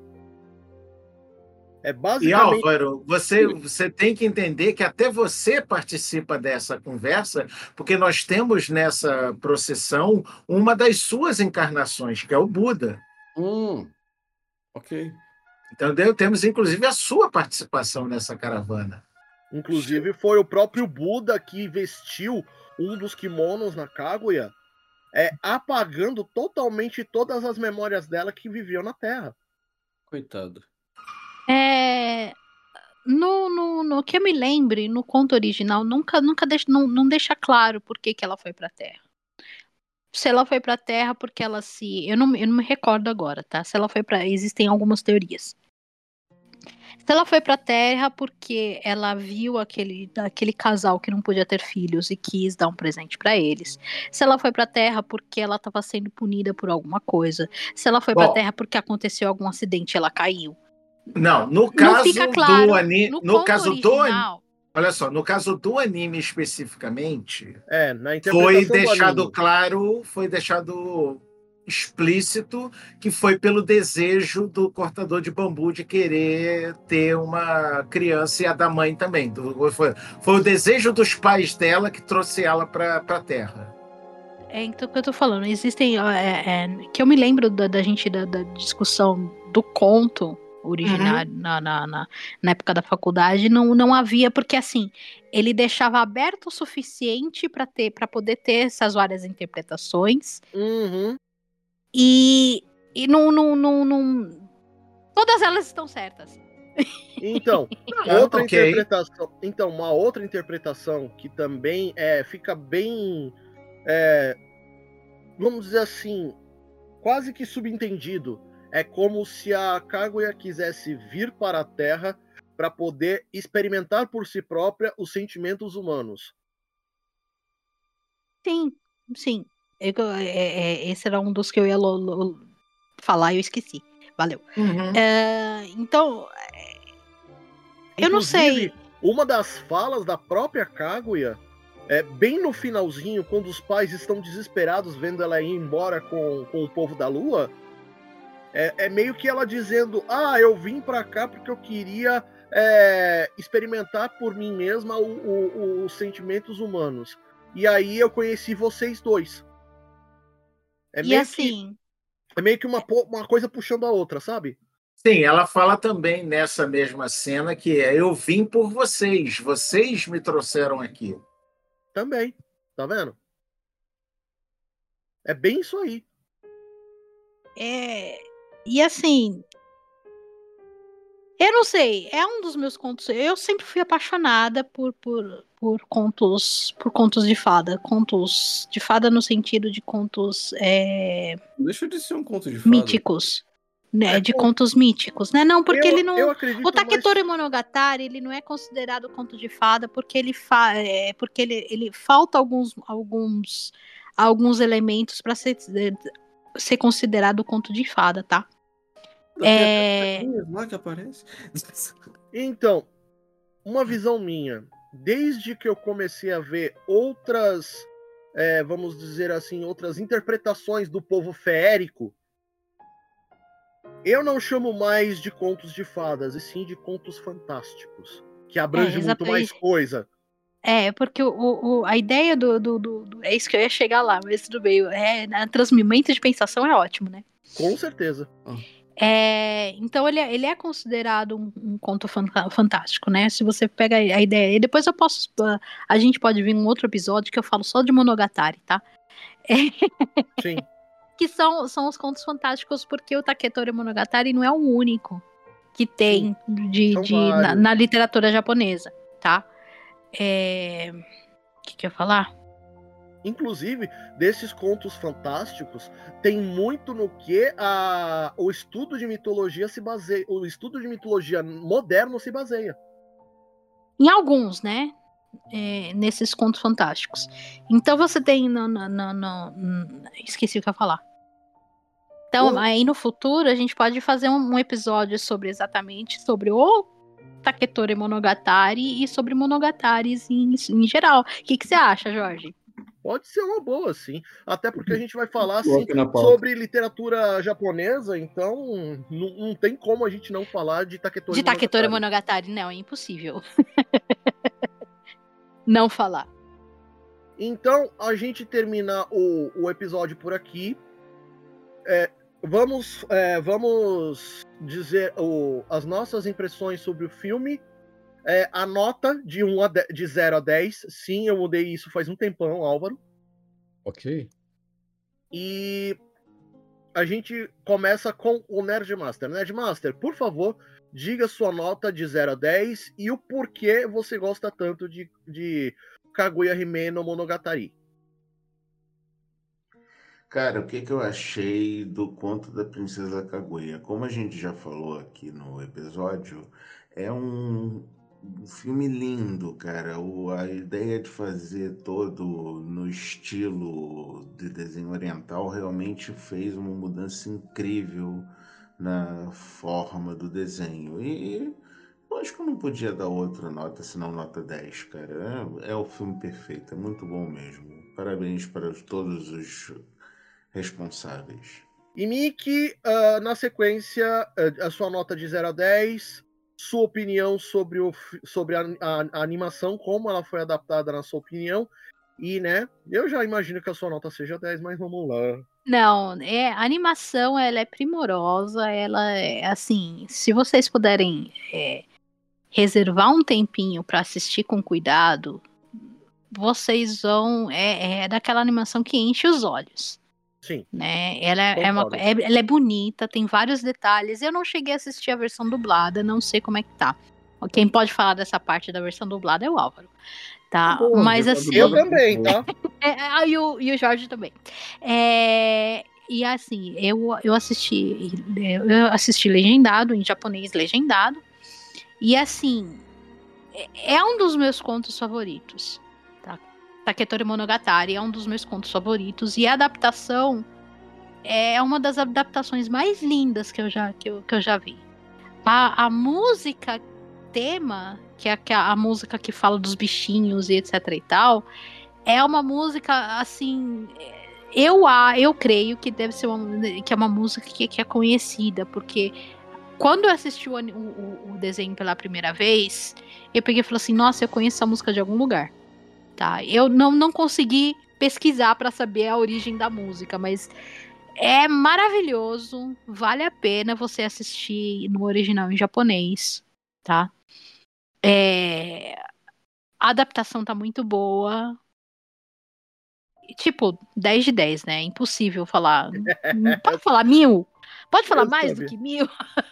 É E basicamente. Álvaro, você, você tem que entender que até você participa dessa conversa, porque nós temos nessa procissão uma das suas encarnações, que é o Buda. Hum. Ok. Entendeu? Temos, inclusive, a sua participação nessa caravana. Inclusive, foi o próprio Buda que vestiu um dos kimonos na Kaguya, é, apagando totalmente todas as memórias dela que viviam na Terra. Coitado. É, no, no, no que eu me lembre, no conto original, nunca, nunca deixa, não, não deixa claro por que, que ela foi pra Terra. Se ela foi pra Terra porque ela se. Eu não, eu não me recordo agora, tá? Se ela foi pra. Existem algumas teorias. Se ela foi pra Terra porque ela viu aquele, aquele casal que não podia ter filhos e quis dar um presente pra eles. Se ela foi pra Terra porque ela estava sendo punida por alguma coisa. Se ela foi pra Bom. Terra porque aconteceu algum acidente e ela caiu. Não, no Não caso fica claro. do anime, No, no conto caso do anime, original, olha só, no caso do anime especificamente, É, na foi interpretação do deixado anime. claro, foi deixado explícito que foi pelo desejo do cortador de bambu de querer ter uma criança e a da mãe também. Do- Foi, foi o desejo dos pais dela que trouxe ela para a Terra. é então que eu tô falando. Existem. ó, é, é, que eu me lembro da, da gente, da, da discussão do conto originário na, na, na, na época da faculdade, não, não havia, porque assim, ele deixava aberto o suficiente para ter, para poder ter essas várias interpretações. Uhum. E, e não, não, não, não. Todas elas estão certas. Então, Ah, outra ok. interpretação. Então, uma outra interpretação que também é, fica bem. é, vamos dizer assim, quase que subentendido. É como se a Kaguya quisesse vir para a Terra para poder experimentar por si própria os sentimentos humanos. Sim, sim. Eu- é- é- esse era um dos que eu ia lo- lo- falar e eu esqueci. Valeu. Uhum. É, então, eu não Inclusive, sei. uma das falas da própria Kaguya, é, bem no finalzinho, quando os pais estão desesperados vendo ela ir embora com, com o povo da Lua, é, é meio que ela dizendo: ah, eu vim pra cá porque eu queria é, experimentar por mim mesma o- o- os sentimentos humanos. E aí eu conheci vocês dois. É E meio assim, que, é meio que uma, po- uma coisa puxando a outra, sabe? Sim, ela fala também nessa mesma cena que é: eu vim por vocês, vocês me trouxeram aqui. Também. Tá vendo? É bem isso aí. é, e assim, eu não sei, é um dos meus contos. Eu sempre fui apaixonada por, por, por contos, por contos de fada, contos de fada no sentido de contos é, Deixa de ser um conto de fada. míticos, né? É, De pô, contos míticos, né? Não, porque eu, ele não. eu O acredito Taketori mais. Monogatari, ele não é considerado conto de fada porque ele fa... é, porque ele, ele falta alguns alguns alguns elementos para ser ser considerado conto de fada, tá? Tem até É... carinhas lá que aparece. Então, uma visão minha. Desde que eu comecei a ver outras, é, vamos dizer assim, outras interpretações do povo feérico, eu não chamo mais de contos de fadas, e sim de contos fantásticos, que abrange É, muito mais exatamente. coisa. É, porque o, o- a ideia do, do, do- do- É isso que eu ia chegar lá, mas tudo bem. É, a transmimento de pensação é ótimo, né? Com certeza. É, então ele, é- ele é considerado um, um conto fanta- fantástico, né? Se você pega a ideia. E depois eu posso. ah, A gente pode vir um outro episódio que eu falo só de Monogatari, tá? Sim. Que são, são os contos fantásticos, porque o Taketori Monogatari não é o único que tem de, São de, na, vários. na literatura japonesa, tá? É, o que, que eu ia falar? Inclusive, desses contos fantásticos, tem muito no que a, o estudo de mitologia se baseia. O estudo de mitologia moderno se baseia. Em alguns, né? É, nesses contos fantásticos. Então você tem. No, no, no, no- esqueci o que eu ia falar. Então, O- aí no futuro, a gente pode fazer um, um episódio sobre exatamente sobre o Taketori Monogatari e sobre Monogataris em, em geral. O que, que você acha, Jorge? Pode ser uma boa, sim. Até porque a gente vai falar assim, Coloque na pauta. sobre literatura japonesa, então não, não tem como a gente não falar de Taketori De Taketori Monogatari. Monogatari, não, é impossível. Não falar. Então, a gente termina o, o episódio por aqui. É, vamos, é, vamos dizer o, as nossas impressões sobre o filme. É, a nota de, um a de, de zero a dez. Sim, eu mudei isso faz um tempão, Álvaro. Ok. E a gente começa com o Nerdmaster. Nerdmaster, por favor, diga sua nota de zero a dez e o porquê você gosta tanto de, de Kaguya Hime no Monogatari. Cara, o que, que eu achei do conto da Princesa Kaguya? Como a gente já falou aqui no episódio, é um, um filme lindo, cara. O, a ideia de fazer todo no estilo de desenho oriental realmente fez uma mudança incrível na forma do desenho. E eu acho que eu não podia dar outra nota senão nota dez, cara. É, é o filme perfeito, é muito bom mesmo. Parabéns para todos os responsáveis. E Mickey, uh, na sequência, uh, a sua nota de zero a dez, sua opinião sobre, o, sobre a, a, a animação, como ela foi adaptada na sua opinião. E, né, eu já imagino que a sua nota seja dez, mas vamos lá. Não, é, a animação ela é primorosa, ela é assim, se vocês puderem é, reservar um tempinho para assistir com cuidado, vocês vão, é, é daquela animação que enche os olhos. Sim. Né? Ela, é uma, é, ela é bonita, tem vários detalhes. Eu não cheguei a assistir a versão dublada, não sei como é que tá. Quem pode falar dessa parte da versão dublada é o Álvaro. Tá? Bom, Mas eu assim. Eu também, tá? É, e, o, e o Jorge também. É, e assim, eu, eu assisti. Eu assisti legendado, em japonês legendado. E assim, é, é um dos meus contos favoritos. Taketori Monogatari é um dos meus contos favoritos. E a adaptação é uma das adaptações mais lindas que eu já, que eu, que eu já vi. A, a música tema, que é a, a música que fala dos bichinhos e etc e tal, é uma música, assim... Eu, eu creio que deve ser uma, que é uma música que, que é conhecida, porque quando eu assisti o, o, o desenho pela primeira vez, eu peguei e falei assim, nossa, eu conheço essa música de algum lugar. Tá, eu não, não consegui pesquisar para saber a origem da música, mas é maravilhoso, vale a pena você assistir no original em japonês, tá? É, a adaptação tá muito boa, tipo, dez de dez, né? Impossível falar, pode falar mil? Pode falar Eu mais sabia. do que mil?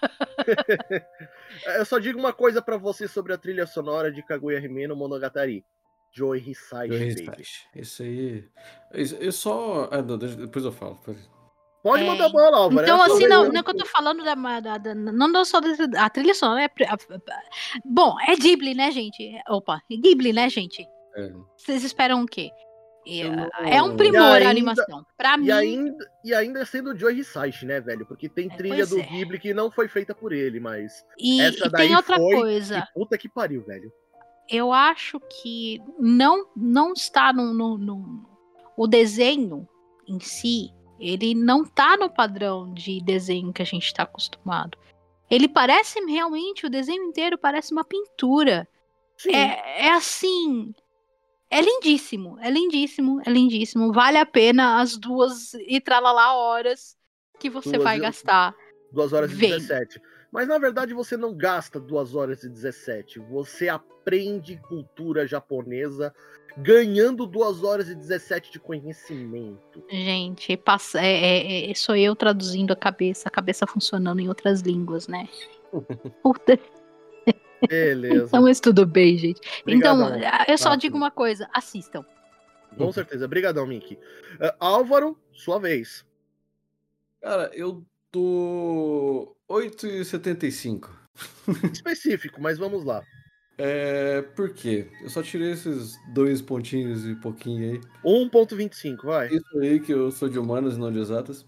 Eu só digo uma coisa pra você sobre a trilha sonora de Kaguya Hime no Monogatari. Joe Hisaishi. Isso aí. Isso, eu só. Ah, não, depois eu falo. Pode É, mandar bola, Álvaro. então, é assim, não, não não é que eu tô falando da, da, da não só da a trilha sonora, é, a, a, bom, é Ghibli, né, gente? Opa, é Ghibli, né, gente? É. Vocês esperam o quê? É, não... é um primor ainda, a animação. Pra e mim. Ainda, e ainda sendo Joe Hisaishi, né, velho? Porque tem trilha é, do é. Ghibli que não foi feita por ele, mas E, essa e daí tem outra foi. coisa. E puta que pariu, velho. Eu acho que não, não está no, no, no. O desenho em si, ele não tá no padrão de desenho que a gente tá acostumado. Ele parece realmente, o desenho inteiro parece uma pintura. É, é assim. É lindíssimo, é lindíssimo, é lindíssimo. Vale a pena as duas e tralalá horas que você Duas vai e- gastar. duas horas e Vendo. dezessete. Mas na verdade você não gasta duas horas e dezessete. Você aprende cultura japonesa ganhando duas horas e dezessete de conhecimento. Gente, passa, é, é, é, sou eu traduzindo a cabeça, a cabeça funcionando em outras línguas, né? Puta. Beleza. Então, mas tudo bem, gente. Obrigadão, Então, eu só Máximo. digo uma coisa: assistam. Com certeza. Obrigadão, Mickey. Uh, Álvaro, sua vez. Cara, eu tô oito e setenta e cinco. Específico, mas vamos lá. É, por quê? Eu só tirei esses dois pontinhos e pouquinho aí. um ponto vinte e cinco, vai. Isso aí que eu sou de humanas e não de exatas.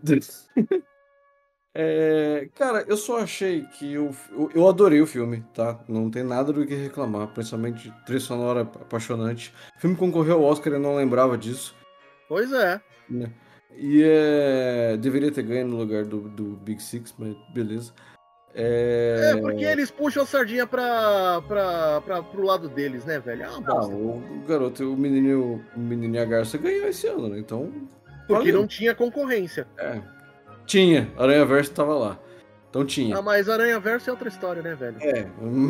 É, cara, eu só achei que eu, eu, eu adorei o filme, tá? Não tem nada do que reclamar, principalmente trilha sonora apaixonante. O filme concorreu ao Oscar, eu não lembrava disso. Pois é. Né? E é, deveria ter ganho no lugar do, do Big Six, mas beleza. É, É, porque eles puxam a sardinha pra, pra, pra, pro lado deles, né, velho? É uma Ah, bosta. o garoto, o menininho, o menininho a Garça ganhou esse ano, né? Então. Porque valeu. não tinha concorrência. É. Tinha, Aranha Verso tava lá. Então tinha. Ah, mas Aranha Verso é outra história, né, velho? É.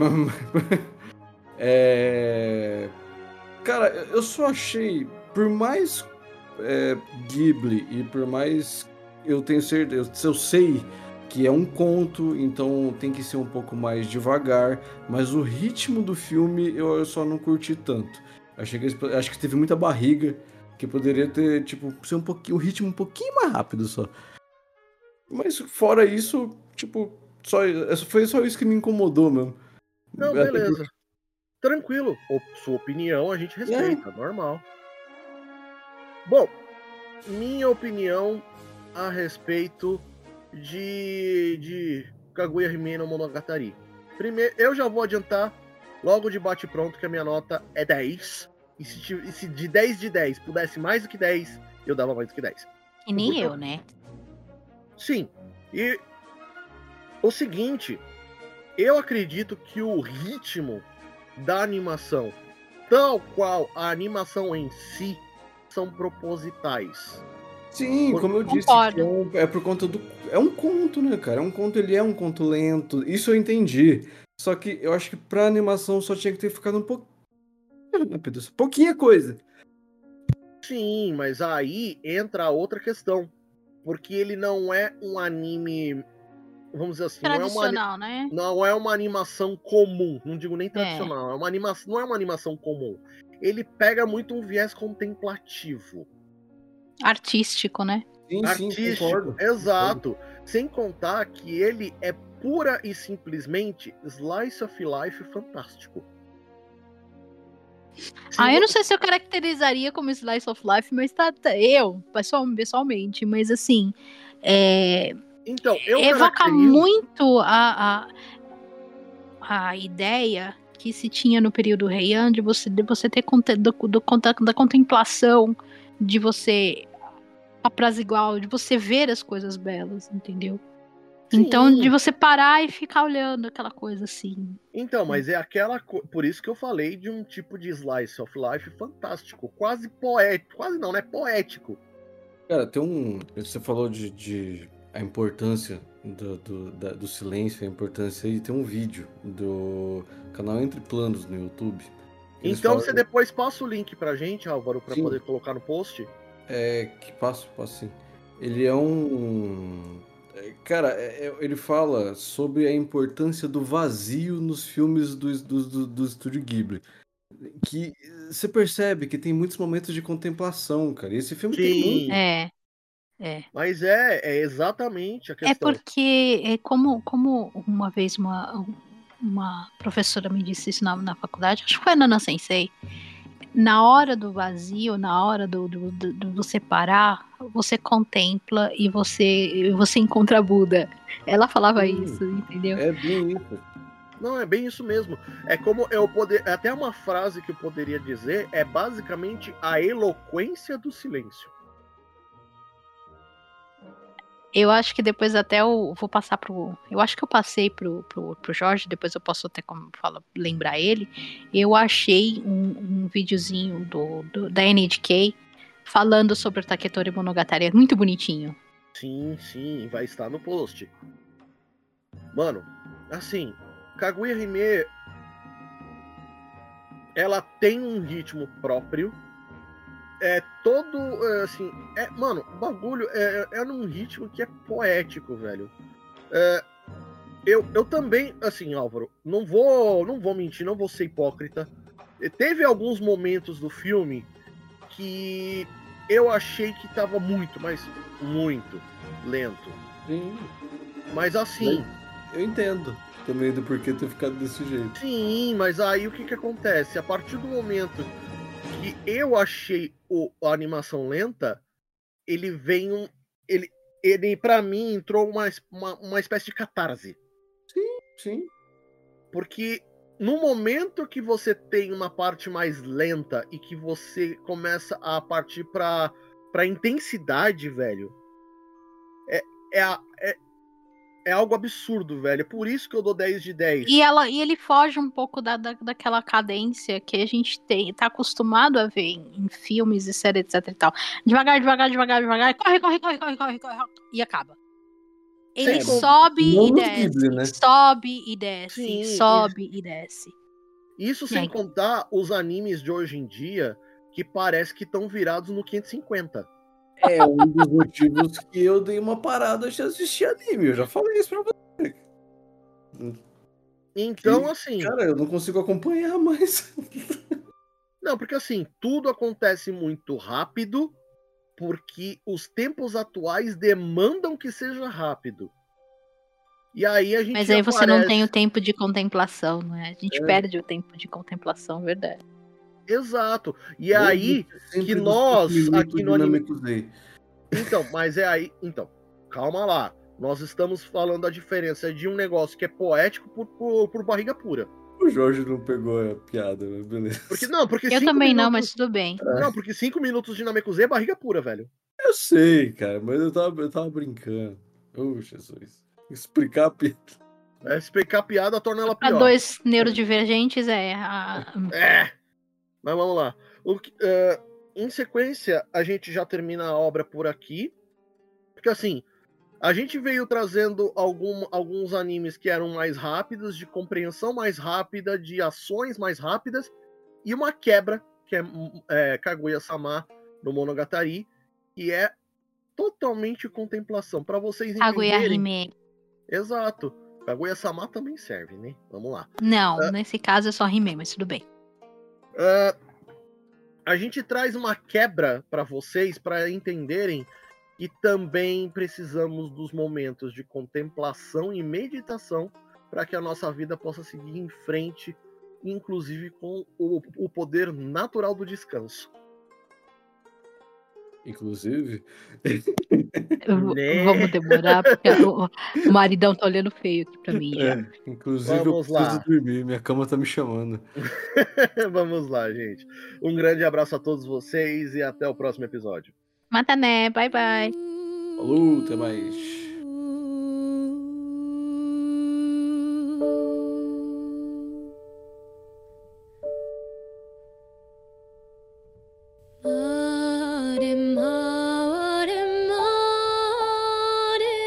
é... Cara, eu só achei, por mais é, Ghibli e por mais eu tenho certeza, eu sei que é um conto, então tem que ser um pouco mais devagar, mas o ritmo do filme eu só não curti tanto. Achei que, acho que teve muita barriga, que poderia ter, tipo, ser um pouquinho, o ritmo um pouquinho mais rápido só. Mas fora isso, tipo, só, foi só isso que me incomodou mesmo. Não, Até beleza. porque- Tranquilo. Ou sua opinião a gente respeita, normal. Bom, minha opinião a respeito de, de Kaguya-Hime no Monogatari. Primeiro, eu já vou adiantar logo de bate-pronto que a minha nota é dez. E se, e se de dez de dez pudesse mais do que dez, eu dava mais do que dez. E nem eu, né? Sim. E o seguinte, eu acredito que o ritmo da animação, tal qual a animação em si, são propositais. Sim, Por- como eu disse, Concordo. que é, um- é por conta do. É um conto, né, cara? É um conto, ele é um conto lento. Isso eu entendi. Só que eu acho que pra animação só tinha que ter ficado um pouco. Rápido, pouquinha coisa. Sim, mas aí entra a outra questão. Porque ele não é um anime, vamos dizer assim, não é uma, ani- Tradicional, né? não é uma animação comum. Não digo nem tradicional, é, uma animação, não é uma animação comum. Ele pega muito um viés contemplativo. Artístico, né? Sim, sim, Artístico, concordo. exato. Sem contar que ele é pura e simplesmente slice of life fantástico. Se Ah, eu vo- não sei se eu caracterizaria como slice of life, mas tá, tá- eu, pessoal, pessoalmente, mas assim, é, Então, eu evoca caracterizo... muito a, a, a ideia que se tinha no período Heian de você, de você ter conte, do, do, conta- da contemplação, de você apraziguar, de você ver as coisas belas, entendeu? Sim. Então, de você parar e ficar olhando aquela coisa assim. Então, mas é aquela... co- Por isso que eu falei de um tipo de slice of life fantástico. Quase poético. Quase não, né? Poético. Cara, tem um. Você falou de, de a importância do, do, da- do silêncio, a importância. E tem um vídeo do canal Entre Planos no YouTube. Eles Então falam- você depois passa o link pra gente, Álvaro, pra Sim. poder colocar no post. É, que passo, passo sim. Ele é um. é, Cara, é- é- ele fala sobre a importância do vazio nos filmes do, do, do, do Estúdio Ghibli. Que eh, você percebe que tem muitos momentos de contemplação, cara. E esse filme tem muito. Sim. É, é. Mas é, é exatamente a É questão. porque, é como, como uma vez uma, uma professora me disse isso na, na faculdade, acho que foi a Nana Sensei, na hora do vazio, na hora do, do, do, do você parar, você contempla e você, você encontra Buda. Ela falava Sim. isso, entendeu? É bem isso. Não, é bem isso mesmo. É como eu poder. Até uma frase que eu poderia dizer é basicamente a eloquência do silêncio. Eu acho que depois até eu vou passar pro. Eu acho que eu passei pro, pro, pro Jorge, depois eu posso até como fala, lembrar ele. Eu achei um, um videozinho do, do, da N H K falando sobre o Taketori Monogatari. É muito bonitinho. Sim, sim, vai estar no post. Mano, assim, Kaguya-Hime, ela tem um ritmo próprio. É todo, é, assim, é, mano, o bagulho é, é num ritmo que é poético, velho. É, eu, eu também, assim, Álvaro, não vou, não vou mentir, não vou ser hipócrita. Teve alguns momentos do filme que eu achei que tava muito, mas muito lento. Sim, Mas assim, eu entendo também do porquê ter ficado desse jeito. sim, mas aí o que que acontece? A partir do momento que eu achei o, a animação lenta, ele vem um. Ele, ele pra mim, entrou uma, uma, uma espécie de catarse. Sim. Porque no momento que você tem uma parte mais lenta e que você começa a partir pra, pra intensidade, velho, é, é, a- é, é algo absurdo, velho. É por isso que eu dou dez de dez. E, ela, e ele foge um pouco da, da, daquela cadência que a gente tem, tá acostumado a ver em, em filmes e séries, etc e tal. Devagar, devagar, devagar, devagar. Corre, corre, corre, corre, corre, corre. E acaba. Ele Sem con- sobe não e no desce. Ghibli, né? Sobe e desce. Sim, sobe e desce. Isso sem É. contar os animes de hoje em dia que parece que estão virados no quinhentos e cinquenta. É um dos motivos que eu dei uma parada de assistir anime. Eu já falei isso pra você. Então, Que- assim, Cara, eu não consigo acompanhar mais. não, porque assim, tudo acontece muito rápido, porque os tempos atuais demandam que seja rápido. E aí a gente Mas aí você não aparece- tem o tempo de contemplação, não é? A gente É. perde o tempo de contemplação, verdade. Exato. E aí, Sempre que dos nós, cinco minutos aqui no anime- dinâmicos aí. então, mas é aí, então, calma lá. Nós estamos falando a diferença de um negócio que é poético por, por, por barriga pura. O Jorge não pegou a piada, mas beleza. Porque, não, porque Eu cinco também não, minutos- mas tudo bem. Não, porque cinco minutos de Namekusei é barriga pura, velho. Eu sei, cara, mas eu tava, eu tava brincando. Oh, Jesus. Explicar a piada. É, explicar a piada torna ela Pra pior. dois neurodivergentes é. A... É. Mas vamos lá. O que- eh, em sequência, a gente já termina a obra por aqui. Porque assim, a gente veio trazendo algum, alguns animes que eram mais rápidos, de compreensão mais rápida, de ações mais rápidas, e uma quebra, que é, é Kaguya-sama no Monogatari, que é totalmente contemplação. Para vocês Kaguya entenderem. Hime. Exato. Kaguya-sama também serve, né? Vamos lá. Não, Ah. nesse caso é só Hime, mas tudo bem. Ah, a gente traz uma quebra para vocês, para entenderem que também precisamos dos momentos de contemplação e meditação para que a nossa vida possa seguir em frente, inclusive com o, o poder natural do descanso. Inclusive. Eu- Né? Vamos demorar, porque o, o maridão tá olhando feio aqui pra mim já. É, inclusive Vamos eu lá. preciso dormir, minha cama tá me chamando. Vamos lá, gente. Um grande abraço a todos vocês e até o próximo episódio. Matané, bye bye. Falou, até mais. Mare, mare, mare,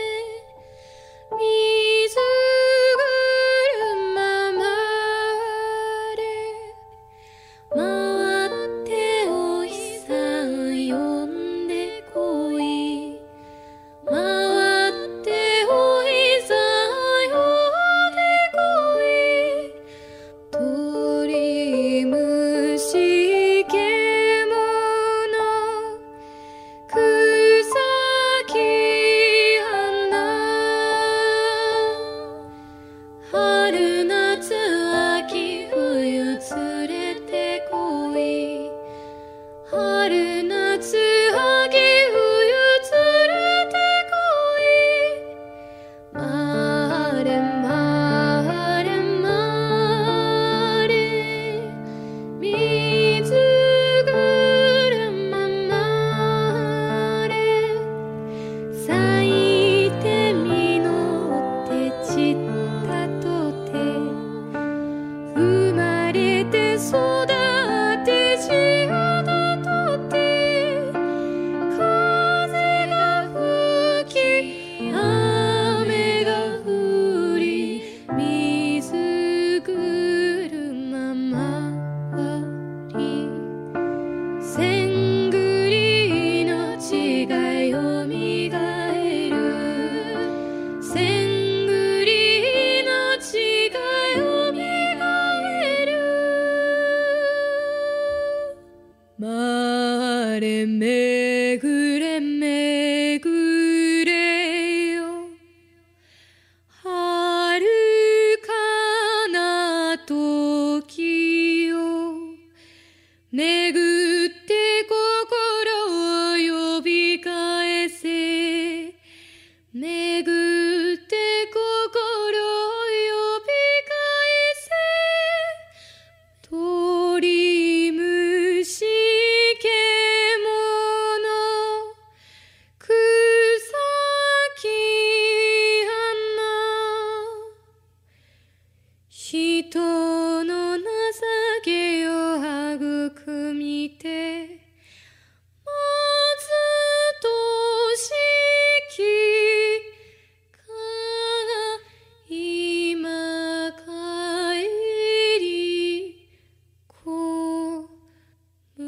mizuguruma mare, matte oi-san yonde koi, matte oi-san yonde koi, tori mushi kemono, kusaki hana, haru natsu aki fuyu tsurete koi, haru natsu aki fuyu tsurete koi, mare mare mare, mizuguruma mare, saite minotte chitta tote, umarete sodatte shiada tote, kaze ga fuki, ame ga furi, mizuguruma mawari, senguri no chigai o migaeru, senguri no chigai o migaeru, mare megure megure yo, harukana toki yo, 巡って心を呼び返せ、巡って心を呼び返せ、鳥虫獣、草木花、人の情けを育みて、まずとしきかが今帰りこむ。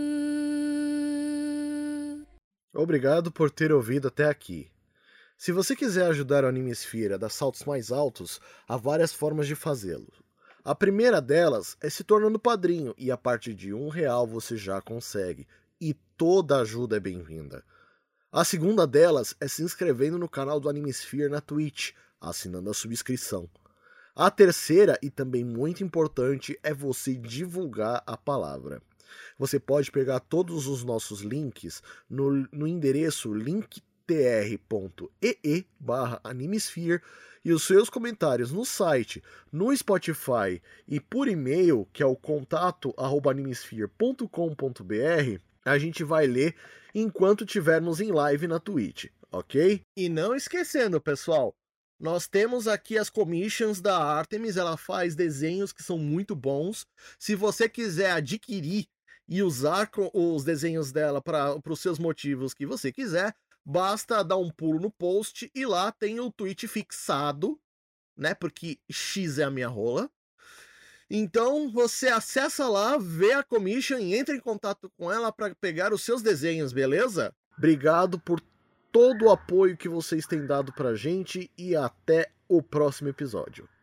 Obrigado por ter ouvido até aqui. Se você quiser ajudar o Animesphere a dar saltos mais altos, há várias formas de fazê-lo. A primeira delas é se tornando padrinho, e a partir de um real você já consegue, e toda ajuda é bem-vinda. A segunda delas é se inscrevendo no canal do Animesphere na Twitch, assinando a subscrição. A terceira, e também muito importante, é você divulgar a palavra. Você pode pegar todos os nossos links no, no endereço linktr.ee bit.ly barra animesphere e os seus comentários no site, no Spotify e por e-mail, que é o contato arroba animesphere ponto com ponto br, a gente vai ler enquanto tivermos em live na Twitch, ok? E não esquecendo, pessoal, nós temos aqui as commissions da Artemis, ela faz desenhos que são muito bons. Se você quiser adquirir e usar os desenhos dela para os seus motivos que você quiser, basta dar um pulo no post e lá tem o tweet fixado, né? Porque X é a minha rola. Então você acessa lá, vê a commission e entra em contato com ela para pegar os seus desenhos, beleza? Obrigado por todo o apoio que vocês têm dado pra gente e até o próximo episódio.